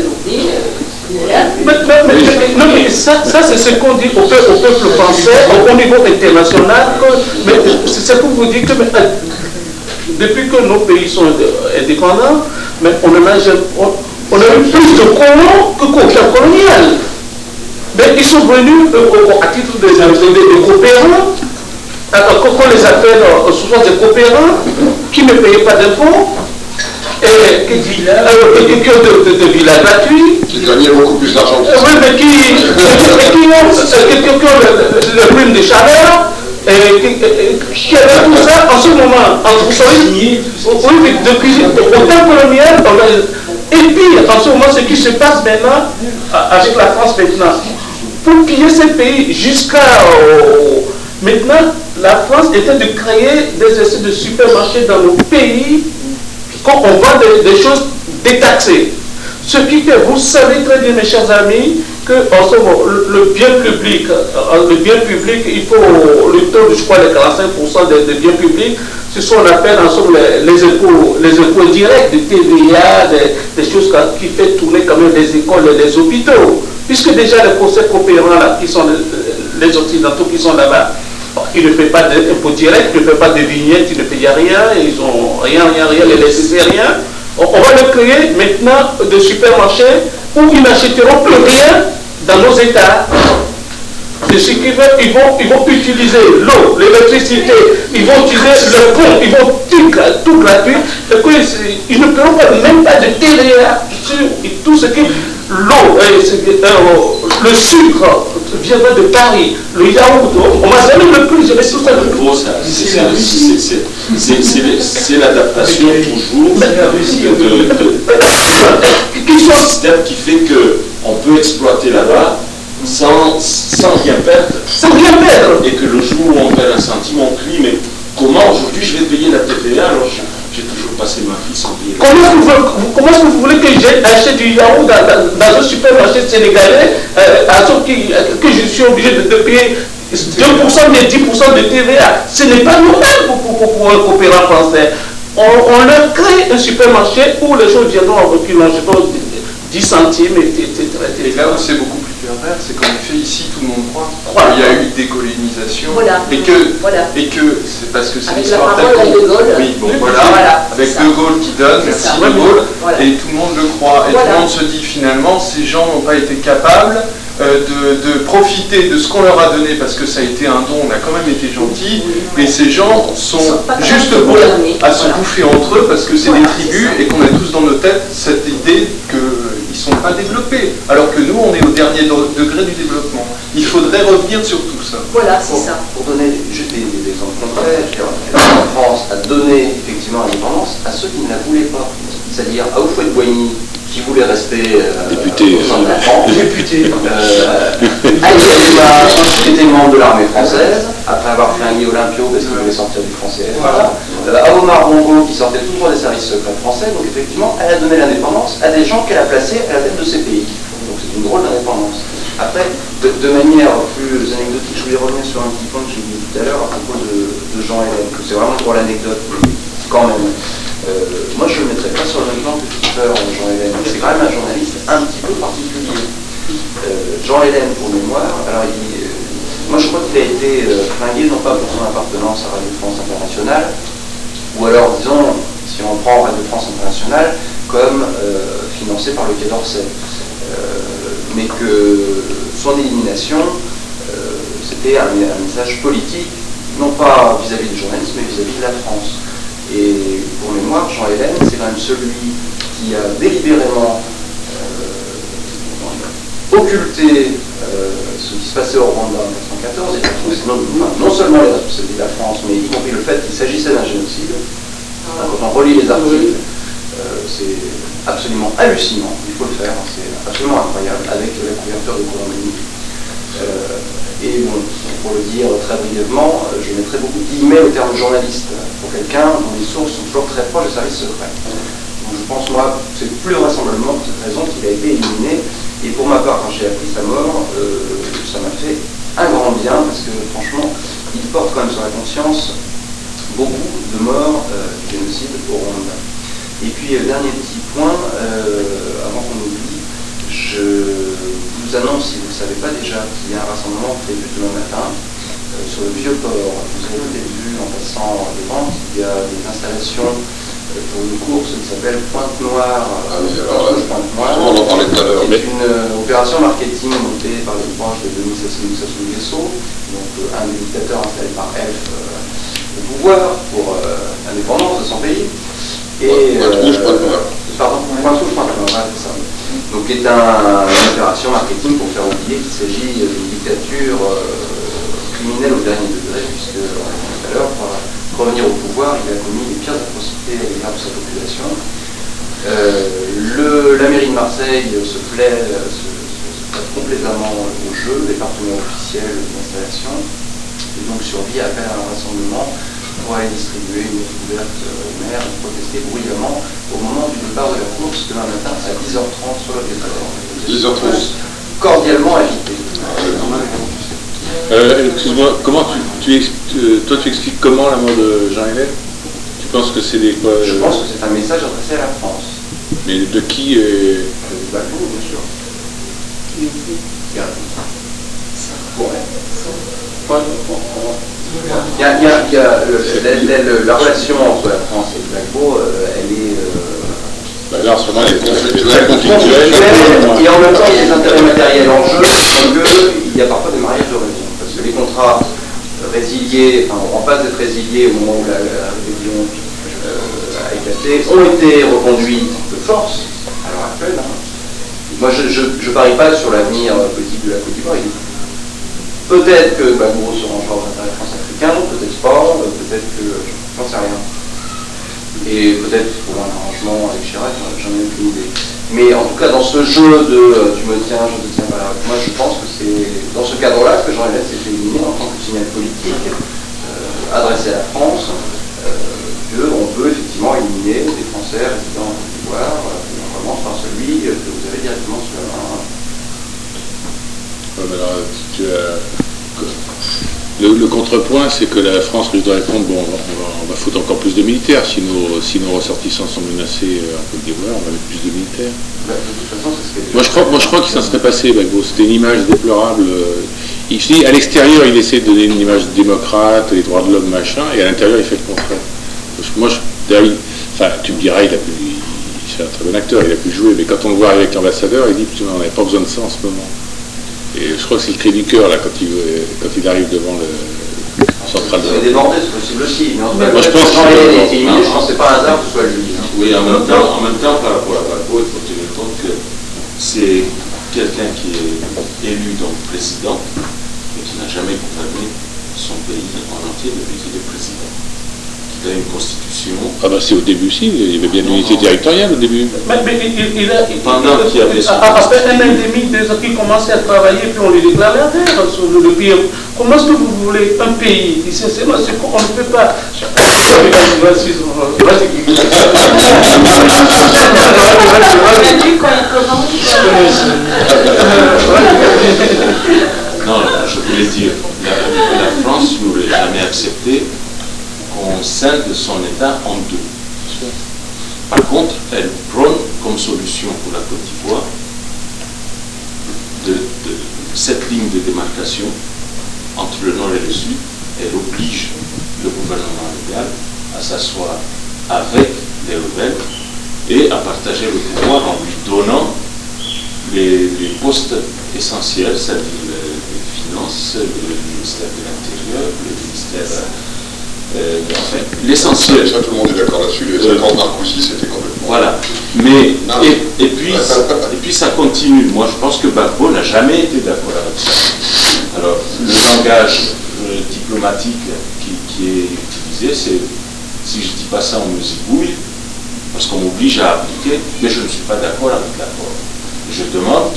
S9: non, mais ça c'est ce qu'on dit au peuple français, au niveau international, mais c'est pour vous dire que depuis que nos pays sont indépendants, mais on a eu plus de colons qu'aucun colonial. Mais ils sont venus à titre de coopérants, qu'on les appelle souvent des coopérants, qui ne payaient pas d'impôts, et de villas gratuits.
S1: Qui gagnaient beaucoup plus d'argent.
S9: Oui, mais qui ont le prime de chaleur, qui avaient tout ça en ce moment, oui, mais depuis au temps colonial, et puis en ce moment, ce qui se passe maintenant avec la France maintenant, pour piller ces pays jusqu'à maintenant, la France était de créer des essais de supermarchés dans nos pays quand on vend des choses détaxées. Ce qui fait, vous savez très bien, mes chers amis, que en ce moment, le bien public, il faut le taux de, je crois, les 45% des biens publics, c'est ce qu'on appelle en somme les impôts indirects, de TVA, des choses qui fait tourner quand même les écoles et les hôpitaux. Puisque déjà les conseils coopérants, là, qui sont les occidentaux qui sont là-bas, ils ne paient pas d'impôts directs, ils ne paient pas de vignettes, ils ne payent rien, ils n'ont rien, les laisser rien. On va leur créer maintenant des supermarchés où ils n'achèteront plus rien dans nos États. C'est ce qui fait qu'ils vont utiliser l'eau, l'électricité, ils vont utiliser le pont, ils vont tout gratuit. Ils ne paieront même pas de TVA sur tout ce qui l'eau, le sucre viendra de Paris, le yaourt, on m'a jamais le prix, je vais tout ça le prix.
S7: C'est l'adaptation toujours du système qui fait qu'on peut exploiter là-bas sans rien perdre.
S9: Sans rien perdre.
S7: Et que le jour où on perd un centime, on crie, mais comment aujourd'hui je vais payer la TVA alors j'ai toujours passé ma vie sans payer.
S9: Comment est-ce que vous voulez que j'achète du yaourt dans un supermarché sénégalais que je suis obligé de payer 2% mais 10% de TVA? Ce n'est pas normal pour un coopérant français. On leur crée un supermarché où les choses viendront en reculant, je pense, 10 centimes, etc.
S4: Et là où c'est beaucoup plus pervers, c'est qu'en effet, ici, tout le monde croit qu'il y a eu décolonisation.
S8: Voilà.
S4: Et que c'est parce que c'est l'histoire
S8: de Gaulle.
S4: Oui, bon, voilà. Avec De Gaulle qui donne, merci De Gaulle, et tout le monde le croit. Et tout le monde se dit finalement, ces gens n'ont pas été capables de profiter de ce qu'on leur a donné parce que ça a été un don, on a quand même été gentils, et ces gens sont juste bons à se bouffer entre eux parce que c'est des tribus et qu'on a tous dans nos têtes cette idée qu'ils ne sont pas développés, alors que nous on est au dernier degré du développement. Il faudrait revenir sur tout ça.
S8: Voilà, c'est ça.
S5: Pour donner juste des exemples concrets, la France a donné effectivement l'indépendance à ceux qui ne la voulaient pas, c'est-à-dire à Houphouët-Boigny, qui voulait rester
S2: député.
S5: au sein de la France, qui était membre de l'armée française, après avoir flingué Olympio parce qu'il voulait sortir du français. À Omar Bongo, qui sortait toujours des services secrets français, donc effectivement, elle a donné l'indépendance à des gens qu'elle a placés à la tête de ces pays. Donc c'est une drôle d'indépendance. Après, de manière plus anecdotique, je voulais revenir sur un petit point que j'ai dit tout à l'heure à propos de Jean Hélène, que c'est vraiment pour l'anecdote, quand même. Moi, je ne le mettrais pas sur le même plan que Skipper Jean Hélène. C'est quand même un journaliste un petit peu particulier. Jean Hélène, pour mémoire, alors moi je crois qu'il a été flingué non pas pour son appartenance à Radio France Internationale, ou alors, disons, si on prend Radio France Internationale, comme financé par le Quai d'Orsay. Mais que son élimination, c'était un message politique, non pas vis-à-vis du journalisme, mais vis-à-vis de la France. Et pour mémoire, Jean Hélène, c'est quand même celui qui a délibérément occulter ce qui se passait au Rwanda en 1994, et non seulement les responsabilités de la France, mais y compris le fait qu'il s'agissait d'un génocide. Quand on relit les articles, c'est absolument hallucinant, il faut le faire, c'est absolument incroyable, avec la couverture de Colombier. Et bon, pour le dire très brièvement, je mettrai beaucoup de guillemets au terme journaliste pour quelqu'un dont les sources sont toujours très proches des services secrets. Donc je pense, moi, c'est plus vraisemblablement pour cette raison qu'il a été éliminé. Et pour ma part, quand j'ai appris sa mort, ça m'a fait un grand bien, parce que franchement, il porte quand même sur la conscience beaucoup de morts du génocide au Rwanda. Et puis, dernier petit point, avant qu'on oublie, je vous annonce, si vous ne le savez pas déjà, qu'il y a un rassemblement prévu demain matin sur le Vieux-Port. Vous avez peut-être vu en passant devant qu'il y a des installations pour une course qui s'appelle Pointe Noire.
S1: Pointe Noire. On en parlait tout à l'heure.
S5: C'est une opération marketing montée par les proches de Denis Sassou Nguesso, donc un des dictateurs installé par Elf au pouvoir pour l'indépendance de son pays. Et
S1: Pointe Rouge, Pointe Noire.
S5: Pardon, Pointe Rouge, Pointe Noire, c'est ça. Donc, qui est une opération marketing pour faire oublier qu'il s'agit d'une dictature criminelle au dernier degré, puisque, on l'a dit tout à l'heure, pour revenir au pouvoir, il a commis les pires atrocités à l'égard de sa population. La mairie de Marseille se plaît complètement au jeu, les partenaires officiels de l'installation, et donc survit à appel à un rassemblement pour aller distribuer une lettre ouverte aux maires et protester bruyamment au moment du départ de la course demain matin à 10h30 sur le Vieux-Port.
S1: 10h30.
S5: Cordialement invité.
S2: Excuse-moi, comment toi tu expliques comment la mort de Jean-Hélène? Tu penses que c'est des quoi
S5: Je pense que c'est un message adressé à la France.
S2: Mais de qui
S5: Gbagbo, bien sûr. Il y a la relation entre la France et Gbagbo, elle est...
S2: là, en ce moment, elle est
S1: conflictuelle.
S5: Et en même temps, il y a des intérêts matériels en jeu, parce qu'il y a parfois des mariages de raison. Parce que les contrats résiliés, en passe d'être résiliés au moment où la rébellion a éclaté, ont été reconduits de force, à l'heure actuelle. Moi, je ne parie pas sur l'avenir politique de la Côte d'Ivoire. Peut-être que Gbagbo se rangera aux intérêts france-africains, peut-être pas, peut-être que... j'en sais rien. Et peut-être pour un arrangement avec Chirac, j'en ai aucune idée. Mais en tout cas, dans ce jeu de tu me tiens, je te tiens pas là, moi je pense que c'est dans ce cadre-là que Jean-Hélène s'est fait éliminer en tant que signal politique adressé à la France, qu'on peut effectivement éliminer des Français résidant en Côte d'Ivoire, on commence par celui que vous avez directement sous la main.
S2: Ouais, mais alors, le contrepoint, c'est que la France lui doit répondre, bon, on va foutre encore plus de militaires, si nos ressortissants sont menacés en Côte d'Ivoire, on va mettre plus de militaires.
S5: De toute façon, c'est ce
S2: Moi je crois qu'il s'en serait passé, Gbagbo. C'était une image déplorable. Ici, à l'extérieur, il essaie de donner une image démocrate, les droits de l'homme, machin, et à l'intérieur, il fait le contraire. Moi, tu me diras, c'est un très bon acteur, il a pu jouer, mais quand on le voit avec l'ambassadeur, il dit, putain, on n'avait pas besoin de ça en ce moment. Et je crois que c'est le cri du cœur, là, quand il arrive devant le central de...
S5: C'est débordé, c'est possible aussi. Mais en tout cas,
S2: moi, je pense
S5: que c'est pas un hasard que ce soit lui.
S7: Oui, en même temps, par rapport à Gbagbo, il faut tenir compte que c'est quelqu'un qui est élu donc président, mais qui n'a jamais gouverné son pays en entier depuis qu'il est président. Qui a une constitution.
S2: Ah bah c'est au début aussi, il y avait bien une unité territoriale au début.
S3: Mais
S7: pendant qu'il y avait son
S3: après un an et demi, deux ans qu'il commençait à travailler, puis on lui déclare la guerre sur le pays. Comment est-ce que vous voulez un pays? On ne peut pas.
S7: Non, je voulais dire, la France n'aurait jamais accepté qu'on scinde son État en deux. Par contre, elle prône comme solution pour la Côte d'Ivoire cette ligne de démarcation entre le nord et le sud. Elle oblige le gouvernement légal à s'asseoir avec les rebelles et à partager le pouvoir en lui donnant les postes essentiels, c'est-à-dire les finances, le ministère de l'Intérieur, le ministère... enfin, l'essentiel.
S1: Ça, tout le monde est d'accord là-dessus. Les accords de Marcoussis, c'était complètement
S7: Voilà. Mais, et puis ça continue. Moi, je pense que Gbagbo n'a jamais été d'accord avec ça. Alors, le langage diplomatique qui est utilisé, c'est, si je ne dis pas ça, on me zigouille, parce qu'on m'oblige à appliquer, mais je ne suis pas d'accord avec l'accord. Je demande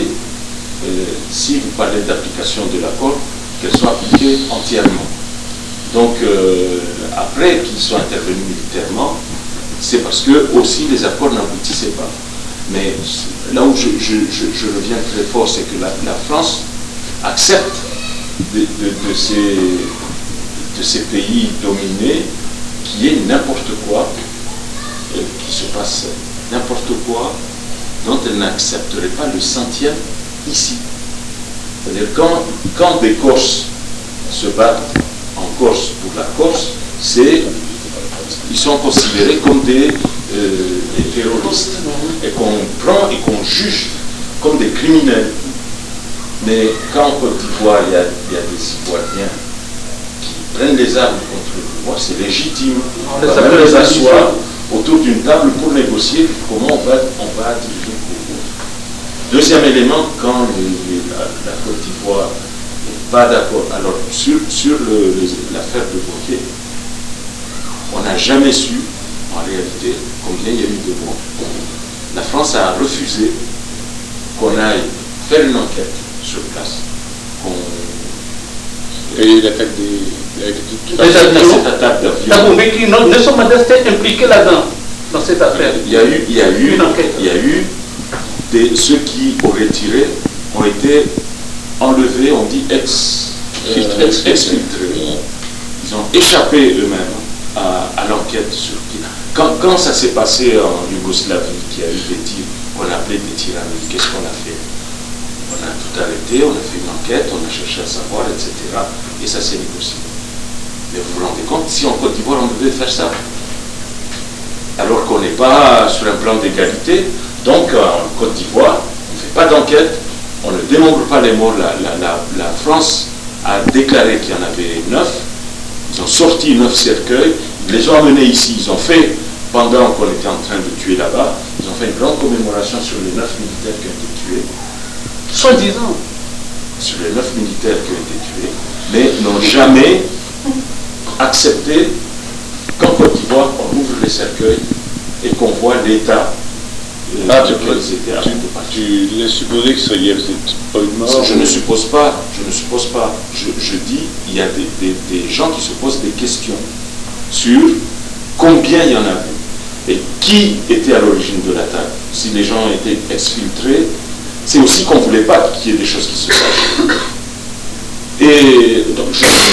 S7: si vous parlez d'application de l'accord, qu'elle soit appliquée entièrement. Donc, après qu'ils soient intervenus militairement, c'est parce que aussi les accords n'aboutissaient pas. Mais là où je reviens très fort, c'est que la France accepte de ces pays dominés qu'il y ait n'importe quoi qui se passe, n'importe quoi dont elle n'accepterait pas le centième ici. C'est-à-dire quand des Corses se battent en Corse pour la Corse, ils sont considérés comme des terroristes et qu'on prend et qu'on juge comme des criminels. Mais quand en Côte d'Ivoire, il y a des Ivoiriens qui prennent les armes contre le pouvoir, c'est légitime. On va même les asseoir autour d'une table pour négocier comment on va diriger le pouvoir. Deuxième élément, quand la Côte d'Ivoire n'est pas d'accord, alors sur l'affaire de Bokeh, on n'a jamais su, en réalité, combien il y a eu de morts. La France a refusé qu'on aille faire une enquête sur place.
S2: Et l'attaque
S3: cette attaque d'avion. Nelson Mandela était impliqué là-dedans, dans cette affaire.
S7: Il y a eu ceux qui auraient tiré ont été enlevés, on dit exfiltrés. Ils ont échappé eux-mêmes à l'enquête sur qui. Quand ça s'est passé en Yougoslavie, qu'il y a eu des tirs qu'on appelait des tirs amis, qu'est-ce qu'on a fait? On a tout arrêté, on a fait une enquête, on a cherché à savoir, etc. Et ça s'est négocié. Mais vous vous rendez compte, si en Côte d'Ivoire on devait faire ça, alors qu'on n'est pas sur un plan d'égalité, donc en Côte d'Ivoire, on ne fait pas d'enquête, on ne dénombre pas les morts. La France a déclaré qu'il y en avait 9. Ils ont sorti 9 cercueils, ils les ont amenés ici, ils ont fait, pendant qu'on était en train de tuer là-bas, ils ont fait une grande commémoration sur les 9 militaires qui ont été tués.
S3: Soi-disant.
S7: Sur les 9 militaires qui ont été tués, mais n'ont jamais accepté qu'en Côte d'Ivoire, on ouvre les cercueils et qu'on voit l'état
S2: tu laisses supposer qu'il y a pas une mort.
S7: Je ne suppose pas. Je dis, il y a des gens qui se posent des questions sur combien il y en a eu et qui était à l'origine de l'attaque. Si les gens étaient exfiltrés, c'est aussi qu'on ne voulait pas qu'il y ait des choses qui se passent. Et donc,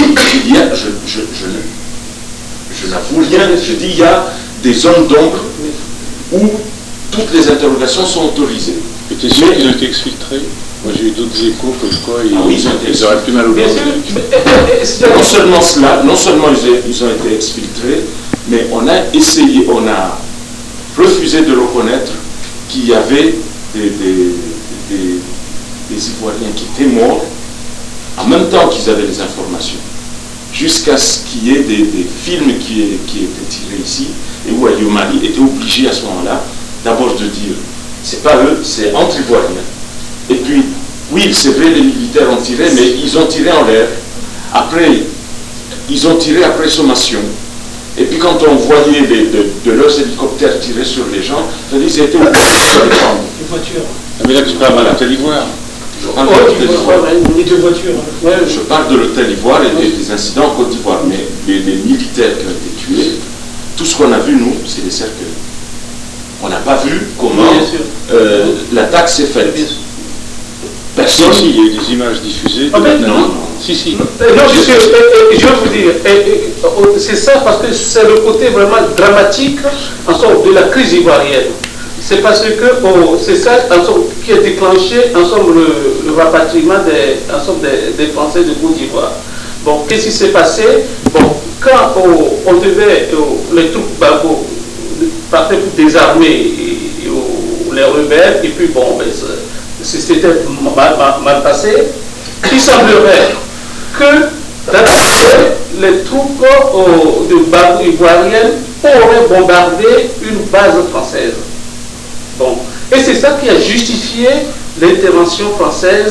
S7: je n'avoue rien, je dis il y a des zones d'ombre où toutes les interrogations sont autorisées.
S2: Et tu es sûr qu'ils ont été exfiltrés? Moi j'ai eu d'autres échos comme quoi ils auraient plus mal au ventre.
S7: Non seulement cela, non seulement ils ont été exfiltrés, mais on a essayé, on a refusé de reconnaître qu'il y avait des Ivoiriens qui étaient morts en même temps qu'ils avaient les informations, jusqu'à ce qu'il y ait des films qui étaient tirés ici, et où Ayou Mali était obligé à ce moment-là d'abord de dire, c'est pas eux, c'est entre Ivoiriens. Et puis, oui, c'est vrai, les militaires ont tiré, mais ils ont tiré en l'air. Après, ils ont tiré après sommation. Et puis quand on voyait de leurs hélicoptères tirer sur les gens, ils étaient obligés de les prendre.
S6: Une voiture.
S2: Ah, mais là tu parles de l'hôtel Ivoire.
S7: Je parle de l'hôtel Ivoire.
S6: Je
S7: parle de l'hôtel Ivoire et des incidents en Côte d'Ivoire. Mais les militaires qui ont été tués, tout ce qu'on a vu, nous, c'est des cercueils. On n'a pas vu comment l'attaque s'est faite. Personne.
S2: Si, il y a eu des images diffusées.
S7: Non.
S2: Si.
S3: Non, je vais vous dire, c'est ça parce que c'est le côté vraiment dramatique en sorte, de la crise ivoirienne. C'est parce que c'est ça en sorte, qui a déclenché en somme, le rapatriement des Français de Côte d'Ivoire. Bon, qu'est-ce qui s'est passé? Bon, quand on devait, les troupes Gbagbo partaient pour désarmer les rebelles, et puis bon, c'était mal passé. Il semblerait que dans les troupes de Gbagbo ivoiriennes aurait bombardé une base française. Bon. Et c'est ça qui a justifié l'intervention française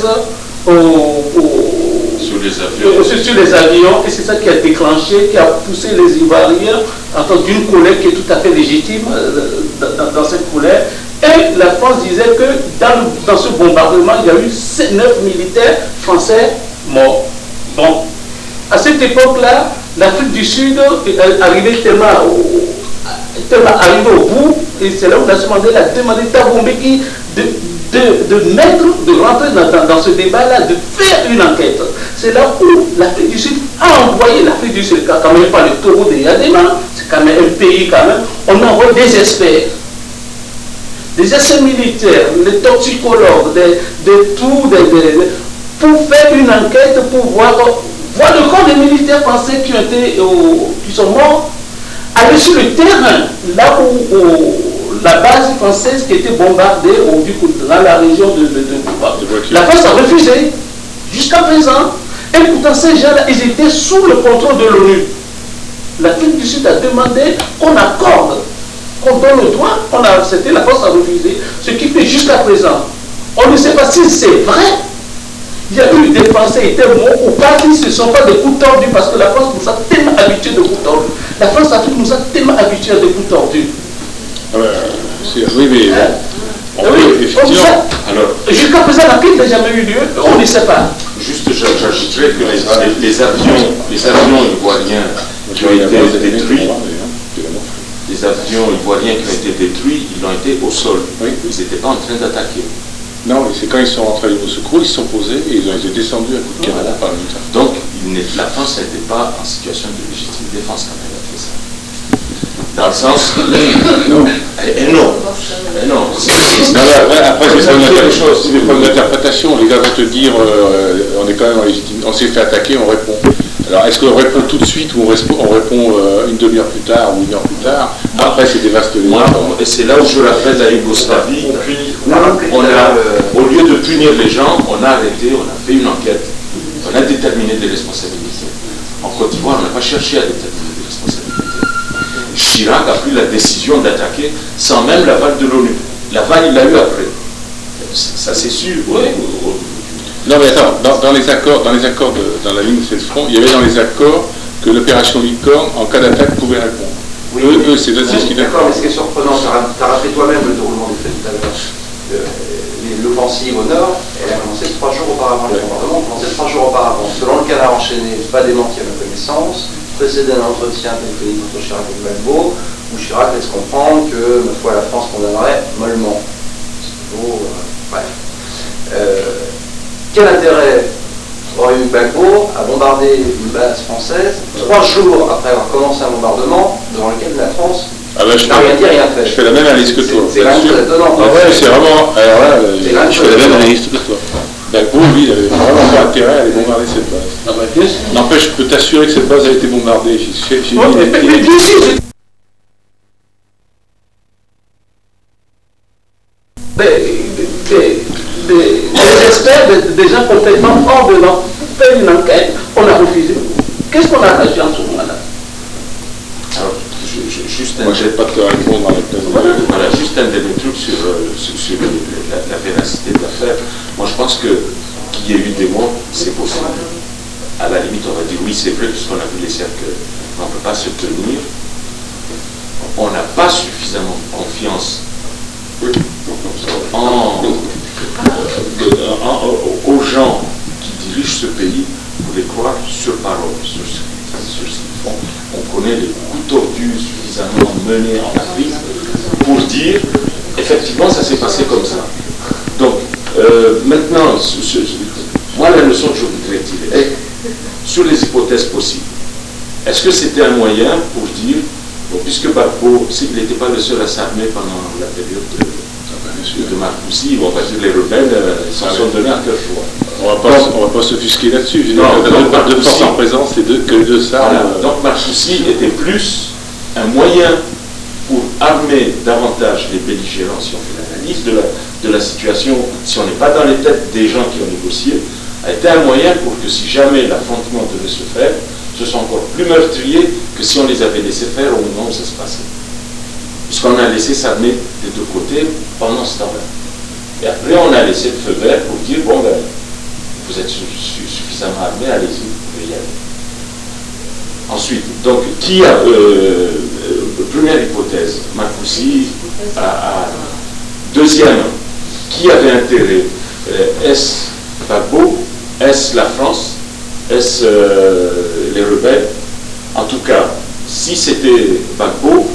S3: sur les avions, et c'est ça qui a déclenché, qui a poussé les Ivoiriens d'une colère qui est tout à fait légitime dans cette colère. Et la France disait que dans ce bombardement, il y a eu 9 militaires français morts. Bon, à cette époque-là, l'Afrique du Sud arrivait tellement arrivé au bout, et c'est là où Nelson Mandela a demandé à Thabo Mbeki de rentrer dans ce débat-là, de faire une enquête. C'est là où l'Afrique du Sud a envoyé l'Afrique du Sud, quand même pas le taureau de Yadema, c'est quand même un pays quand même, on envoie des experts militaires, des toxicologues, pour faire une enquête, pour voir le corps des militaires français qui sont morts, aller sur le terrain, là où la base française qui était bombardée dans la région de la France a refusé, jusqu'à présent. Et pourtant, ces gens-là, ils étaient sous le contrôle de l'ONU. L'Afrique du Sud a demandé qu'on accorde, qu'on donne le droit, la France a refusé. Ce qui fait jusqu'à présent, on ne sait pas si c'est vrai. Il y a eu des Français qui étaient morts ou pas, si ce ne sont pas des coups tordus, parce que la France nous a tellement habitués de coups tordus. La France-Afrique nous a tellement habitués à des coups tordus.
S2: Oui, mais
S3: jusqu'à présent, la crise n'a jamais eu lieu, on ne sait pas.
S7: Juste, j'ajouterais que les avions ivoiriens qui ont été détruits, les avions ivoiriens qui ont été détruits, ils ont été au sol. Oui. Ils n'étaient pas en train d'attaquer.
S2: Non, c'est quand ils sont rentrés au secours, ils se sont posés et ils ont été descendus à coup de canon.
S7: Voilà. Donc, la France n'était pas en situation de légitime défense quand elle a fait ça. Dans le sens... non.
S2: Après, c'est des problèmes d'interprétation. Les gars vont te dire, on est quand même en légitime, on s'est fait attaquer, on répond. Alors, est-ce qu'on répond tout de suite ou on répond une demi-heure plus tard ou une heure plus tard? Après, c'est des vastes légendes.
S7: Et c'est là où je rappelle la Yougoslavie. Au lieu de punir les gens, on a arrêté, on a fait une enquête, on a déterminé des responsabilités. En Côte d'Ivoire, on n'a pas cherché à déterminer des responsabilités. Chirac a pris la décision d'attaquer sans même l'aval de l'ONU. L'aval, il l'a eu après. Ça, c'est sûr.
S2: Oui. Non, mais attends, dans les accords dans la ligne de 16 francs, il y avait dans les accords que l'opération Licorne, en cas d'attaque, pouvait répondre. Oui, c'est ce qui est d'accord.
S5: Mais ce qui est surprenant, tu as rappelé toi-même le déroulement du fait tout à l'heure. L'offensive au nord, elle a commencé 3 jours auparavant. Les bombardements ont commencé 3 jours auparavant. Selon le canard enchaîné, pas démenti à ma connaissance, précédé d'un entretien téléphonique entre Chirac et Gbagbo, où Chirac laisse comprendre que, ma foi, la France condamnerait mollement. Bref. Quel intérêt aurait eu Gbagbo à bombarder une base française 3 jours après avoir commencé un bombardement devant lequel la France n'a rien dit, rien fait?
S2: Je fais la même analyse que toi.
S5: C'est quand même très étonnant.
S2: C'est vraiment... je fais la même analyse que toi. Gbagbo, lui, il avait vraiment pas intérêt à aller bombarder cette base. N'empêche, je peux t'assurer que cette base a été bombardée.
S3: Des experts, des gens complètement hors de l'ordre, faire une enquête, on a refusé. Qu'est-ce qu'on a agi en ce moment-là?
S2: Moi, je n'ai pas te répondre à la place.
S7: Voilà, juste un dernier truc sur la véracité de l'affaire. Moi, je pense qu'il y ait eu des morts, c'est possible. À la limite, on va dire oui, c'est vrai, puisqu'on a vu les cercles, on ne peut pas se tenir. On n'a pas suffisamment confiance aux gens qui dirigent ce pays pour les croire sur parole, sur ce qu'ils font. On connaît les coups tordus suffisamment menés en Afrique pour dire effectivement ça s'est passé comme ça. Donc maintenant, moi la leçon que je voudrais tirer est sur les hypothèses possibles. Est-ce que c'était un moyen pour dire, bon, puisque Gbagbo, s'il n'était pas le seul à s'armer pendant la période de Marcoussi, on va dire les rebelles s'en sont donnés à cœur joie.
S2: On va pas s'offusquer là-dessus. Je veux dire, de force en présence, c'est que les deux ça.
S7: Voilà. Donc Marcoussi était plus un moyen pour armer davantage les belligérants, si on fait l'analyse de la situation, si on n'est pas dans les têtes des gens qui ont négocié, a été un moyen pour que si jamais l'affrontement devait se faire, ce sont encore plus meurtriers que si on les avait laissés faire au moment où ça se passait. Puisqu'on a laissé s'armer des deux côtés pendant ce temps-là. Et après, on a laissé le feu vert pour dire, bon, ben, vous êtes suffisamment armés, allez-y, vous pouvez y aller. Ensuite, donc, qui a... première hypothèse, Marcoussis a... Deuxième, qui avait intérêt? Est-ce Gbagbo? Est-ce la France? Est-ce les rebelles? En tout cas, si c'était Gbagbo,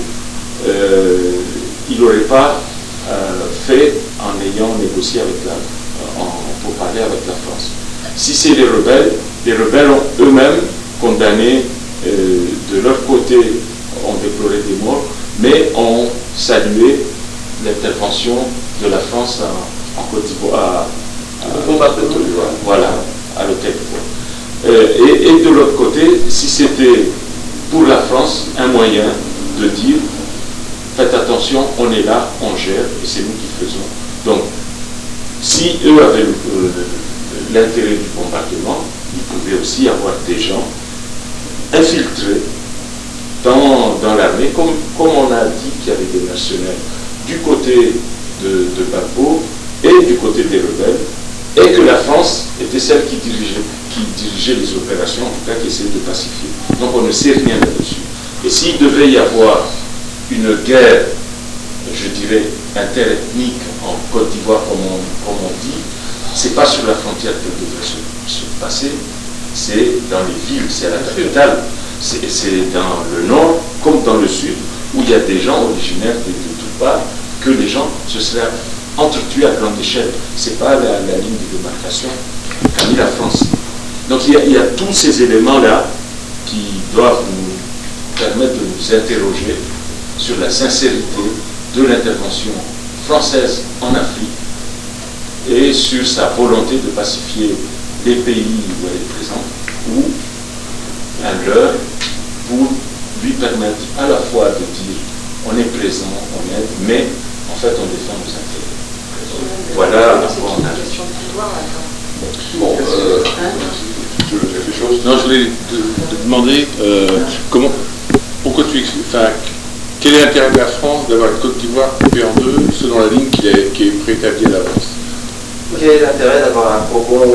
S7: il n'aurait pas fait en ayant négocié avec pour parler avec la France. Si c'est les rebelles ont eux-mêmes condamné, de leur côté, ont déploré des morts, mais ont salué l'intervention de la France en Côte d'Ivoire, voilà, à l'hôtel d'Ivoire. Et de l'autre côté, si c'était pour la France un moyen de dire faites attention, on est là, on gère, et c'est nous qui faisons. Donc, si eux avaient l'intérêt du bombardement, il pouvait aussi y avoir des gens infiltrés dans l'armée, comme on a dit qu'il y avait des mercenaires du côté de Gbagbo et du côté des rebelles, et que la France était celle qui dirigeait les opérations, en tout cas qui essayait de pacifier. Donc on ne sait rien là-dessus. Et s'il devait y avoir une guerre, je dirais, interethnique en Côte d'Ivoire, comme on dit, c'est pas sur la frontière qu'elle devrait se passer, c'est dans les villes, c'est à la capitale, c'est dans le nord comme dans le sud, où il y a des gens originaires de toutes parts, que les gens se seraient entretués à grande échelle. C'est pas la ligne de démarcation qu'a mis la France. Donc il y a tous ces éléments-là qui doivent nous permettre de nous interroger sur la sincérité de l'intervention française en Afrique et sur sa volonté de pacifier les pays où elle est présente, ou un leurre pour lui permettre à la fois de dire on est présent, on aide, mais en fait on défend nos intérêts. Voilà.
S1: Bon, tu veux dire quelque chose?
S2: Non, je voulais te demander pourquoi quel est l'intérêt de la France d'avoir une Côte d'Ivoire coupée en deux selon la ligne qui est préétablie à l'avance?
S5: Quel est l'intérêt d'avoir un Congo,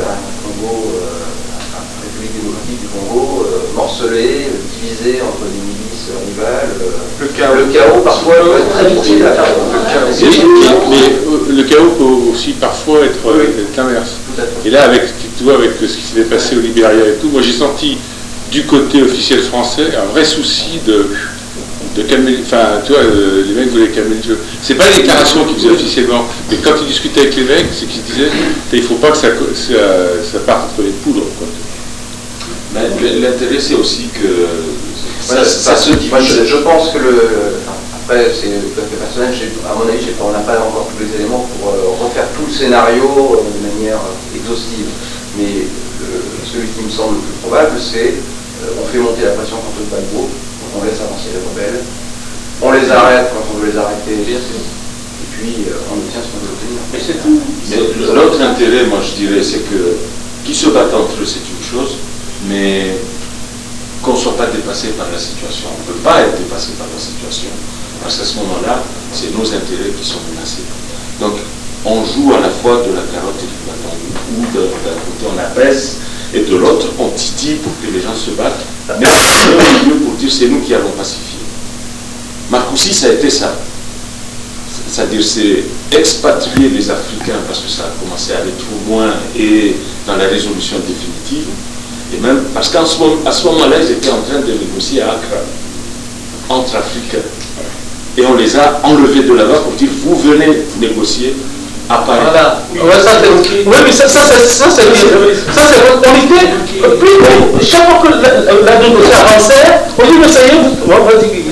S5: République démocratique du Congo, morcelé, divisé entre des milices rivales, le chaos parfois peut être très difficile à faire.
S2: Mais le chaos peut aussi parfois être l'inverse. Et là, avec ce qui s'est passé au Libéria et tout, moi j'ai senti du côté officiel français un vrai souci de calmer, enfin, tu vois, les mecs voulaient calmer le jeu. C'est pas les déclarations qu'ils faisaient officiellement, mais quand ils discutaient avec les mecs, c'est qu'ils disaient, il faut pas que ça parte entre les poudres, quoi.
S7: L'intérêt, c'est aussi que
S5: ça se divise. Moi, je pense que après, c'est tout à fait personnel, à mon avis, on n'a pas encore tous les éléments pour refaire tout le scénario de manière exhaustive. Mais celui qui me semble le plus probable, c'est on fait monter la pression contre le Gbagbo, on laisse avancer les rebelles, on les arrête quand on veut les arrêter, et puis on obtient ce qu'on veut obtenir.
S3: Mais c'est tout.
S7: Mais l'autre intérêt, moi je dirais, c'est que qu'ils se battent entre eux, c'est une chose, mais qu'on ne soit pas dépassé par la situation. On ne peut pas être dépassé par la situation, parce qu'à ce moment-là, c'est nos intérêts qui sont menacés. Donc, on joue à la fois de la carotte et du bâton, ou d'un côté on apaise, et de l'autre on titille pour que les gens se battent, mais au milieu pour dire c'est nous qui allons pacifier. Marcoussis, ça a été ça. C'est-à-dire c'est expatrier les Africains parce que ça a commencé à aller trop loin et dans la résolution définitive, et même parce qu'à ce moment-là, ils étaient en train de négocier à Accra entre Africains. Et on les a enlevés de là-bas pour dire vous venez négocier à Paris.
S3: Voilà. Ouais, ça, oui, mais ça c'est on était, puis chaque fois que la négociation avançait, on dit mais ça y est, vas-y.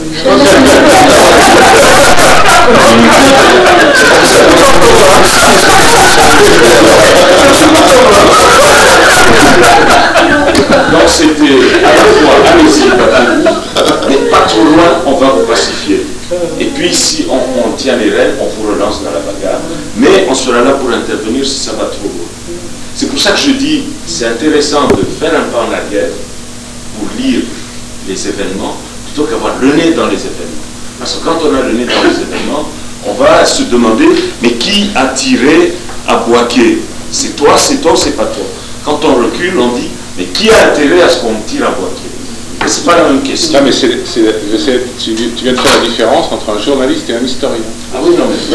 S7: Donc c'était à la fois allez-y, mais pas trop loin, on va vous pacifier. Et puis si on tient les rênes, on vous relance dans la bagarre. Mais on sera là pour intervenir si ça va trop loin. C'est pour ça que je dis, c'est intéressant de faire un pas en arrière pour lire les événements plutôt qu'avoir le nez dans les événements. Parce que quand on a le nez dans les événements, on va se demander, mais qui a tiré à Bouaké? C'est toi, c'est pas toi. Quand on recule, on dit, mais qui a intérêt à ce qu'on tire à Bouaké? C'est pas la même question.
S2: Non, mais tu viens de faire la différence entre un journaliste et un historien.
S7: Ah oui, non, mais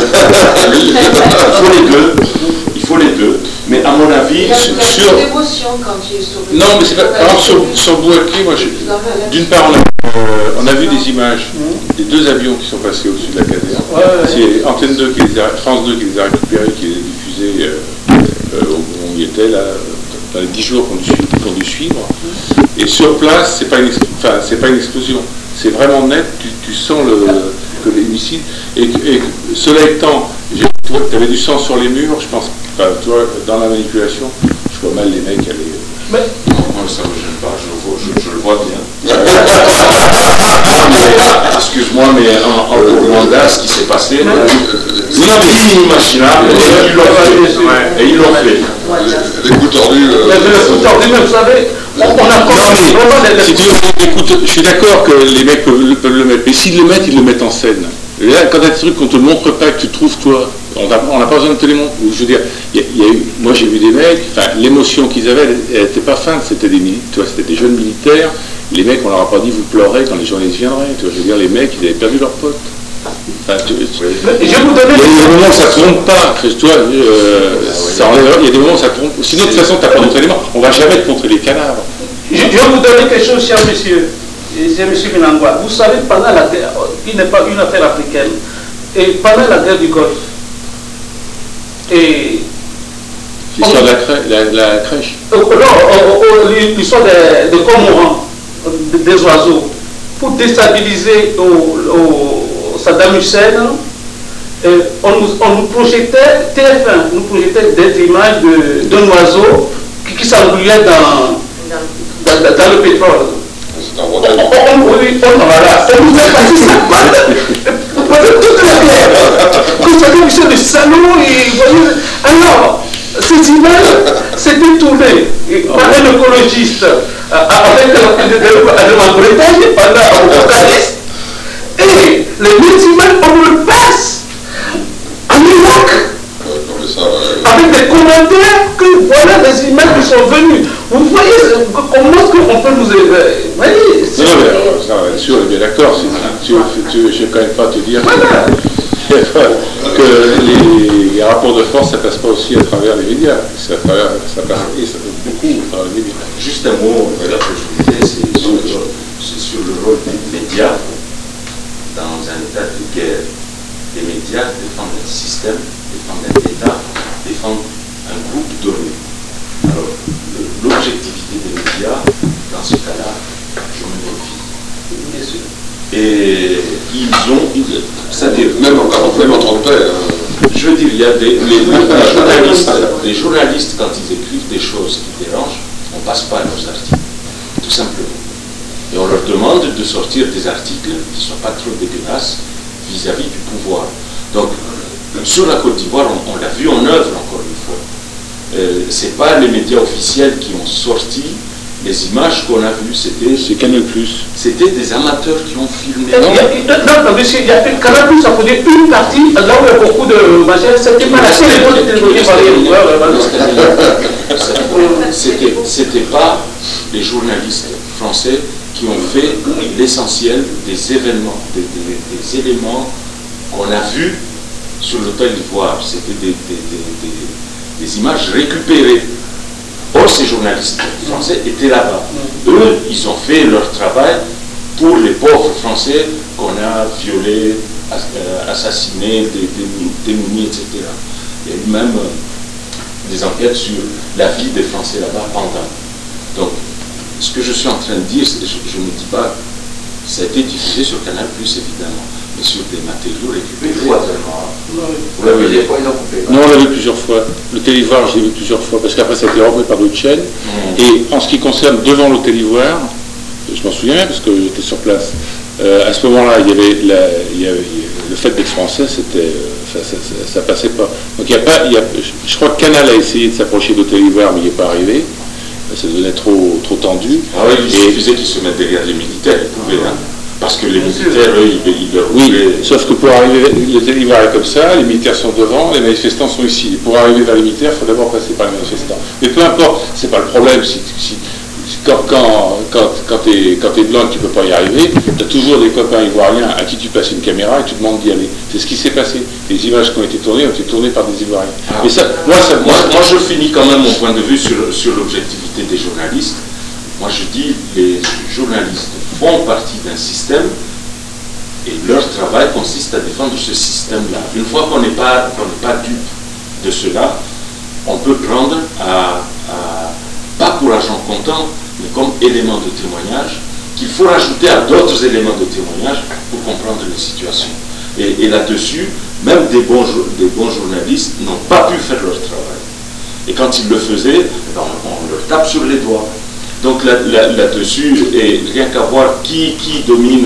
S7: il faut les deux. Mais à mon avis,
S8: il y a sur l'émotion quand tu es sur le...
S2: Non, mais c'est pas. Par exemple, sur Bouaké, moi, d'une part, on a vu des images des deux avions qui sont passés au-dessus de la caserne. C'est Antenne 2 France 2 qui les a récupérés, qui les a diffusés où on y était, là, dans les 10 jours qu'on dû suivre. Et sur place, c'est pas une explosion. C'est vraiment net, tu sens que les missiles. Et cela étant, tu avais du sang sur les murs, je pense, toi, dans la manipulation, je vois mal les mecs aller.
S7: Mais moi, ça ne me gêne pas, je le vois bien. Excuse-moi, mais en Rwanda, ce qui s'est passé, c'est inimaginable. Et ils l'ont fait.
S1: Les coups tordus.
S3: Vous savez, on a
S2: si tu veux, écoute, je suis d'accord que les mecs peuvent le mettre, mais s'ils le mettent, ils le mettent en scène. Là, quand tu as des trucs qu'on te montre pas, que tu trouves toi, on n'a pas besoin de te les montrer. Je veux dire, moi j'ai vu des mecs, l'émotion qu'ils avaient, elle n'était pas feinte, c'était des jeunes militaires. Les mecs, on leur a pas dit vous pleurez quand les journalistes viendraient. Tu vois, je veux dire, les mecs, ils avaient perdu leurs potes. Il y a des moments où ça ne trompe pas. Toi, il y a des moments où ça trompe. Sinon, de toute façon, tu n'as pas montré les morts. On ne va jamais te montrer les cadavres.
S3: Je vais vous donner quelque chose, cher monsieur. Cher monsieur Minangwa. Vous savez, pendant la guerre, il n'est pas une affaire africaine. Et pendant la guerre du Golfe, et
S2: l'histoire de la crèche.
S3: L'histoire des cormorans, des oiseaux, pour déstabiliser Saddam Hussein, on nous projetait, TF1 nous projetait des images d'un oiseau qui s'engluait dans le pétrole. On nous a passé ça. Saddam Hussein, le salaud, alors, cette image s'était tournée par un écologiste avec le Bretagne pendant au Cadiz. Et les mêmes images, on le passe en Irak. Avec des commentaires que voilà les images qui sont venues. Vous voyez comment est-ce qu'on peut nous élever?
S2: Non, bien sûr, bien d'accord. Je ne vais quand même pas te dire que les rapports de force, ça passe pas aussi à travers les médias. Ça passe beaucoup à travers les médias.
S7: Juste un mot, que je voulais, c'est sur le rôle des médias dans un état de guerre. Les médias défendent un système, défendent un État, défendent un groupe donné. Alors, l'objectivité des médias, dans ce cas-là, je me méfie. Bien sûr. Et c'est-à-dire,
S1: même en temps de paix.
S7: Je veux dire, il y a des journalistes, quand ils écrivent des choses qui dérangent, on ne passe pas leurs articles, tout simplement. Et on leur demande de sortir des articles qui ne soient pas trop dégueulasses vis-à-vis du pouvoir. Donc, sur la Côte d'Ivoire, on l'a vu en œuvre, encore une fois. Ce n'est pas les médias officiels qui ont sorti les images qu'on a vues,
S2: c'est Canal+.
S7: C'était des amateurs qui ont filmé.
S3: Non, monsieur, il y a fait Canal+, ça faisait une partie, là où il y a beaucoup de machins, c'était pas la seule époque de télévision.
S7: C'était pas les journalistes français qui ont fait l'essentiel des événements, des éléments qu'on a vus sur l'hôtel d'Ivoire. C'était des images récupérées. Or, ces journalistes français étaient là-bas. Eux, ils ont fait leur travail pour les pauvres Français qu'on a violés, assassinés, démunis, etc. Il y a eu même des enquêtes sur la vie des Français là-bas pendant. Donc, ce que je suis en train de dire, je ne dis pas, ça a été diffusé sur Canal+, évidemment, mais sur des matériaux récupérés.
S5: Vous l'avez vu des fois, ils ont coupé.
S2: Non, on l'a vu plusieurs fois. Le Télévoir, je l'ai vu plusieurs fois, parce qu'après, ça a été repris par d'autres chaînes. Et en ce qui concerne devant le Télévoir, je m'en souviens bien, parce que j'étais sur place, à ce moment-là, il y avait le fait d'être français, ça passait pas. Donc, je crois que Canal a essayé de s'approcher de Télévoir, mais il n'est pas arrivé. ça devenait trop tendu.
S7: Ah oui, il suffisait qu'ils se mettent derrière les militaires, ils pouvaient, hein. Parce que les militaires, eux, ils leur
S2: oui, sauf que pour arriver, il va comme ça, les militaires sont devant, les manifestants sont ici. Et pour arriver vers les militaires, il faut d'abord passer par les manifestants. Mais peu importe, c'est pas le problème. Quand t'es blanc, tu peux pas y arriver, tu as toujours des copains ivoiriens à qui tu passes une caméra et tu demandes d'y aller. C'est ce qui s'est passé. Les images qui ont été tournées par des Ivoiriens.
S7: Ah.
S2: Et ça, moi,
S7: je finis quand même mon point de vue sur l'objectivité des journalistes. Moi, je dis les journalistes font partie d'un système et leur travail consiste à défendre ce système-là. Une fois qu'on n'est pas dupe de cela, on peut prendre pas pour argent comptant, mais comme élément de témoignage, qu'il faut rajouter à d'autres éléments de témoignage pour comprendre les situations. Et là-dessus, même des bons journalistes n'ont pas pu faire leur travail. Et quand ils le faisaient, on leur tape sur les doigts. Donc là-dessus, et rien qu'à voir qui domine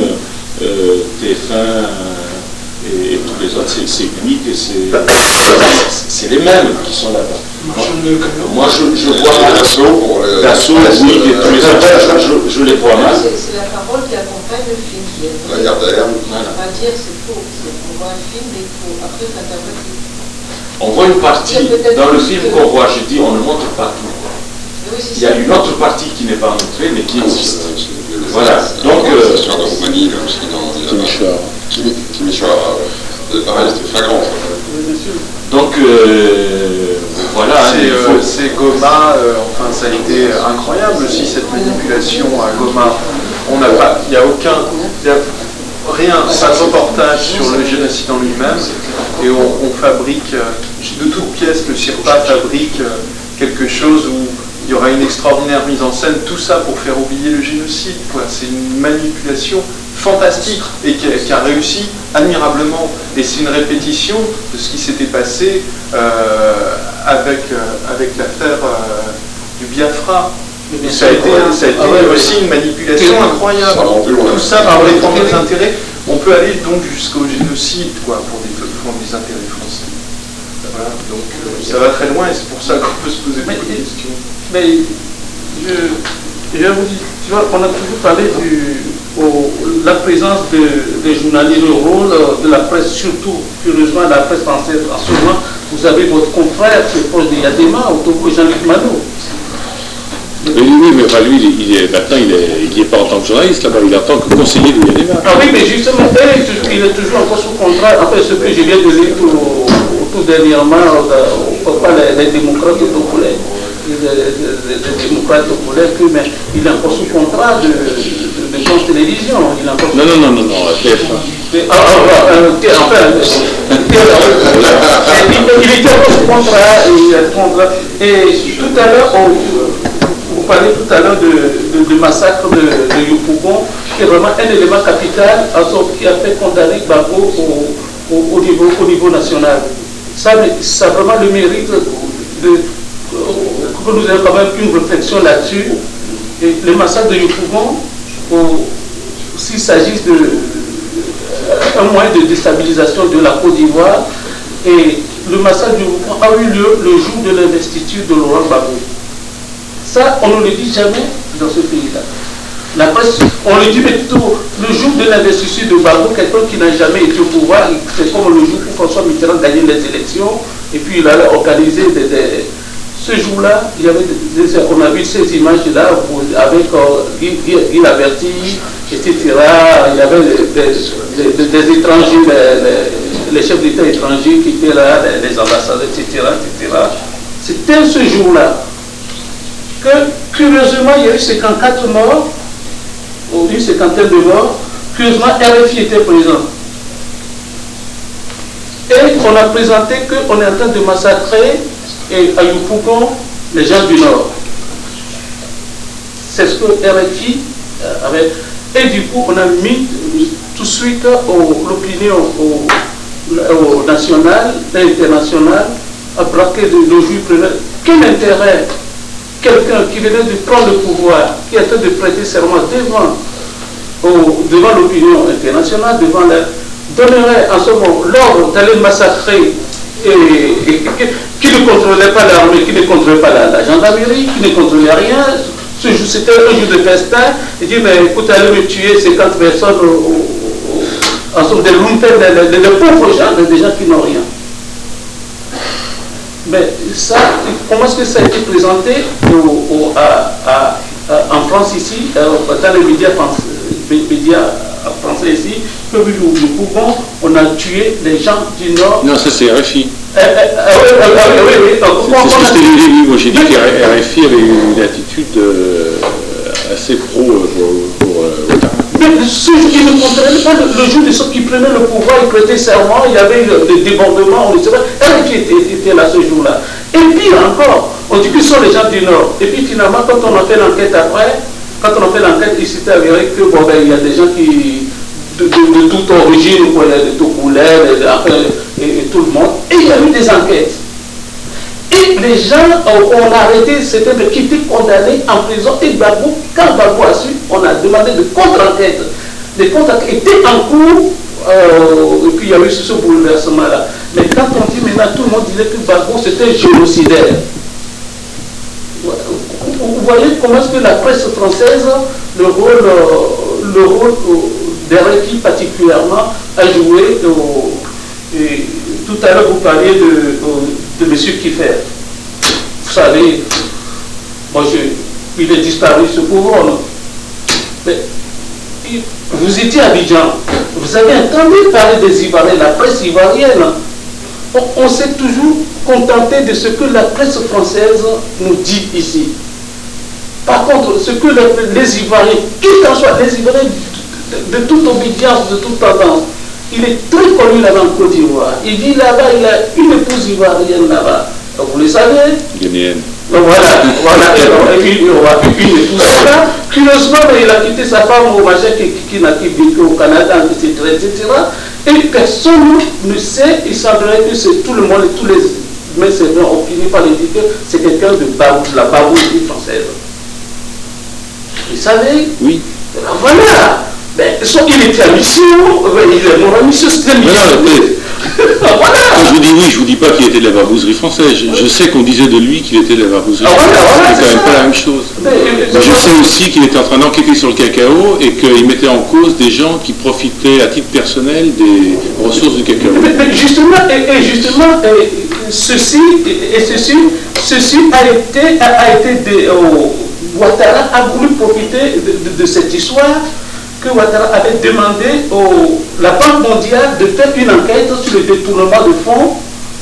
S7: TF1 et tous les autres, c'est Bouygues et c'est les mêmes qui sont là-bas. Moi je vois Dassault, Bouygues et tous les autres, je les vois mal.
S8: C'est la parole qui accompagne le film qui est.
S1: La garde d'air.
S8: On ne va pas dire c'est faux, on voit un film mais il faut après s'interpréter.
S7: On voit une partie, dans le film qu'on voit, je dis, on ne montre pas tout. Il y a une autre partie qui n'est pas montrée, mais qui existe. Voilà. Donc,
S1: sur la Roumanie, là aussi, dans Timișoara. Pareil, c'était flagrant.
S4: Donc, voilà. C'est Goma, enfin, ça a été incroyable aussi, cette manipulation à Goma. Il n'y a rien, pas de reportage sur le génocide en lui-même, et on fabrique, de toutes pièces, le CIRPA fabrique quelque chose où il y aura une extraordinaire mise en scène, tout ça pour faire oublier le génocide. C'est une manipulation fantastique et qui a réussi admirablement. Et c'est une répétition de ce qui s'était passé avec l'affaire du Biafra. Et ça a été aussi une manipulation incroyable. Tout ça par les propres intérêts. On peut aller donc jusqu'au génocide pour des intérêts français. Voilà, donc ça va très loin et c'est pour ça qu'on peut se poser beaucoup de questions.
S3: Mais je vais vous dire, tu vois, on a toujours parlé de la présence des journalistes, le rôle de la presse, surtout, curieusement, la presse française. En ce moment, vous avez votre confrère qui est proche de Yadema, au Togo, Jean-Luc Manot.
S2: Oui, mais enfin, lui, maintenant, il n'y est pas en tant que journaliste là-bas, il est en tant que conseiller de Yadema.
S3: Ah oui, mais justement, il est toujours encore sous contrat. Après, ce que je viens de lire tout dernièrement, pourquoi les démocrates togolais, les démocrates togolais, mais il est encore sous contrat de France Télévisions.
S2: Non, TF1.
S3: Il était encore sous contrat. Et tout à l'heure, vous parlez tout à l'heure du massacre de Yopougon, qui est vraiment un élément capital qui a fait condamner Gbagbo au niveau national. Ça a vraiment le mérite que nous ayons quand même une réflexion là-dessus. Et le massacre de Yopougon, s'il s'agit d'un moyen de déstabilisation de la Côte d'Ivoire, et le massacre de Yopougon a eu lieu le jour de l'investiture de Laurent Gbagbo. Ça, on ne le dit jamais dans ce pays-là. La presse, on le dit, mais plutôt le jour de l'investiture de Gbagbo, quelqu'un qui n'a jamais été au pouvoir, c'est comme le jour où François Mitterrand gagnait les élections, et puis il a organisé ce jour-là, il y avait on a vu ces images-là avec Guy Laverty, etc. Il y avait des étrangers, les chefs d'État étrangers qui étaient là, les ambassadeurs, etc. C'était ce jour-là que, curieusement, il y a eu 54 morts, ou une cinquantaine de morts. Curieusement, RFI était présent. Et on a présenté qu'on est en train de massacrer à Yopougon les gens du Nord. C'est ce que RFI avait. Et du coup, on a mis tout de suite l'opinion nationale et internationale à braquer le juif. Quel intérêt quelqu'un qui venait de prendre le pouvoir, qui est en train de prêter serment devant l'opinion internationale, donnerait en ce moment l'ordre d'aller massacrer
S9: qui ne contrôlait pas l'armée, qui ne contrôlait pas la gendarmerie, qui ne contrôlait rien. C'était un jour de festin. Il dit, mais écoute, allez me tuer 50 personnes en somme de lumpen, de pauvres gens, des gens qui n'ont rien. Mais ça, comment est-ce que ça a été présenté en France ici, dans les médias français ici, que nous pouvons, on a tué des gens du Nord.
S2: Non, ça c'est RFI.
S9: Oui.
S2: C'est ce que j'ai dit. Moi j'ai dit que RFI avait une attitude assez pro pour
S9: mais ceux qui ne comprenaient pas le jour de ceux qui prenaient le pouvoir, ils prêtaient serment, il y avait des débordements, on ne sait pas. RFI était là ce jour-là. Et pire encore, on dit que ce sont les gens du Nord. Et puis finalement, quand on a fait l'enquête après, il s'était avéré que bon, ben, il y a des gens qui, de toute origine, de tout couleur, et tout le monde. Et il y a eu des enquêtes. Et les gens ont arrêté, c'était qui étaient condamnés en prison. Et Gbagbo, quand Gbagbo a su, on a demandé de contre-enquêtes. Les contre-enquêtes étaient en cours, et puis il y a eu ce bouleversement-là. Mais quand on dit maintenant, tout le monde disait que Gbagbo c'était génocidaire. Vous voyez comment est-ce que la presse française, le rôle d'RFI particulièrement, a joué. Et tout à l'heure, vous parliez de M. Kiffer. Vous savez, moi, il est disparu, ce pauvre homme. Mais vous étiez à Abidjan, vous avez entendu parler des Ivoiriens, la presse ivoirienne. On s'est toujours contenté de ce que la presse française nous dit ici. Par contre, ce que les Ivoiriens, qui qu'en soit, les Ivoiriens de toute obédience, de toute tendance, il est très connu là-bas en Côte d'Ivoire. Il vit là-bas, il a une épouse ivoirienne là-bas. Vous le savez?
S2: Ghanéenne.
S9: Voilà, une épouse là-bas. Curieusement, il a quitté sa femme au machin qui n'a vécu au Canada, etc. Et personne ne sait, il semblerait que c'est tout le monde, tous les médecins ont fini par lui dire que c'est quelqu'un de la babouillerie française. Vous savez? Oui. Voilà. Ben, il était à mission, il est mort à mission, c'était
S2: voilà. Quand je vous dis oui, je ne vous dis pas qu'il était de la barbouzerie française. Je sais qu'on disait de lui qu'il était de la barbouzerie française. C'est quand même pas la même chose. Je sais aussi qu'il était en train d'enquêter sur le cacao et qu'il mettait en cause des gens qui profitaient à titre personnel des ressources du cacao.
S9: Justement, ceci a été Ouattara a voulu profiter de cette histoire que Ouattara avait demandé à la Banque mondiale de faire une enquête sur le détournement de fonds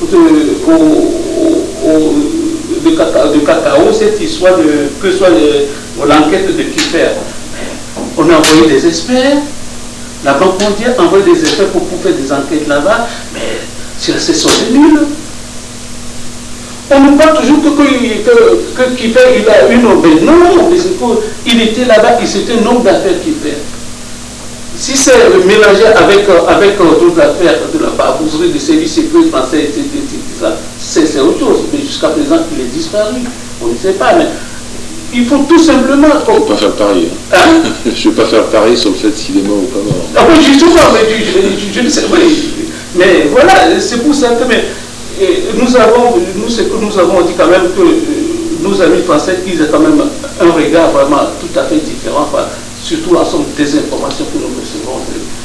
S9: de cacao, cette histoire que soit l'enquête de Kiffer. On a envoyé des experts, la Banque mondiale a envoyé des experts pour faire des enquêtes là-bas, mais c'est la session des nuls. On nous parle toujours que Kiffer, il a une aubaine. Non, il était là-bas, c'était un homme d'affaires Kiffer. Si c'est mélangé avec d'autres affaires de la barbouzerie des services secrets français, etc., c'est autre chose. Mais jusqu'à présent, il est disparu. On ne sait pas. Mais il faut tout simplement.
S2: Je ne vais pas faire pari. Hein? Je ne vais pas faire pari sur le fait s'il est mort ou pas mort.
S9: Ah oui, justement, mais je ne sais pas. Mais voilà, c'est pour ça que. Ce que nous avons dit quand même que nos amis français, ils ont quand même un regard vraiment tout à fait différent. Surtout en somme des informations que nous recevons,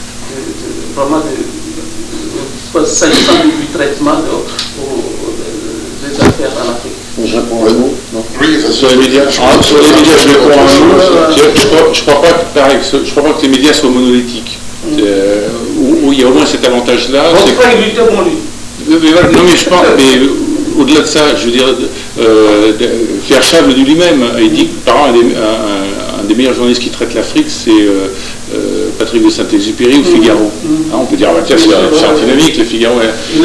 S9: s'agissant du traitement des affaires en Afrique.
S2: Je réponds à un mot. Sur les médias, je réponds à un mot. Je ne crois pas que les médias soient monolithiques. Où il y a au moins cet avantage-là. Non, mais je pense, mais au-delà de ça, je veux dire, Pierre Chaves le dit lui-même. Il dit que par exemple, un des meilleurs journalistes qui traite l'Afrique, c'est Patrick de Saint-Exupéry ou Figaro. Hein, on peut dire, tiens, c'est antinomique, le Figaro.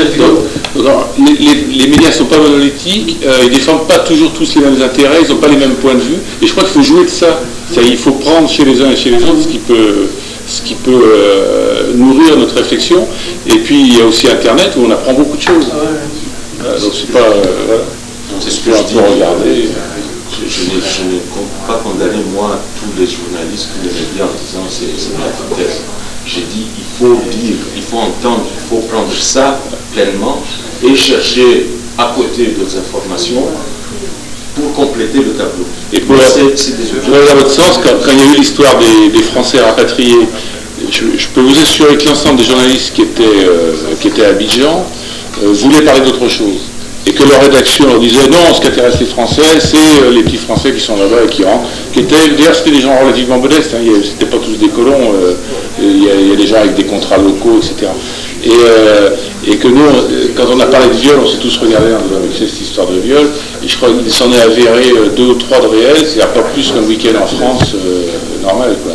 S2: Les médias ne sont pas monolithiques, ils ne défendent pas toujours tous les mêmes intérêts, ils n'ont pas les mêmes points de vue. Et je crois qu'il faut jouer de ça. Il faut prendre chez les uns et chez les autres ce qui peut nourrir notre réflexion. Et puis il y a aussi Internet où on apprend beaucoup de choses. Donc c'est pas...
S7: c'est ce que je dis. Regarder. Je ne compte pas condamner moi tous les journalistes, tous les médias en disant c'est de la foutaise. J'ai dit, il faut lire, il faut entendre, il faut prendre ça pleinement et chercher à côté d'autres informations pour compléter le tableau.
S2: Et pour dans votre sens, quand il y a eu l'histoire des Français rapatriés, je peux vous assurer que l'ensemble des journalistes qui étaient à Abidjan voulaient parler d'autre chose. Et que leur rédaction leur disait non, ce qui intéresse les Français, c'est les petits Français qui sont là-bas et qui rentrent. D'ailleurs, c'était des gens relativement modestes, hein, c'était pas tous des colons, il y a des gens avec des contrats locaux, etc. Et que nous, quand on a parlé de viol, on s'est tous regardés en disant c'est cette histoire de viol, et je crois qu'il s'en est avéré 2 ou 3 de réels, c'est-à-dire pas plus qu'un week-end en France normal, quoi.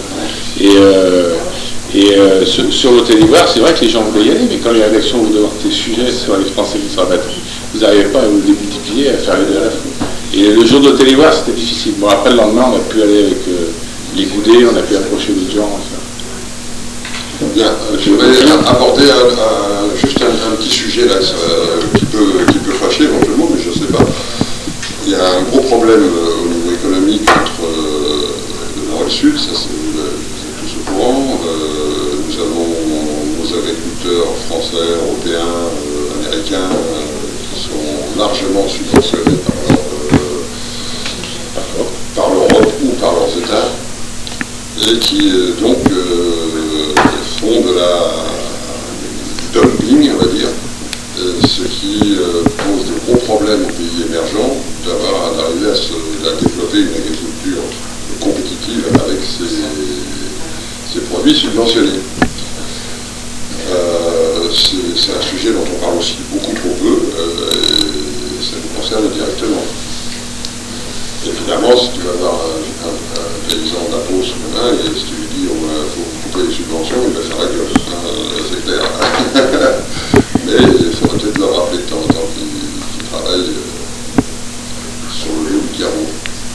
S2: Sur l'Hôtel d'Ivoire, c'est vrai que les gens voulaient y aller, mais quand les rédactions vous donnent des sujets sur les Français qui sont rapatriés, vous n'arrivez pas à vous démultiplier, à faire les deux à la fois. Et le jour de l'Hôtel d'Ivoire, c'était difficile. Bon, après, le lendemain, on a pu aller avec les goudets, on a pu approcher les gens. Enfin.
S1: Bien, je voudrais apporter juste un petit sujet là, qui peut fâcher éventuellement, mais je ne sais pas. Il y a un gros problème au niveau économique entre le Nord et le Sud, ça c'est tous au courant. Nous avons nos agriculteurs français, européens, américains qui sont largement subventionnés par l'Europe ou par leurs États et qui donc font du dumping, on va dire, ce qui pose de gros problèmes aux pays émergents d'arriver à développer une agriculture compétitive avec ces produits subventionnés. C'est un sujet dont on parle aussi beaucoup trop peu et ça nous concerne directement. Évidemment, si tu vas voir un paysan d'impôt sous le main et si tu lui dis il faut couper les subventions, il va faire la gueule, c'est clair. Mais il faudrait peut-être leur rappeler de temps en temps qu'ils travaillent sur le lieu qui roule.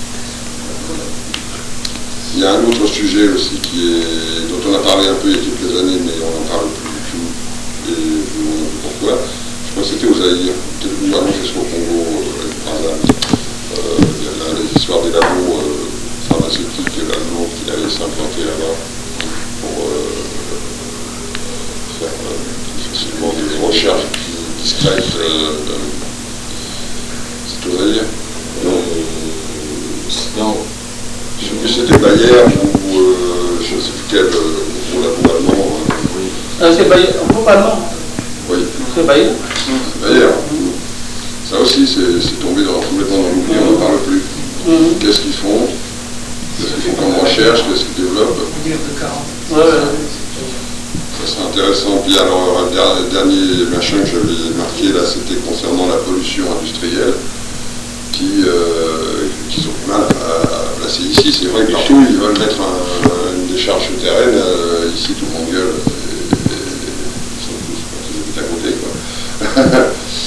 S1: Il y a un autre sujet aussi dont on a parlé un peu il y a quelques années, mais on n'en parle plus du tout. Et je me demande pourquoi. Je crois que c'était aux Zaïre, peut-être nous allons jusqu'au Congo, il y a l'histoire des labos pharmaceutiques allemands qui allaient s'implanter là-bas pour faire facilement des recherches discrètes. C'est aux Zaïre. Non. Je sais plus c'était Bayer ou je ne sais plus quel labo allemand.
S3: C'est Bayer, un groupe allemand.
S1: Oui.
S3: C'est Bayer.
S1: Bayer. Ça aussi, c'est tombé complètement dans l'oubli, on n'en parle plus. Qu'est-ce qu'ils font? Qu'est-ce qu'ils font comme recherche? Qu'est-ce qu'ils développent? Ça serait intéressant. Puis alors, un dernier machin que j'avais marqué là, c'était concernant la pollution industrielle qui ont du mal à placer ici. C'est vrai que partout, ils veulent mettre une décharge souterraine. Ici, tout le monde gueule. Ils sont tous à côté, quoi.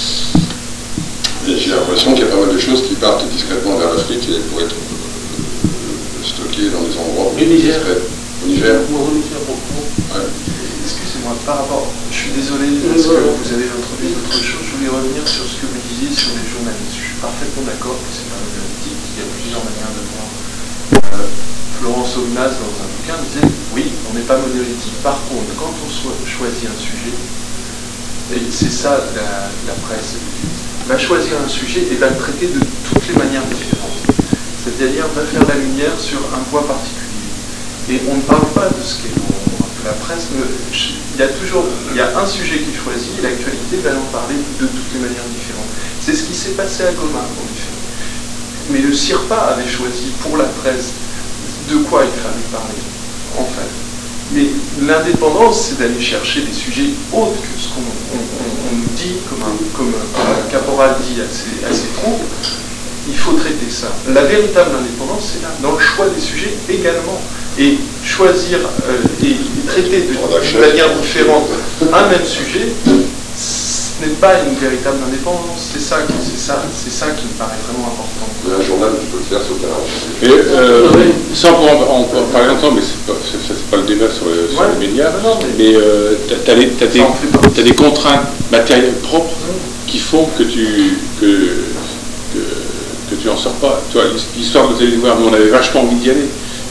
S1: Et j'ai l'impression qu'il y a pas mal de choses qui partent discrètement vers l'Afrique et pour être stockées dans des endroits plus discrets. Au Niger. Ouais.
S4: Excusez-moi, par rapport, je suis désolé parce que vous avez introduit autre chose, je voulais revenir sur ce que vous disiez sur les journalistes. Je suis parfaitement d'accord que c'est pas monolithique, il y a plusieurs manières de voir. Florence Aubenas, dans un bouquin, disait oui, on n'est pas monolithique. Par contre, quand on choisit un sujet, et c'est ça la presse, va choisir un sujet et va le traiter de toutes les manières différentes. C'est-à-dire va faire la lumière sur un point particulier. Et on ne parle pas de ce qu'est la presse. Il y a un sujet qui choisit et l'actualité va en parler de toutes les manières différentes. C'est ce qui s'est passé à Goma, en effet. Mais le CIRPA avait choisi pour la presse de quoi il fallait parler, en fait. Mais l'indépendance, c'est d'aller chercher des sujets autres que ce qu'on nous dit, comme un caporal dit à ses troupes. Il faut traiter ça. La véritable indépendance, c'est là, dans le choix des sujets également. Et choisir et traiter d'une manière différente un même sujet, ce n'est pas une véritable indépendance. C'est ça qui me paraît vraiment important.
S1: Un journal, tu peux le faire sur le terrain.
S2: Sans en parler longtemps, mais c'est pas le débat sur les médias, mais tu as des contraintes matérielles propres qui font que tu en sors pas. Tu vois, l'histoire de l'Hôtel d'Ivoire, nous on avait vachement envie d'y aller.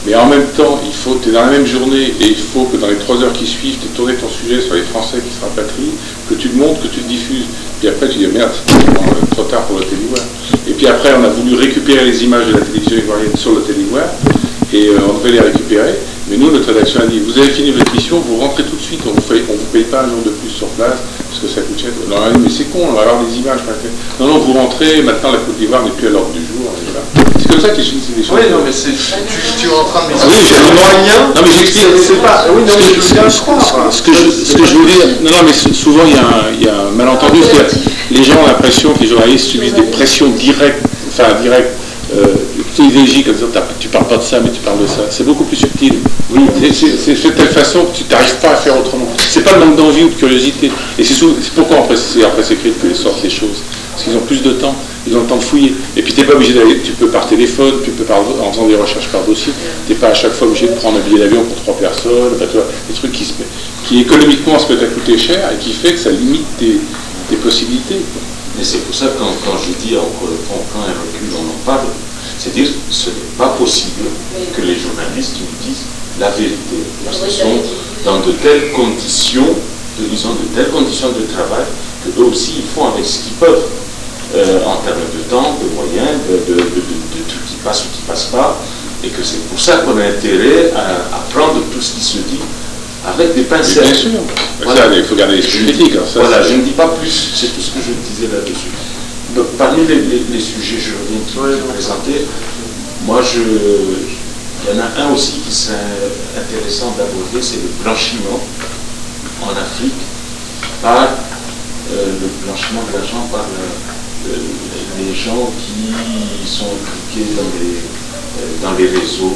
S2: Mais en même temps, tu es dans la même journée et il faut que dans les 3 heures qui suivent, tu aies tourné ton sujet sur les Français qui se rapatrient, que tu le montres, que tu le diffuses. Puis après, tu dis merde, c'est trop tard pour le Télégoire. Et puis après, on a voulu récupérer les images de la télévision ivoirienne sur le Télégoire et on devait les récupérer. Mais nous, notre rédaction a dit vous avez fini votre mission, vous rentrez tout de suite, on vous paye pas un jour de plus sur place parce que ça coûte cher. Alors, on a dit mais c'est con, on va avoir des images. Non, vous rentrez, maintenant la Côte d'Ivoire n'est plus à l'ordre du jour. C'est comme ça qu'ils utilisent des choses.
S4: Oui, non, mais tu es en train de
S2: oui, j'ai le moyen. Non, mais j'explique.
S4: C'est pas. Oui, non, mais je viens de croire.
S2: Ce que je veux dire. Non, mais souvent il y a un malentendu. Les gens ont l'impression que les journalistes subissent des pressions directes, idéologiques, comme ça, tu parles pas de ça, mais tu parles de ça. C'est beaucoup plus subtil. Oui, c'est fait de telle façon que tu n'arrives pas à faire autrement. C'est pas le manque d'envie ou de curiosité. Et c'est pourquoi c'est en presse écrite que sortent les choses. Parce qu'ils ont plus de temps, ils ont le temps de fouiller. Et puis tu n'es pas obligé d'aller, tu peux par téléphone, tu peux en faisant des recherches par dossier, tu n'es pas à chaque fois obligé de prendre un billet d'avion pour 3 personnes, enfin, tu vois, des trucs qui économiquement se mettent à coûter cher et qui fait que ça limite tes possibilités.
S7: Mais c'est pour ça que quand je dis encore on prend un recul, on en parle, c'est-à-dire que ce n'est pas possible que les journalistes nous disent la vérité. Parce qu'ils sont dans de telles conditions, de travail, qu'eux aussi ils font avec ce qu'ils peuvent, en termes de temps, de moyens, de trucs qui passent ou qui ne passent pas, et que c'est pour ça qu'on a intérêt à prendre tout ce qui se dit avec des pincettes.
S2: Bien sûr. Voilà. Ça, il faut garder l'esprit critique.
S7: Voilà, je ne dis pas plus, c'est tout ce que je disais là-dessus. Donc, parmi les sujets, je reviens qui sont présentés, moi, il y en a un aussi qui serait intéressant d'aborder, c'est le blanchiment en Afrique par le blanchiment de l'argent par les gens qui sont impliqués dans les réseaux,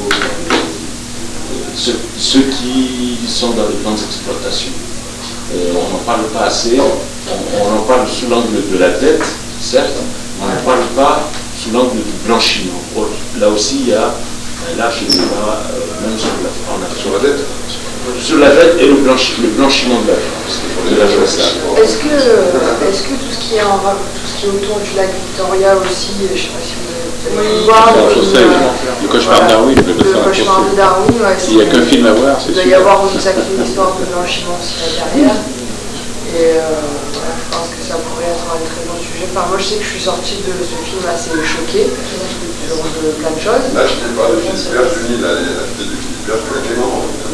S7: ceux qui sont dans les grandes exploitations. On n'en parle pas assez, on en parle sous l'angle de la dette, certes, mais on n'en parle pas sous l'angle du blanchiment. Là aussi, il y a un large débat, même sur la dette. Sur la dette et le blanchiment de l'argent.
S6: Est-ce que tout ce qui est autour du lac Victoria aussi, je ne sais pas si vous avez voir,
S2: le cauchemar de Darwin,
S6: ouais,
S2: il n'y a qu'un film à voir, c'est sûr.
S6: Il doit y avoir une sacrée histoire de blanchiment aussi là derrière. Et voilà, je pense que ça pourrait être un très bon sujet. Enfin, moi je sais que je suis sortie de ce film assez choquée sur plein de choses.
S1: Là, je ne pas le Philippe Berge, Julie, la fille du Philippe Berge, que Clément,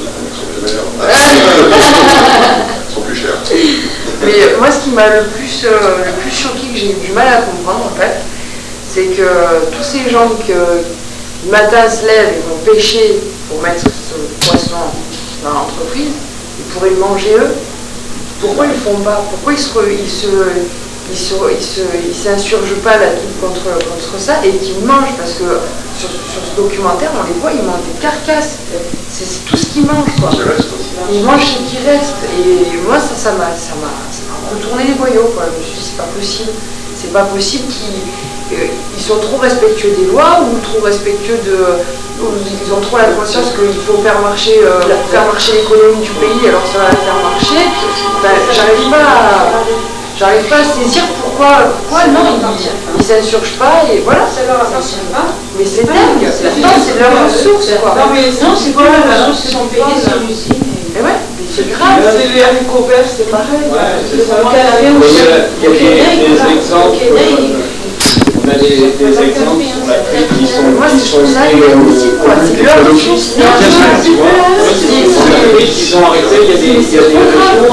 S1: ils sont plus chers.
S6: Mais moi, ce qui m'a le plus choqué, que j'ai eu du mal à comprendre en fait, c'est que tous ces gens qui le matin se lèvent et vont pêcher pour mettre ce poisson dans l'entreprise, ils pourraient le manger eux. Pourquoi ils ne le font pas? Pourquoi ils s'insurgent pas là-dessus contre ça et qu'ils mangent? Parce que sur ce documentaire, on les voit, ils mangent des carcasses. C'est tout ce qu'ils mangent, quoi. Ils mangent ce qui reste. Et moi, ça m'a retourné les boyaux, quoi. Je me suis dit, c'est pas possible. C'est pas possible qu'ils sont trop respectueux des lois ou trop respectueux ils ont trop la conscience qu'il faut faire marcher l'économie du pays, alors ça va la faire marcher. Ben, j'arrive pas à saisir pourquoi non, ils s'insurgent pas et voilà. Ça leur appartient pas. Mais c'est dingue, c'est de leur ressource, quoi. Non, mais non, c'est quoi la ressource qu'ils sont payés sur l'usine. Et ouais, c'est grave. C'est les haricots verts, c'est pareil.
S10: Il y a des exemples. On a des exemples sur l'Afrique qui sont liés
S6: c'est leur ressource.
S10: Ils ont arrêté, il y a des régions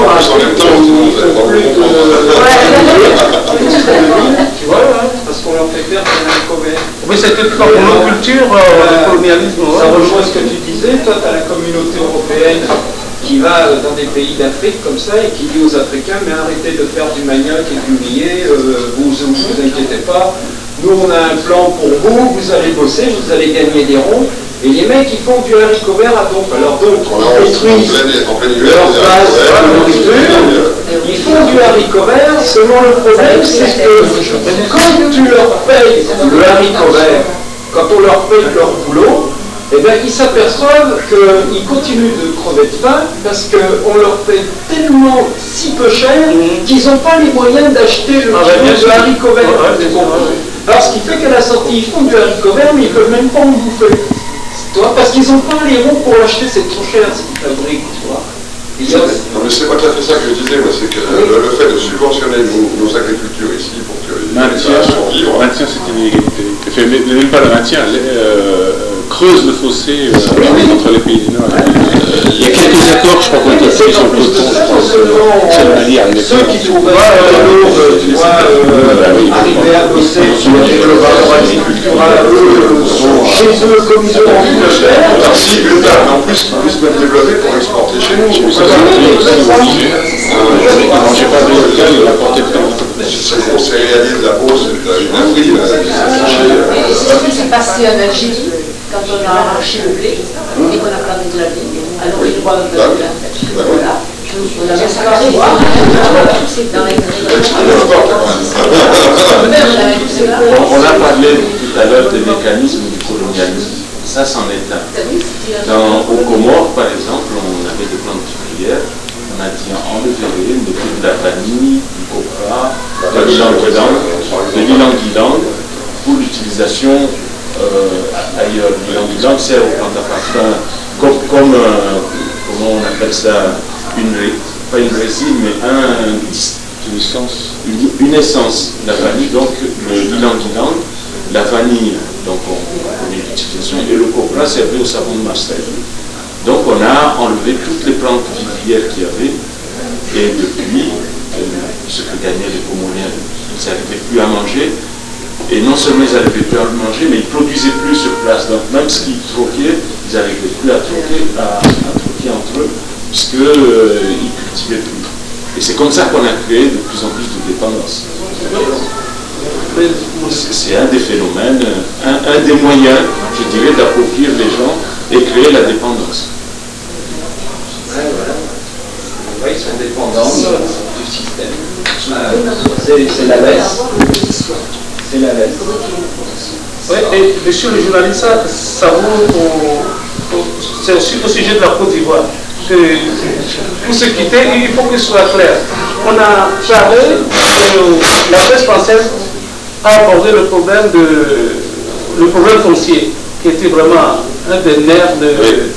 S10: tu vois, parce qu'on leur fait faire des haricots verts.
S9: Oui, c'était pour monoculture, le colonialisme.
S10: Ça rejoint ce que tu disais, toi tu as la communauté européenne qui va dans des pays d'Afrique comme ça et qui dit aux Africains mais arrêtez de faire du manioc et du millet, vous inquiétez pas, nous on a un plan pour vous, vous allez bosser, vous allez gagner des ronds. Et les mecs ils font du haricot vert à donc, alors donc ils détruisent leur base de nourriture, ils font du haricot vert, seulement le problème c'est que quand tu leur payes le haricot vert, quand on leur paye leur boulot, eh bien, ils s'aperçoivent qu'ils continuent de crever de faim parce qu'on leur paye tellement si peu cher qu'ils n'ont pas les moyens d'acheter le kilo de haricots verts. Alors, ce qui fait qu'à la sortie, ils font du haricot vert, mais ils ne peuvent même pas en bouffer. Parce qu'ils n'ont pas les ronds pour l'acheter, c'est trop cher ce qu'ils fabriquent, tu vois.
S1: Non, mais c'est pas tout à fait ça que je disais, moi, c'est que le fait de subventionner nos agricultures ici pour qu'ils puissent survivre.
S2: Maintien, c'est une inégalité. Enfin, même pas le maintien, creuse le fossé entre les pays du Nord et les pays du Sud. Il y a quelques accords, je crois, qu'on a fait sur le coton, je pense, c'est le Mali,
S10: ceux qui trouvent pas l'eau, tu vois, arriver à bosser sur le développement agricultural, chez eux, comme ils ont envie de le faire.
S1: Si, mais en plus, qu'ils puissent même développer pour exporter chez nous. On réalise la hausse de l'Afrique.
S8: C'est ce qui s'est passé en Algérie quand on a arraché le blé et qu'on a planté de la vigne. Alors ils doivent voilà. On a séparé dans les
S7: On a parlé tout à l'heure des mécanismes du colonialisme. Ça, c'en est un. Au Comores, par exemple, on avait des plantes sucrières. On a dit enlever, mettez de la vanille, du copra, de l'ilang-ilang pour l'utilisation ailleurs. L'ilang-ilang sert aux plantes à parfum comme comment on appelle ça, pas une résine, mais une essence. La vanille, donc l'ilang-ilang, la vanille, donc on connaît l'utilisation, et le copra servait au savon de Marseille. Donc on a enlevé toutes les plantes vivrières qu'il y avait, et depuis, ce que gagnaient les Comoriens, ils n'arrivaient plus à manger, et non seulement ils n'arrivaient plus à manger, mais ils ne produisaient plus sur place. Donc même ce qu'ils troquaient, ils n'arrivaient plus à troquer entre eux, puisqu'ils ne cultivaient plus. Et c'est comme ça qu'on a créé de plus en plus de dépendance. C'est un des phénomènes, un des moyens, je dirais, d'appauvrir les gens et créer la dépendance.
S10: Oui, ils sont dépendants du système. C'est la baisse. C'est la baisse.
S3: Oui, et monsieur le journaliste, ça vaut c'est aussi au sujet de la Côte d'Ivoire. Pour se quitter, il faut qu'il soit clair. On a parlé, la presse française a abordé le problème foncier, qui était vraiment un des nerfs de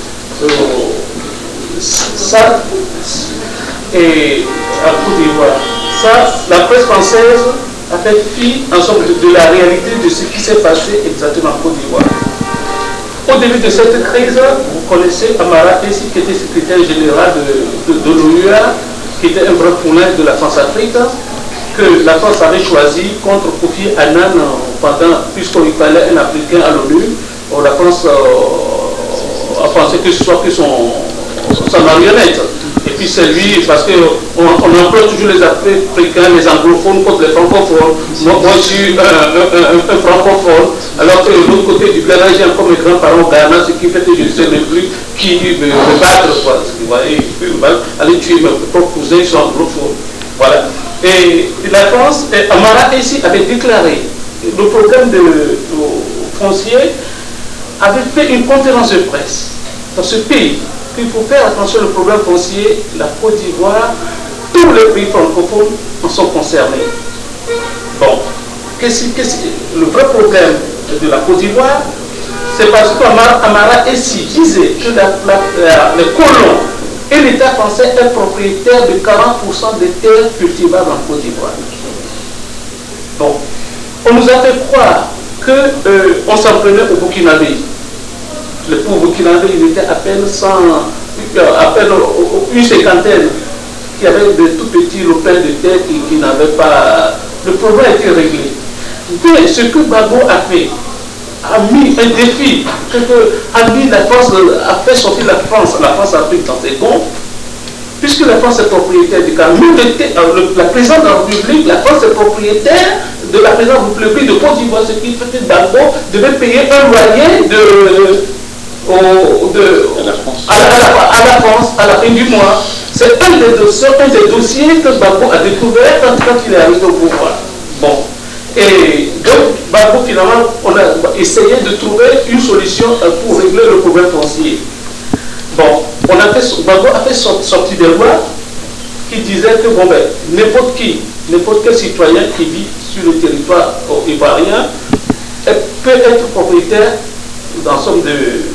S3: ça et à Côte d'Ivoire. Ça, la presse française a fait fi ensemble de la réalité de ce qui s'est passé exactement en Côte d'Ivoire. Au début de cette crise, vous connaissez Amara Essi, qui était secrétaire général de l'OUA, qui était un grand poulain de la France-Afrique, que la France avait choisi contre Kofi Annan puisqu'il fallait un Africain à l'ONU. La France a pensé que ce soit que sa marionnette. Et puis c'est lui, parce qu'on emploie toujours les Africains, les anglophones contre les francophones. Moi je suis un francophone, alors que de l'autre côté du Ghana, j'ai comme mes grands-parents Ghana, ce qui fait que je ne sais même plus qui me battre. Vous voyez, aller tuer mes propres cousins, ils sont anglophones. Voilà. Et la France, Amara ici avait déclaré le problème foncier, avait fait une conférence de presse dans ce pays. Il faut faire attention au problème foncier, la Côte d'Ivoire, tous les pays francophones en sont concernés. Bon, le vrai problème de la Côte d'Ivoire, c'est parce qu'Amara Essi disait que les colons et l'État français est propriétaire de 40% des terres cultivables en Côte d'Ivoire. Bon, on nous a fait croire qu'on s'en prenait au Burkinabé. Les pauvres Burkinabés, ils étaient à peine une cinquantaine qui avaient de tout petits lopins de terre qui n'avaient pas. Le problème a été réglé. Mais ce que Gbagbo a fait, a mis un défi, a fait sortir la France-Afrique dans ses gonds, puisque la France est propriétaire du Cameroun. La présidente de la République, la France est propriétaire de la présidente de la République de Côte d'Ivoire, ce qui fait que Gbagbo devait payer un loyer à la France à la fin du mois. C'est un des dossiers que Gbagbo a découvert quand il est arrivé au pouvoir. Bon. Et donc, Gbagbo, finalement, on a essayé de trouver une solution pour régler le problème foncier. Bon, Gbagbo a fait sortir des lois qui disaient que bon, n'importe quel citoyen qui vit sur le territoire ivoirien peut être propriétaire dans somme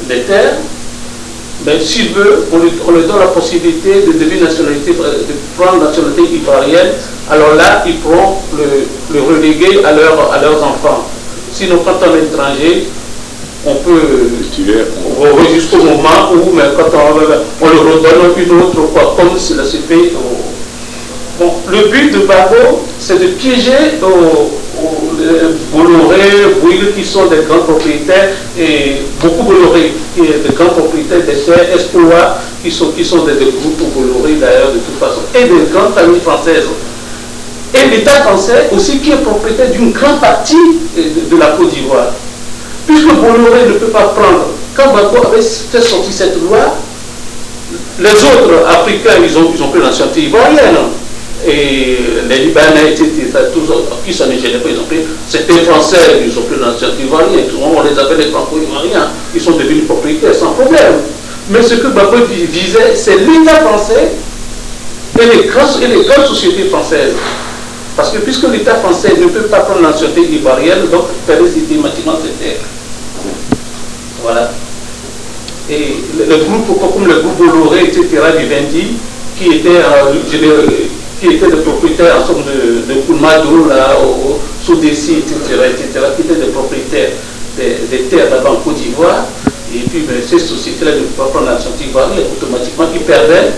S3: les terres, ben, s'il veut, on lui donne la possibilité de devenir nationalité, de prendre la nationalité ivoirienne. Alors là, ils pourront le reléguer à leurs enfants. Sinon, quand on est étranger, on peut jusqu'au moment où, mais quand on le redonne une autre, quoi, comme cela se fait. Bon, le but de Gbagbo, c'est de piéger Bolloré, Bouil, qui sont des grands propriétaires, et beaucoup Bolloré, qui est des grands propriétaires des terres, Espoir, qui sont des groupes Bolloré d'ailleurs de toute façon, et des grandes familles françaises. Et l'État français aussi qui est propriétaire d'une grande partie de la Côte d'Ivoire. Puisque Bolloré ne peut pas prendre, quand Gbagbo avait fait sortir cette loi, les autres Africains, ils ont pris la nationalité ivoirienne. Et les Libanais, tous qui s'en est gêné, ils ont pris, c'était français, ils ont pris la nationalité ivoirienne. On les appelle les franco-ivoiriens, ils sont devenus propriétaires sans problème. Mais ce que Gbagbo visait, c'est l'État français et les grandes sociétés françaises. Parce que puisque l'État français ne peut pas prendre la nationalité ivoirienne, donc il perdait systématiquement ses terres. Voilà. Et le groupe, comme le groupe Bolloré, etc., Vivendi, qui était des propriétaires en somme de Koulmadou, sous Dessi, etc., qui étaient des propriétaires des terres là-bas en Côte d'Ivoire. Et puis ben, ces sociétés-là ne pouvaient pas prendre la nationalité ivoirienne, automatiquement ils perdaient.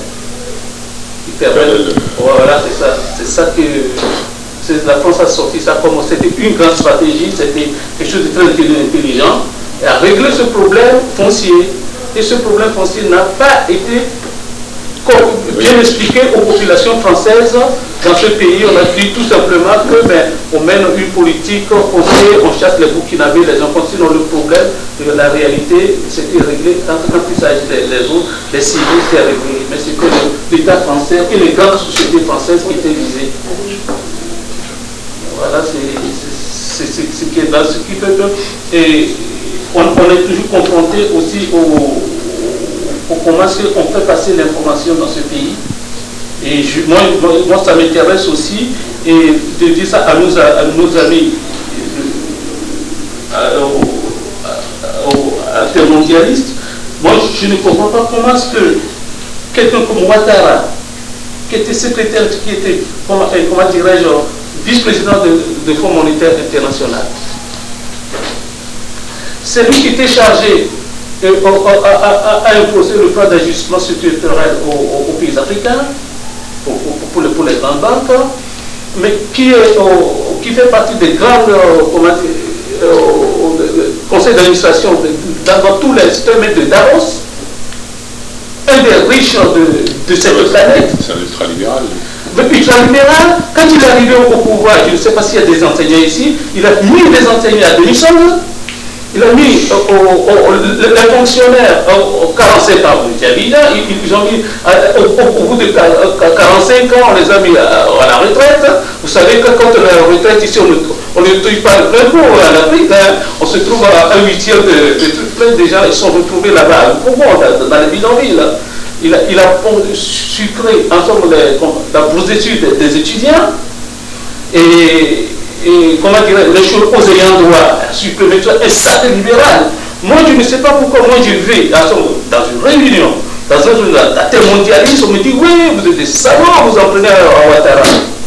S3: Voilà, c'est ça que la France a sorti ça comme c'était une grande stratégie, c'était quelque chose de très intelligent, et a réglé ce problème foncier. Et ce problème foncier n'a pas été bien expliqué aux populations françaises dans ce pays. On a dit tout simplement que on mène une politique foncière, on chasse les Burkinabés, les enfants, sinon le problème de la réalité, c'était réglé quand il s'agit des autres, les civils, c'est réglé. Mais c'est que l'État français et les grandes sociétés françaises qui étaient visées. Voilà, c'est ce qui est là, ce qui fait que. Et on est toujours confronté aussi au comment est-ce qu'on fait passer l'information dans ce pays. Et moi ça m'intéresse aussi, et de dire ça à nos amis intermondialistes. Moi je ne comprends pas comment est-ce que quelqu'un comme Ouattara, qui était secrétaire, qui était, comment dirais-je, vice-président de Fonds monétaire international, c'est lui qui était chargé à imposer le plan d'ajustement structurel aux pays africains, pour les grandes banques, mais qui fait partie des grands conseils d'administration dans tous les systèmes de Davos, un des riches de cette planète.
S2: C'est un ultralibéral.
S3: Mais ultralibéral, quand il est arrivé au pouvoir, je ne sais pas s'il y a des enseignants ici, il a mis des enseignants à Denison. Il a mis les fonctionnaires 45 ans, ils ont mis au bout de 45 ans, on les a mis à la retraite. Vous savez que quand on est à la retraite, ici, on ne touche pas l'impôt en Afrique. On se trouve à un huitième de des gens, ils sont retrouvés là-bas, dans les bidonvilles. Il a sucré ensemble la bourse d'études des étudiants. Et comment dire, les choses aux ayants droit, supprimer un sacré libéral. Moi, je ne sais pas pourquoi moi je vais dans une réunion, dans un intermondialiste, on me dit oui, vous êtes des salauds, vous en prenez à Ouattara.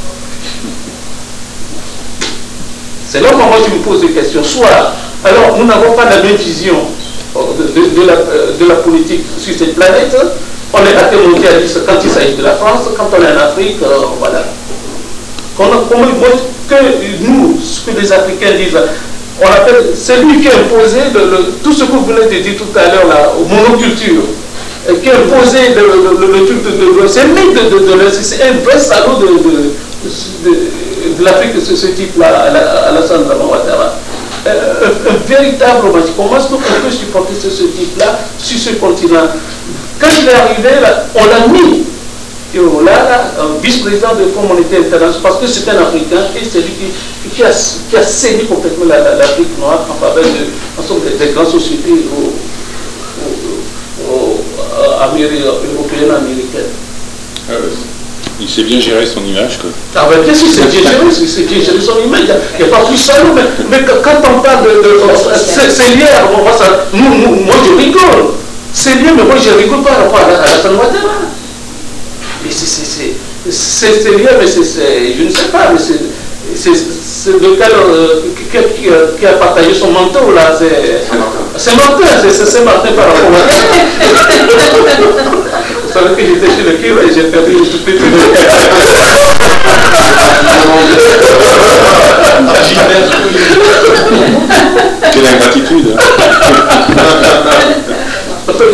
S3: C'est là que moi je me pose des questions. Soit, alors nous n'avons pas la même vision de la politique sur cette planète. On est intermondialiste quand il s'agit de la France, quand on est en Afrique, voilà. Que nous, ce que les Africains disent, on appelle, c'est lui qui a imposé tout ce que vous venez de dire tout à l'heure, la monoculture, qui a imposé le truc de c'est lui c'est un vrai salaud de l'Afrique, ce type-là, Alassane Ouattara. Un véritable match. Comment est-ce qu'on peut supporter ce type-là sur ce continent? Quand il est arrivé, là, on l'a mis. Et là, un vice-président de Fonds monétaire international, parce que c'est un Africain et c'est lui qui a saigné complètement l'Afrique noire en faveur des grandes sociétés européennes, américaines.
S2: Il sait bien gérer son image, quoi.
S9: Ah ben bien sûr, c'est bien géré son image, il n'y a pas plus salaud, mais quand on parle c'est lié, moi je rigole. C'est lié, mais moi je rigole par rapport à Alassane Ouattara. Mais c'est lié, mais je ne sais pas, mais c'est lequel qui a partagé son manteau là, c'est Martin, c'est Martin par rapport à Ouattara. Vous savez que j'étais chez le Kiro et j'ai perdu une toute petite.
S2: Quelle ingratitude.
S1: En tout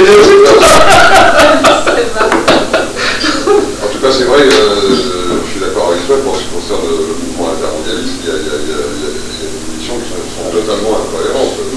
S1: cas, c'est vrai, je suis d'accord avec toi pour ce qui concerne le mouvement intermondialiste. Il y a des positions qui sont totalement incohérentes dans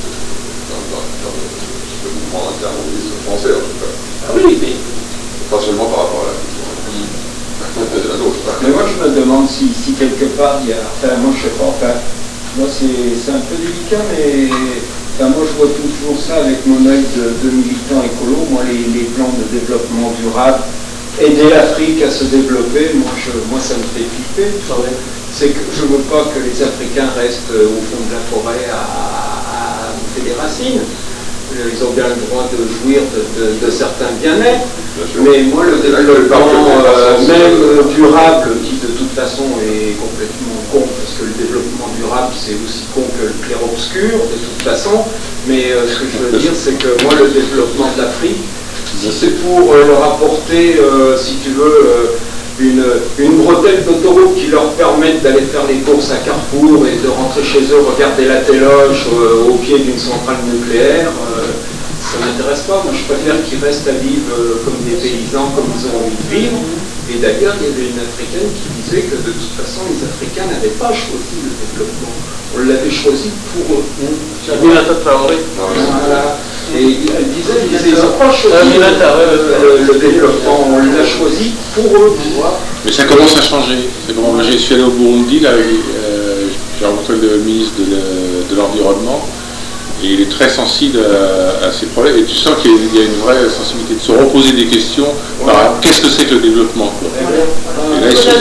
S1: le mouvement intermondialiste français, en tout cas.
S9: Ah oui, mais...
S1: Pas seulement par rapport à la culture.
S10: Mais moi, je me demande si quelque part, il y a... Enfin, moi, je sais pas, moi, c'est un peu délicat, mais... moi, je vois toujours ça avec mon œil de militant écolo. Moi, les plans de développement durable, aider l'Afrique à se développer, moi ça me fait flipper. C'est que je ne veux pas que les Africains restent au fond de la forêt à bouffer des racines. Ils ont bien le droit de jouir de certains bien-être. Mais moi, le développement même durable, qui de toute façon est complètement con, parce que le développement durable, c'est aussi con que le clair-obscur, de toute façon. Mais ce que je veux dire, c'est que moi, le développement de l'Afrique, si c'est pour leur apporter, si tu veux, une bretelle d'autoroute qui leur permette d'aller faire les courses à Carrefour et de rentrer chez eux, regarder la téloche au pied d'une centrale nucléaire, ça ne m'intéresse pas. Moi, je préfère qu'ils restent à vivre comme des paysans, comme ils ont envie de vivre. Et d'ailleurs, il y avait une Africaine qui disait que de toute façon, les Africains n'avaient pas choisi le développement. On l'avait choisi pour eux.
S9: Aminata Traoré.
S10: Voilà. Et elle disait, ils n'ont pas choisi le développement, on l'a choisi pour eux, tu vois.
S2: Mais ça commence à changer. Moi, je suis allé au Burundi, là, j'ai rencontré le ministre de l'Environnement, et il est très sensible à ces problèmes. Et tu sens qu'il y a une vraie sensibilité de se reposer des questions par qu'est-ce que c'est que le développement, quoi. Et là, ils sont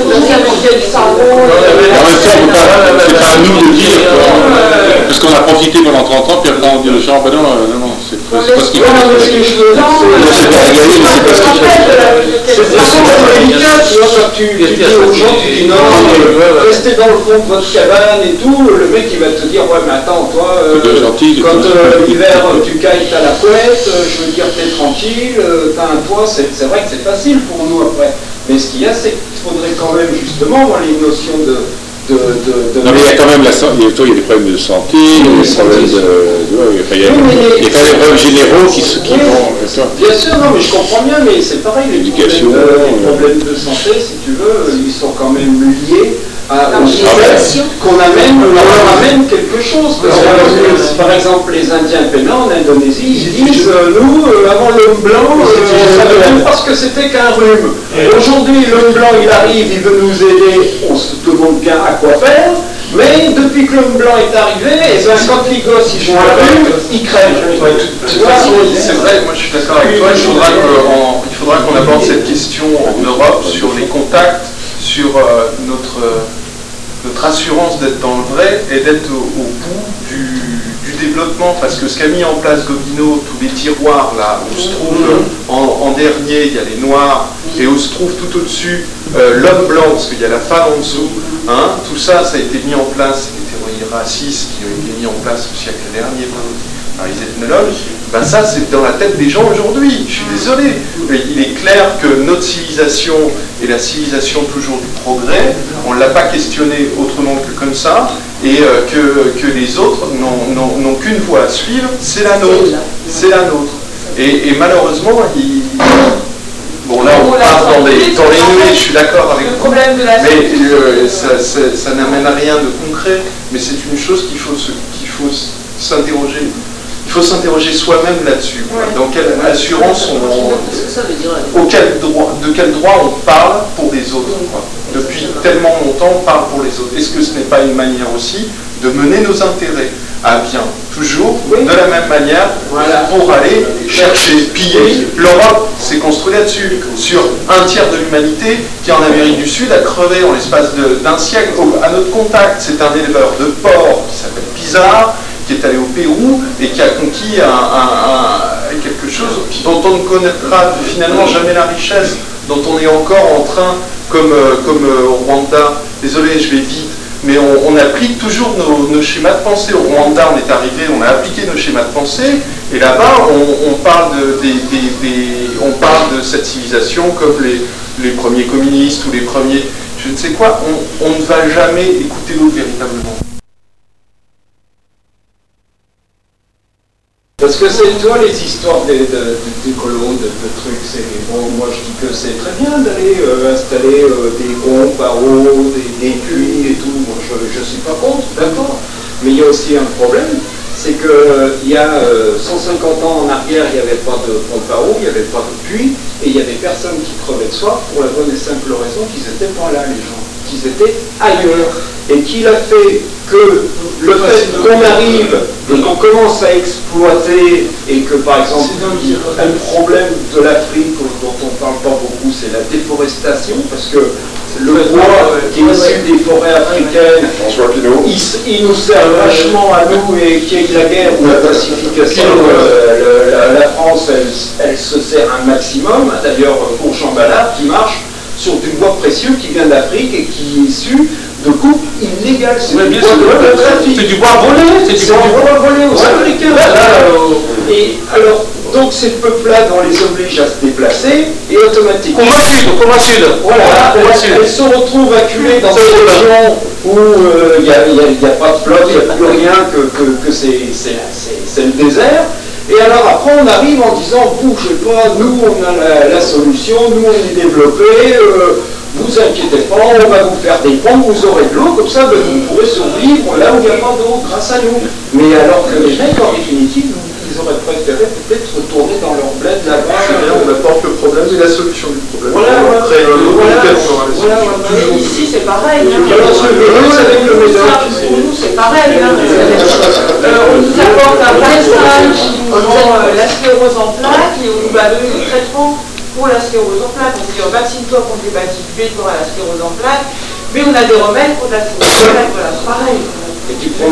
S2: c'est pas à nous de dire, parce qu'on a profité pendant 30 ans, puis après on dit aux gens, ben non, c'est pas ce qu'il faut.
S10: C'est pas réaliste, c'est pas ce qu'il faut. Tu dis aux gens, tu dis non, restez dans le fond de votre cabane et tout, le mec il va te dire, ouais mais attends, toi, quand l'hiver tu cailles, t'as la couette, je veux dire t'es tranquille, t'as un toit, c'est vrai que c'est facile pour nous après. Mais ce qu'il y a, c'est qu'il faudrait quand même justement les notions de
S2: non, mais il y a quand même il y a des problèmes de santé, il y a des problèmes il y a quand même des problèmes généraux qui vont...
S10: Bien sûr, non, mais je comprends bien, mais c'est pareil, les problèmes de santé, si tu veux, ils sont quand même liés à qu'on amène, on leur amène quelque chose. Parce que, par exemple, les Indiens pénants en Indonésie, ils disent, nous, avant l'homme blanc, on ne savait même pas ce que c'était qu'un rhume. Aujourd'hui, l'homme blanc, il arrive, il veut nous aider, on se demande bien à quoi faire, mais depuis que l'homme blanc est arrivé, et ben, quand les gosses ils font un rhume, ils crèvent.
S4: De toute façon, c'est vrai, moi je suis d'accord avec toi, il faudra qu'on aborde cette question en Europe sur les contacts, sur notre assurance d'être dans le vrai et d'être au bout du développement, parce que ce qu'a mis en place Gobineau, tous les tiroirs là où se trouve en dernier, il y a les noirs, et où se trouve tout au-dessus l'homme blanc, parce qu'il y a la femme en dessous, hein, tout ça, ça a été mis en place, les théories racistes qui ont été mis en place au siècle dernier par les ethnologues, ben ça c'est dans la tête des gens aujourd'hui, je suis désolé. Il est clair que notre civilisation est la civilisation toujours du progrès, on ne l'a pas questionné autrement que comme ça, et que les autres n'ont qu'une voie à suivre, c'est la nôtre. C'est la nôtre. Et malheureusement, bon là on part dans les nuées, je suis d'accord avec vous, mais ça n'amène à rien de concret, mais c'est une chose qu'il faut s'interroger. Il faut s'interroger soi-même là-dessus. Dans quelle assurance de quel droit on parle pour les autres, quoi. Depuis tellement longtemps, on parle pour les autres. Est-ce que ce n'est pas une manière aussi de mener nos intérêts? Ah bien, toujours de la même manière, pour aller chercher, piller. L'Europe s'est construite là-dessus, sur un tiers de l'humanité qui en Amérique du Sud a crevé en l'espace d'un siècle. À notre contact, c'est un éleveur de porc qui s'appelle Pizarro, qui est allé au Pérou et qui a conquis quelque chose dont on ne connaîtra finalement jamais la richesse, dont on est encore en train, comme au Rwanda, désolé je vais vite, mais on applique toujours nos schémas de pensée. Au Rwanda, on est arrivé, on a appliqué nos schémas de pensée, et là-bas, on parle de cette civilisation comme les premiers communistes ou les premiers, je ne sais quoi. On ne va jamais écouter l'autre véritablement.
S10: Parce que c'est, toi, les histoires d'écolos, de trucs, c'est bon, moi je dis que c'est très bien d'aller installer des pompes à eau, des puits et tout, moi je suis pas contre, d'accord. Mais il y a aussi un problème, c'est qu'il y a 150 ans en arrière, il n'y avait pas de pompe à eau, il n'y avait pas de puits, et il y avait personne qui crevait de soif pour la bonne et simple raison qu'ils n'étaient pas là, les gens, qu'ils étaient ailleurs. Et qu'il a fait que le fait qu'on arrive et qu'on commence à exploiter, et que par exemple, un problème de l'Afrique dont on ne parle pas beaucoup, c'est la déforestation, parce que le bois qui est issu des forêts africaines, il nous sert vachement à nous, et qu'il y ait la guerre ou la pacification, la France, elle se sert un maximum. D'ailleurs, pour Jean Ballard, qui marche sur du bois précieux qui vient d'Afrique et qui est issu de coupe illégale. C'est du bois volé, c'est du bois volé aux Africains. Et alors, donc ces peuples-là, on les oblige à se déplacer, et automatiquement, voilà, elles se retrouvent acculées dans des régions où il n'y a pas de flotte, il n'y a plus rien, que c'est le désert. Et alors après on arrive en disant, bougez pas, nous on a la solution, nous on est développés, vous inquiétez pas, on va vous faire des pompes, vous aurez de l'eau, comme ça vous pourrez survivre là où il n'y a pas d'eau, grâce à nous. Mais alors que les mecs en définitive, ils auraient préféré peut-être retourner dans leur bled là-bas.
S1: C'est bien, on apporte le problème et la solution du problème.
S6: Ici c'est pareil.
S10: Pour
S6: nous c'est pareil. On nous apporte un vaccin contre la sclérose en plaques et on nous va donner des traitements pour la sclérose en plaques. On dit vaccine-toi contre l'hépatite B, tu auras la sclérose en plaques, mais on a des remèdes pour la sclérose en plaques. Voilà, c'est pareil.
S10: Et tu prends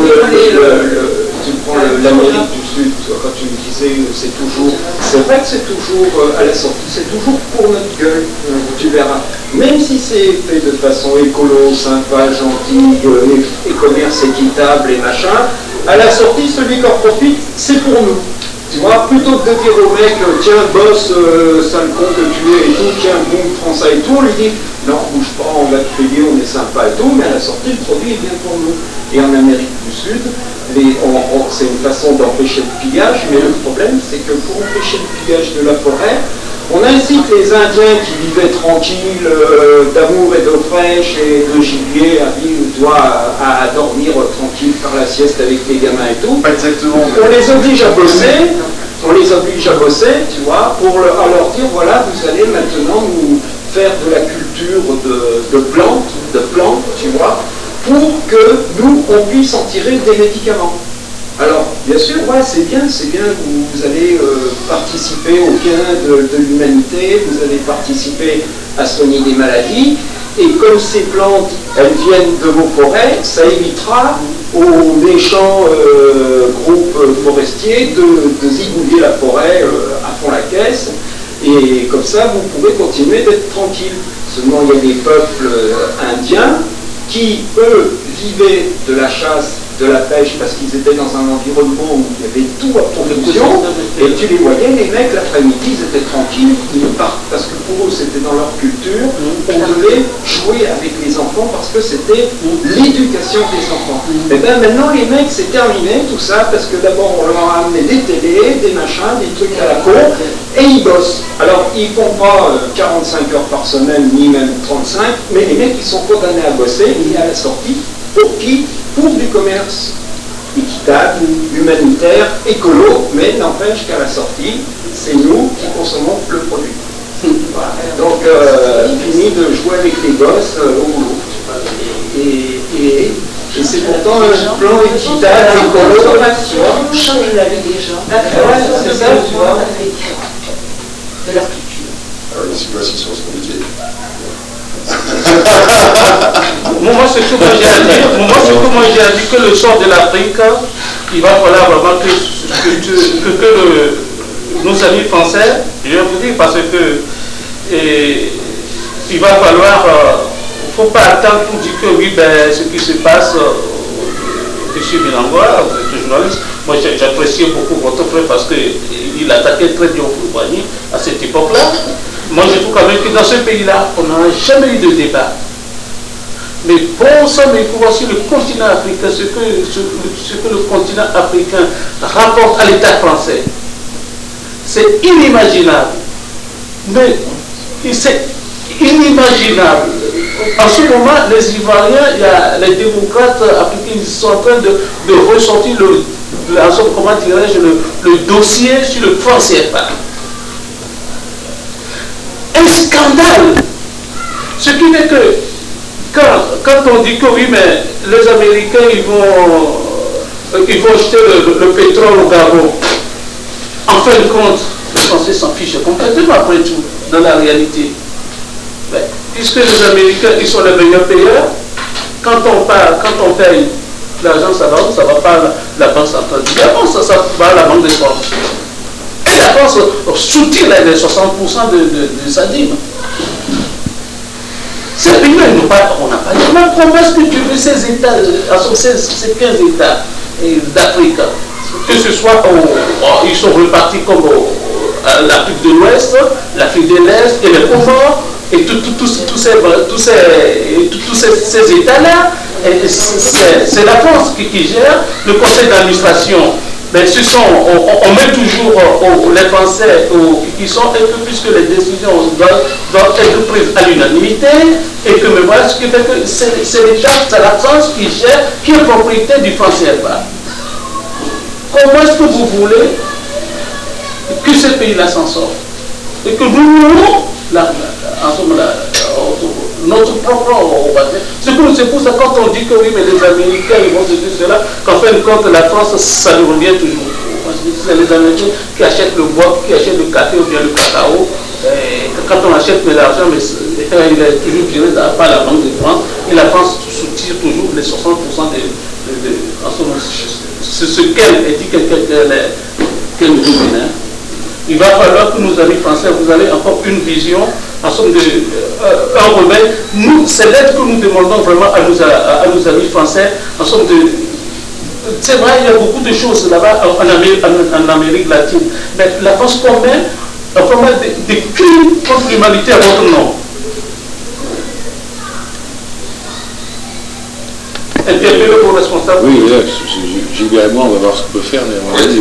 S10: l'Amérique du Sud, quand tu me disais, c'est toujours, c'est vrai que c'est toujours à la sortie, c'est toujours pour notre gueule, tu verras. Même si c'est fait de façon écolo, sympa, gentille, et commerce équitable et machin, à la sortie, celui qui en profite, c'est pour nous. Tu vois, plutôt que de dire au mec, tiens, boss, sale con que tu es et tout, tiens, boum, prends ça et tout, on lui dit, non, bouge pas, on va te payer, on est sympa et tout, mais à la sortie, le produit est bien pour nous. Et en Amérique du Sud, c'est une façon d'empêcher le pillage, mais le problème, c'est que pour empêcher le pillage de la forêt, on incite les Indiens qui vivaient tranquilles, d'amour et d'eau fraîche et de gibier, à dormir tranquille, faire la sieste avec les gamins et tout.
S4: Pas exactement.
S10: On les oblige à bosser, tu vois, à leur dire, voilà, vous allez maintenant nous faire de la culture de plantes, tu vois, pour que nous, on puisse en tirer des médicaments. Alors, bien sûr, ouais, c'est bien, vous allez participer au bien de l'humanité, vous allez participer à soigner des maladies, et comme ces plantes, elles viennent de vos forêts, ça évitera aux méchants groupes forestiers de zigouiller la forêt à fond la caisse, et comme ça, vous pourrez continuer d'être tranquille. Seulement, il y a des peuples indiens qui, eux, vivaient de la chasse, de la pêche, parce qu'ils étaient dans un environnement où il y avait tout à profusion, et tu les voyais, les mecs, l'après-midi, ils étaient tranquilles, ils partent, parce que pour eux, c'était dans leur culture, on devait jouer avec les enfants, parce que c'était l'éducation des enfants. Et bien maintenant, les mecs, c'est terminé, tout ça, parce que d'abord, on leur a amené des télés, des machins, des trucs à la con, et ils bossent. Alors, ils font pas 45 heures par semaine, ni même 35, mais les mecs, ils sont condamnés à bosser, et à la sortie, pour qui? Pour du commerce équitable, humanitaire, écolo, mais n'empêche qu'à la sortie, c'est nous qui consommons le produit. Voilà. Donc, fini de jouer avec les gosses au boulot. Et Et c'est pourtant un plan équitable, écolo.
S8: Change la vie des gens.
S10: C'est ça, tu vois.
S8: De leur culture.
S1: Alors, les situations sont compliquées.
S3: Moi, ce que moi j'ai dit, que le sort de l'Afrique, il va falloir vraiment que nos amis français, je vais vous dire, parce que il va falloir, il ne faut pas attendre pour dire que oui, ben, ce qui se passe, je suis Bilangwa, vous êtes journaliste, moi j'apprécie beaucoup votre frère parce qu'il attaquait très bien Houphouët-Boigny à cette époque-là. Moi je trouve quand même que dans ce pays-là, on n'a jamais eu de débat. Mais pensons, mais il faut voir sur le continent africain, ce que le continent africain rapporte à l'État français. C'est inimaginable. Mais c'est inimaginable. En ce moment, les Ivoiriens, il y a les démocrates africains, ils sont en train de ressortir comment dirais-je, le dossier sur le franc CFA. Un scandale. Ce qui fait que quand on dit que oui, mais les Américains, ils vont jeter le pétrole au Gabon, en fin de compte, les Français s'en fichent complètement après tout, dans la réalité. Mais, puisque les Américains, ils sont les meilleurs payeurs, quand on paye, l'argent, ça va pas la Banque centrale du Gabon, ça va à la Banque de France. Et la France soutient les 60% de sa dîme. Ces pays-là, on n'a pas dit, mais comment est-ce que tu veux ces États, ces 15 États d'Afrique, que ce soit, ils sont repartis comme l'Afrique de l'Ouest, l'Afrique de l'Est et les Comores, et tous ces États-là, c'est la France qui gère le conseil d'administration. Mais on met toujours les Français qui sont, et que puisque les décisions doivent être prises à l'unanimité, et que me voilà, ce qui fait que c'est l'État, c'est la France qui gère, qui est propriétaire du franc CFA. Comment est-ce que vous voulez que ce pays-là s'en sorte? Et que nous, notre propre. C'est pour ça quand on dit que oui, mais les Américains, ils vont se dire cela, qu'en fin de compte, la France, ça nous revient toujours. C'est les Américains qui achètent le bois, qui achètent le café ou bien le cacao. Et quand on achète de l'argent, mais il est toujours géré par la Banque de France. Et la France soutient toujours les 60% c'est ce qu'elle dit qu'elle nous donne. Il va falloir que nos amis français, vous avez encore une vision, en somme de un rebelle. Nous, c'est l'aide que nous demandons vraiment à nos amis français, en somme de. C'est vrai, il y a beaucoup de choses là-bas en Amérique latine, mais la France commet vraiment des crimes contre l'humanité à votre nom. Interpellez vos responsables.
S2: Oui, là, Gilbert et moi, on va voir ce qu'on peut faire, mais on va dire.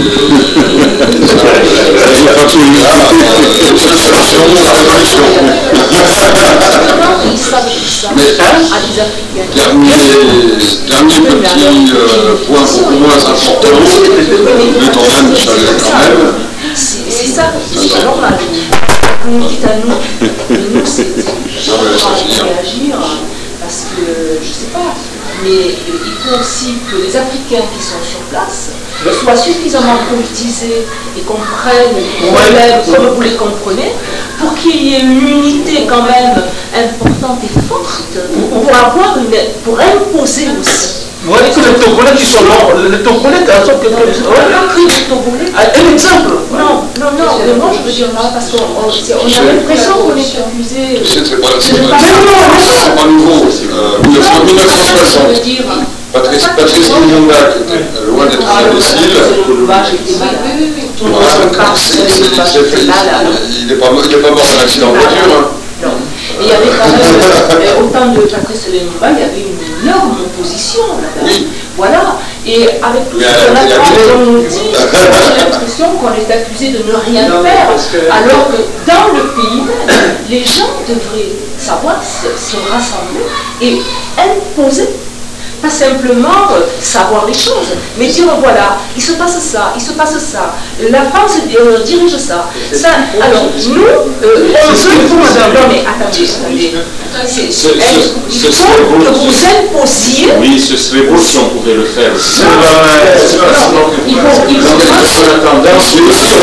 S1: Dernier petit point beaucoup moins important, mais quand même, ça l'est quand même.
S8: C'est ça, c'est normal. Vous nous dites à nous, c'est réagir, parce que, je ne sais pas, mais il faut aussi que les Africains qui sont sur place soient suffisamment politisés et comprennent les problèmes comme vous les comprenez, pour qu'il y ait une unité quand même importante et forte, pour imposer aussi.
S3: Vous voyez que les Togolais qui sont morts, les Togolais qui sont quelque chose. Un exemple.
S8: Non, mais moi je veux dire là, parce qu'on a l'impression qu'on est accusé.
S1: C'est pas nouveau. 1960. Patrice Lumumba, qui était loin d'être imbécile. Il n'est pas mort d'un accident de voiture.
S8: Non. Et il y avait quand même, autant de Patrice Lumumba, il y avait une énorme opposition là-bas. Oui. Voilà. Et avec tout ce qu'on a nous dit, j'ai l'impression qu'on est accusé de ne rien faire, alors que dans le pays même, les gens devraient savoir se rassembler et imposer pas simplement savoir les choses, mais dire voilà, il se passe ça, la France dirige ça. Alors nous, non mais attendez, il faut que vous imposiez.
S7: Oui, ce serait beau si on pouvait le faire.
S8: Il faut
S7: tendance,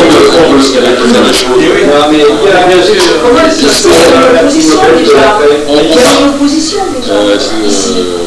S8: comment est-ce que c'est une opposition déjà? Il y a une opposition déjà.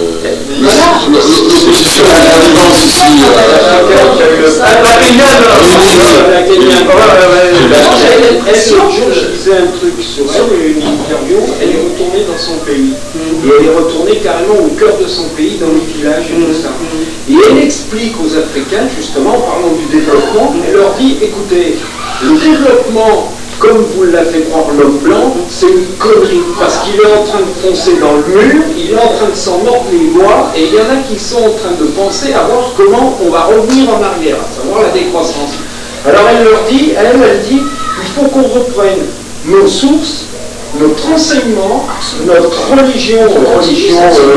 S10: Je disais un truc sur elle, une interview, elle est retournée dans son pays. Et elle est retournée carrément au cœur de son pays, dans les villages et tout ça. Et elle explique aux Africains, justement, en parlant du développement, elle leur dit, écoutez, le développement, comme vous l'a fait croire l'homme blanc, c'est une connerie, parce qu'il est en train de foncer dans le mur, il est en train de s'en mordre les doigts, et il y en a qui sont en train de penser à voir comment on va revenir en arrière, à savoir la décroissance. Alors elle leur dit, elle dit, il faut qu'on reprenne nos sources, notre enseignement, notre religion hors religion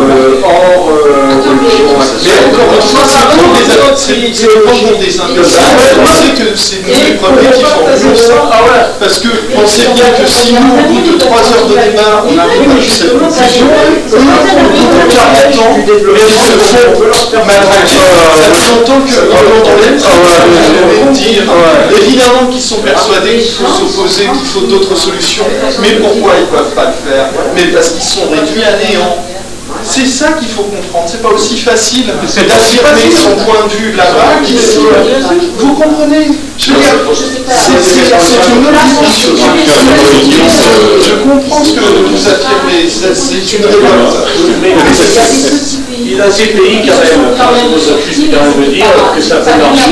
S4: c'est le projet des indépendants. On sait que c'est nous les premiers qui font toujours ça. Parce que on sait bien que si nous, au bout de 3 heures de débat, on arrive à cette conclusion, j'entends que évidemment qu'ils sont persuadés qu'il faut s'opposer, qu'il faut d'autres solutions, mais pourquoi ils ne peuvent pas le faire? Mais parce qu'ils sont réduits à néant. C'est ça qu'il faut comprendre. C'est pas aussi facile d'affirmer son point de vue là-bas qu'ici. Vous comprenez? Je veux dire, c'est une autre. Je comprends ce que vous affirmez. C'est une révolte.
S9: Il y a ces pays quand même, qui quand même dire que ça fait marcher.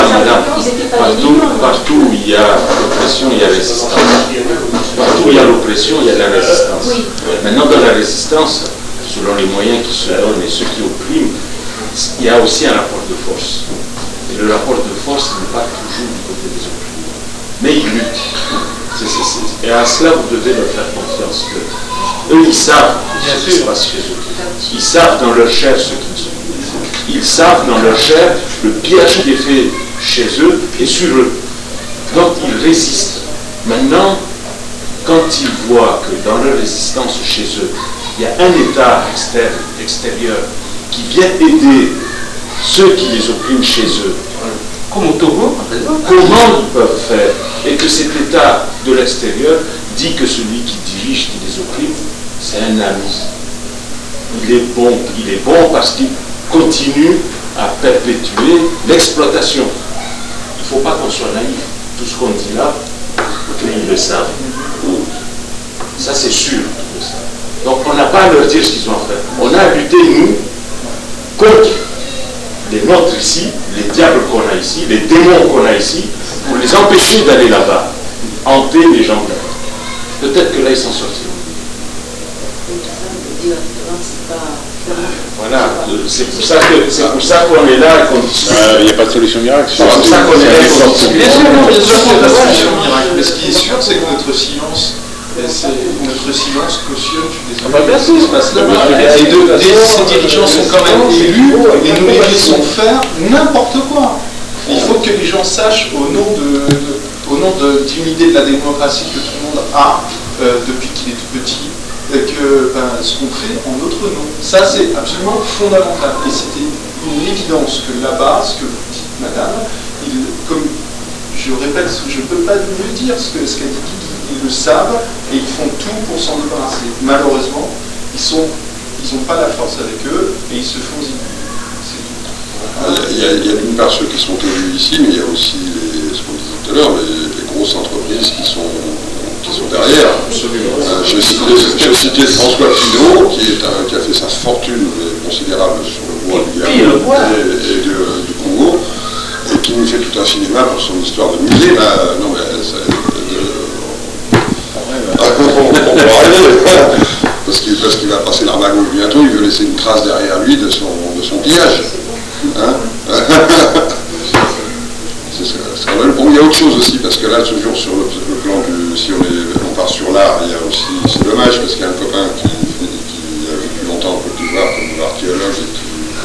S7: Partout où il y a l'oppression, il y a résistance. Partout où il y a l'oppression, il y a la résistance. Maintenant, dans la résistance, selon les moyens qui se donnent et ceux qui oppriment, il y a aussi un rapport de force. Et le rapport de force n'est pas toujours du côté des opprimés. Mais ils luttent. Et à cela, vous devez leur faire confiance. Eux, ils savent ce qui se passe chez eux. Ils savent dans leur chair ce qu'ils sont. Ils savent dans leur chair le pillage qui est fait chez eux et sur eux. Donc, ils résistent. Maintenant, quand ils voient que dans leur résistance chez eux, il y a un État extérieur qui vient aider ceux qui les oppriment chez eux,
S3: comme au Togo, par exemple,
S7: comment ils peuvent faire? Et que cet État de l'extérieur dit que celui qui dirige, qui les opprime, c'est un ami. Il est bon parce qu'il continue à perpétuer l'exploitation. Il ne faut pas qu'on soit naïf. Tout ce qu'on dit là, ils le savent. Ça, c'est sûr. Donc, on n'a pas à leur dire ce qu'ils ont à faire. On a à lutter, nous, contre les nôtres ici, les diables qu'on a ici, les démons qu'on a ici, pour les empêcher d'aller là-bas, hanter les gens là. Peut-être que là, ils s'en sortiront. Voilà, c'est pour ça qu'on est là et qu'on dit
S2: il n'y a pas de solution miracle.
S7: C'est pour ça qu'on est là et qu'on dit
S4: bien sûr, il y a pas de solution miracle. Mais ce qui est sûr, c'est que notre silence cautionne ce qui se passe là-bas. Et ces dirigeants sont quand même élus et nous les laissons faire n'importe quoi. Il faut que les gens sachent, au nom d'une idée de la démocratie que tout le monde a depuis qu'il est tout petit, que ce qu'on fait en notre nom. Ça, c'est absolument fondamental. Et c'était une évidence que là-bas, ce que vous dites, madame, comme je répète, je ne peux pas mieux dire ce qu'a dit Guy, ils le savent et ils font tout pour s'en débarrasser. Malheureusement, ils n'ont pas la force avec eux et ils se font inhiber.
S1: Il y a d'une part ceux qui sont élus ici, mais il y a aussi, ce qu'on disait tout à l'heure, les grosses entreprises qui sont derrière. Je citais François Pinault, qui a fait sa fortune considérable sur le bois du Gabon et du Congo, et qui nous fait tout un cinéma pour son histoire de musée. Parce qu'il va passer l'armagouche bientôt, il veut laisser une trace derrière lui de son pillage. Hein? Il y a autre chose aussi, parce que là, toujours sur le plan du... Si on part sur l'art, il y a aussi... C'est dommage, parce qu'il y a un copain qui a vécu longtemps en Côte d'Ivoire comme archéologue et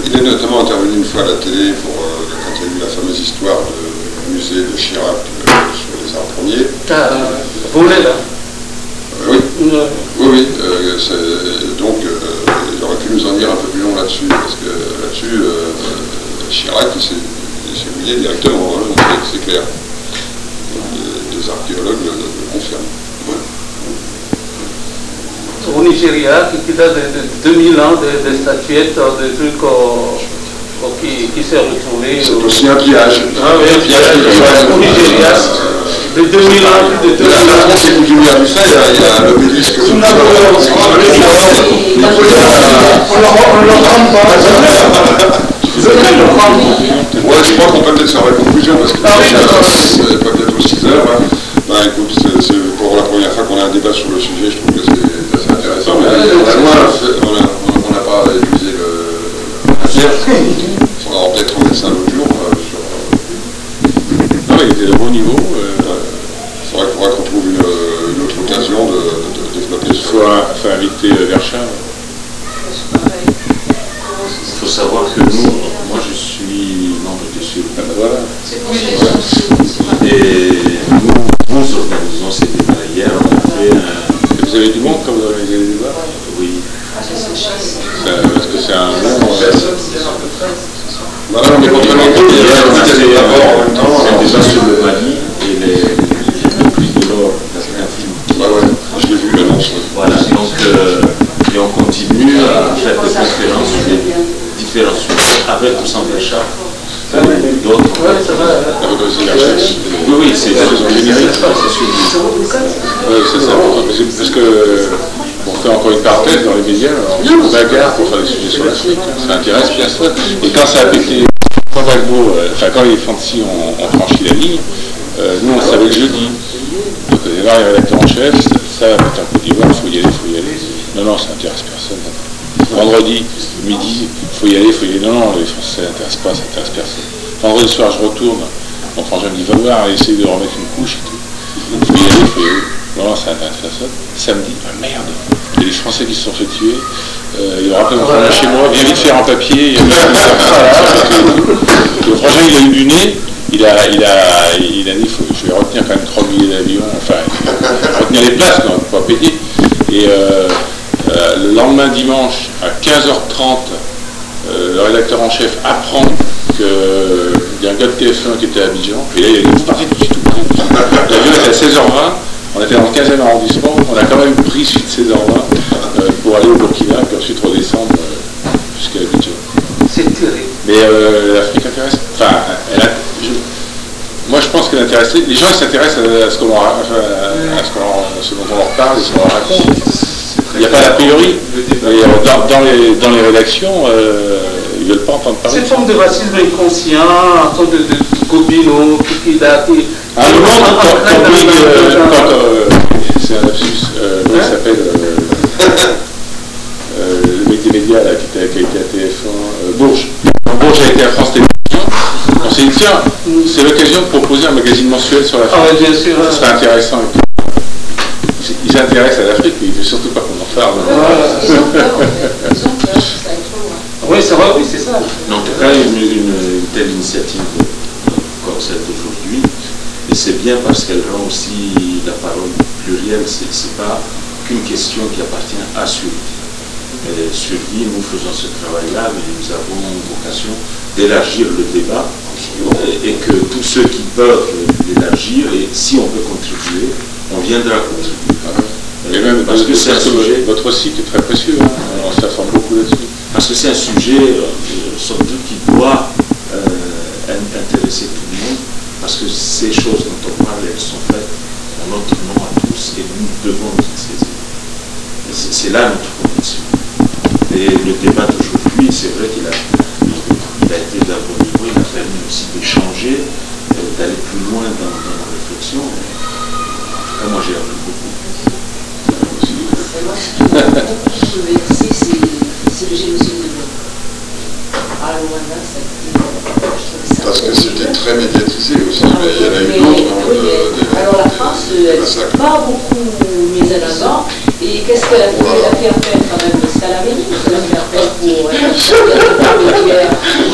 S1: il est notamment intervenu une fois à la télé quand il y a eu la fameuse histoire du musée de Chirac sur les arts premiers.
S3: Volet là.
S1: Oui, oui. Donc, il aurait pu nous en dire un peu plus long là-dessus, parce que là-dessus, Chirac, il s'est mouillé directement, hein, c'est clair. Des archéologues le confirment.
S3: Au Nigeria, qui a de 2000 ans, des statuettes, des trucs qui s'est retrouvé.
S1: C'est aussi un pillage.
S3: Ah oui, un pillage au Nigeria. De 2000 ans, plus de 2000 ans.
S1: La France est beaucoup mieux à ça, il y a l'obélisque. On ne l'entend pas. Ouais, je crois qu'on peut peut-être faire la conclusion, parce que c'est pas bientôt 6 heures. Bah écoute, c'est pour la première fois qu'on a un débat sur le sujet, je trouve que c'est assez intéressant. Mais on n'a pas épuisé l'affaire. On aura peut-être remettre ça l'autre jour.
S2: Non, il était de bon niveau.
S1: C'est vrai qu'il faudra qu'on trouve une autre occasion de développer ce
S2: choix. Il faut inviter Verchin.
S7: Il faut savoir que nous, moi je suis membre de ce
S2: voilà.
S7: Et nous organisons ces débats. Hier, on a fait un...
S2: Vous avez du monde quand vous organisez les débats?
S7: Oui.
S2: Parce que c'est un nom...
S1: Voilà, on est complètement
S7: c'est un débat sur le Mali et les prix de l'or d'Afrique.
S1: Ouais, je l'ai vu l'annonce.
S7: Voilà, donc et on continue à faire des conférences sur les différents sujets avec ou sans Verchin. D'autres. Oui, c'est générique, c'est sûr.
S2: Oui, c'est ça. Parce que, on fait encore une parenthèse dans les médias, on se bagarre pour faire des sujets sur l'Afrique, ça intéresse bien ça. Et quand ça a pété, quand les Fancy ont franchi la ligne, nous on savait le jeudi. Donc il y avait les rédacteurs en chef, ça va être un Côte d'Ivoire, il faut y aller. Non, ça n'intéresse personne. Vendredi, midi, il faut y aller. Non, les Français ça n'intéresse personne. Vendredi soir, je retourne. Mon frangin me dit, va voir, essayer de remettre une couche et tout. Il faut y aller. Non, ça n'intéresse personne. Samedi, merde, il y a des Français qui se sont fait tuer. Il a rappelé mon frangin chez moi, viens vite faire un papier. Le frangin, il a eu du nez. Il a dit, je vais retenir quand même 3 billets d'avion, enfin, retenir les places, non, pas payer. Et le lendemain dimanche, à 15h30, le rédacteur en chef apprend qu'il y a un gars de TF1 qui était à Abidjan, et là il est parti tout de suite. L'avion était à 16h20, on était dans le 15e arrondissement, on a quand même pris suite 16h20 pour aller au Burkina, puis ensuite redescendre jusqu'à Abidjan.
S3: C'est terrible.
S2: Mais l'Afrique intéresse. Enfin, moi je pense qu'elle intéresse. Les gens s'intéressent à ce dont on leur parle et ce qu'on leur raconte. Il n'y a pas d'a priori. Mais dans les rédactions, ils ne veulent pas entendre parler.
S3: Cette forme de racisme inconscient, en sorte de Gobino, qui date.
S2: C'est un lapsus. Comment il s'appelle le mec des médias là, qui a été à TF1, Bourges. Bourges a été à France Télévisions. On s'est dit, tiens, c'est l'occasion de proposer un magazine mensuel sur l'Afrique.
S3: Ah, bien sûr.
S2: Ça serait intéressant. Ils s'intéressent à l'Afrique, mais il ne faut surtout pas qu'on en parle.
S8: Ils ont peur, en fait. Ils ont peur, ça aille trop loin.
S3: Oui, c'est vrai, oui, c'est ça.
S7: En tout cas, une telle initiative comme celle d'aujourd'hui, et c'est bien parce qu'elle rend aussi la parole plurielle, c'est pas qu'une question qui appartient à Survie. Survie, nous faisons ce travail-là, mais nous avons vocation d'élargir le débat et que tous ceux qui peuvent l'élargir, et si on peut contribuer, on viendra contribuer.
S2: Et même parce que c'est un sujet. Votre site est très précieux, hein. On s'informe beaucoup là-dessus.
S7: Parce que c'est un sujet, somme toute, qui doit intéresser tout le monde, parce que ces choses dont on parle, elles sont faites en notre nom à tous, et nous devons nous en saisir. C'est là notre conviction. Et le débat d'aujourd'hui, c'est vrai qu'il a été d'un bon niveau, il a permis aussi d'échanger, d'aller plus loin dans nos réflexions. En tout cas, moi j'ai appris beaucoup.
S8: Moi, ce que je veux dire, c'est le génocide de l'homme. À Rwanda, ça a été.
S1: Parce que c'était très médiatisé aussi, mais il y en a eu d'autres.
S8: Alors la France, elle n'est pas beaucoup mise en avant. Et qu'est-ce qu'elle a fait? Elle a fait appel quand même, c'est à la mairie, elle a fait appel pour de guerre.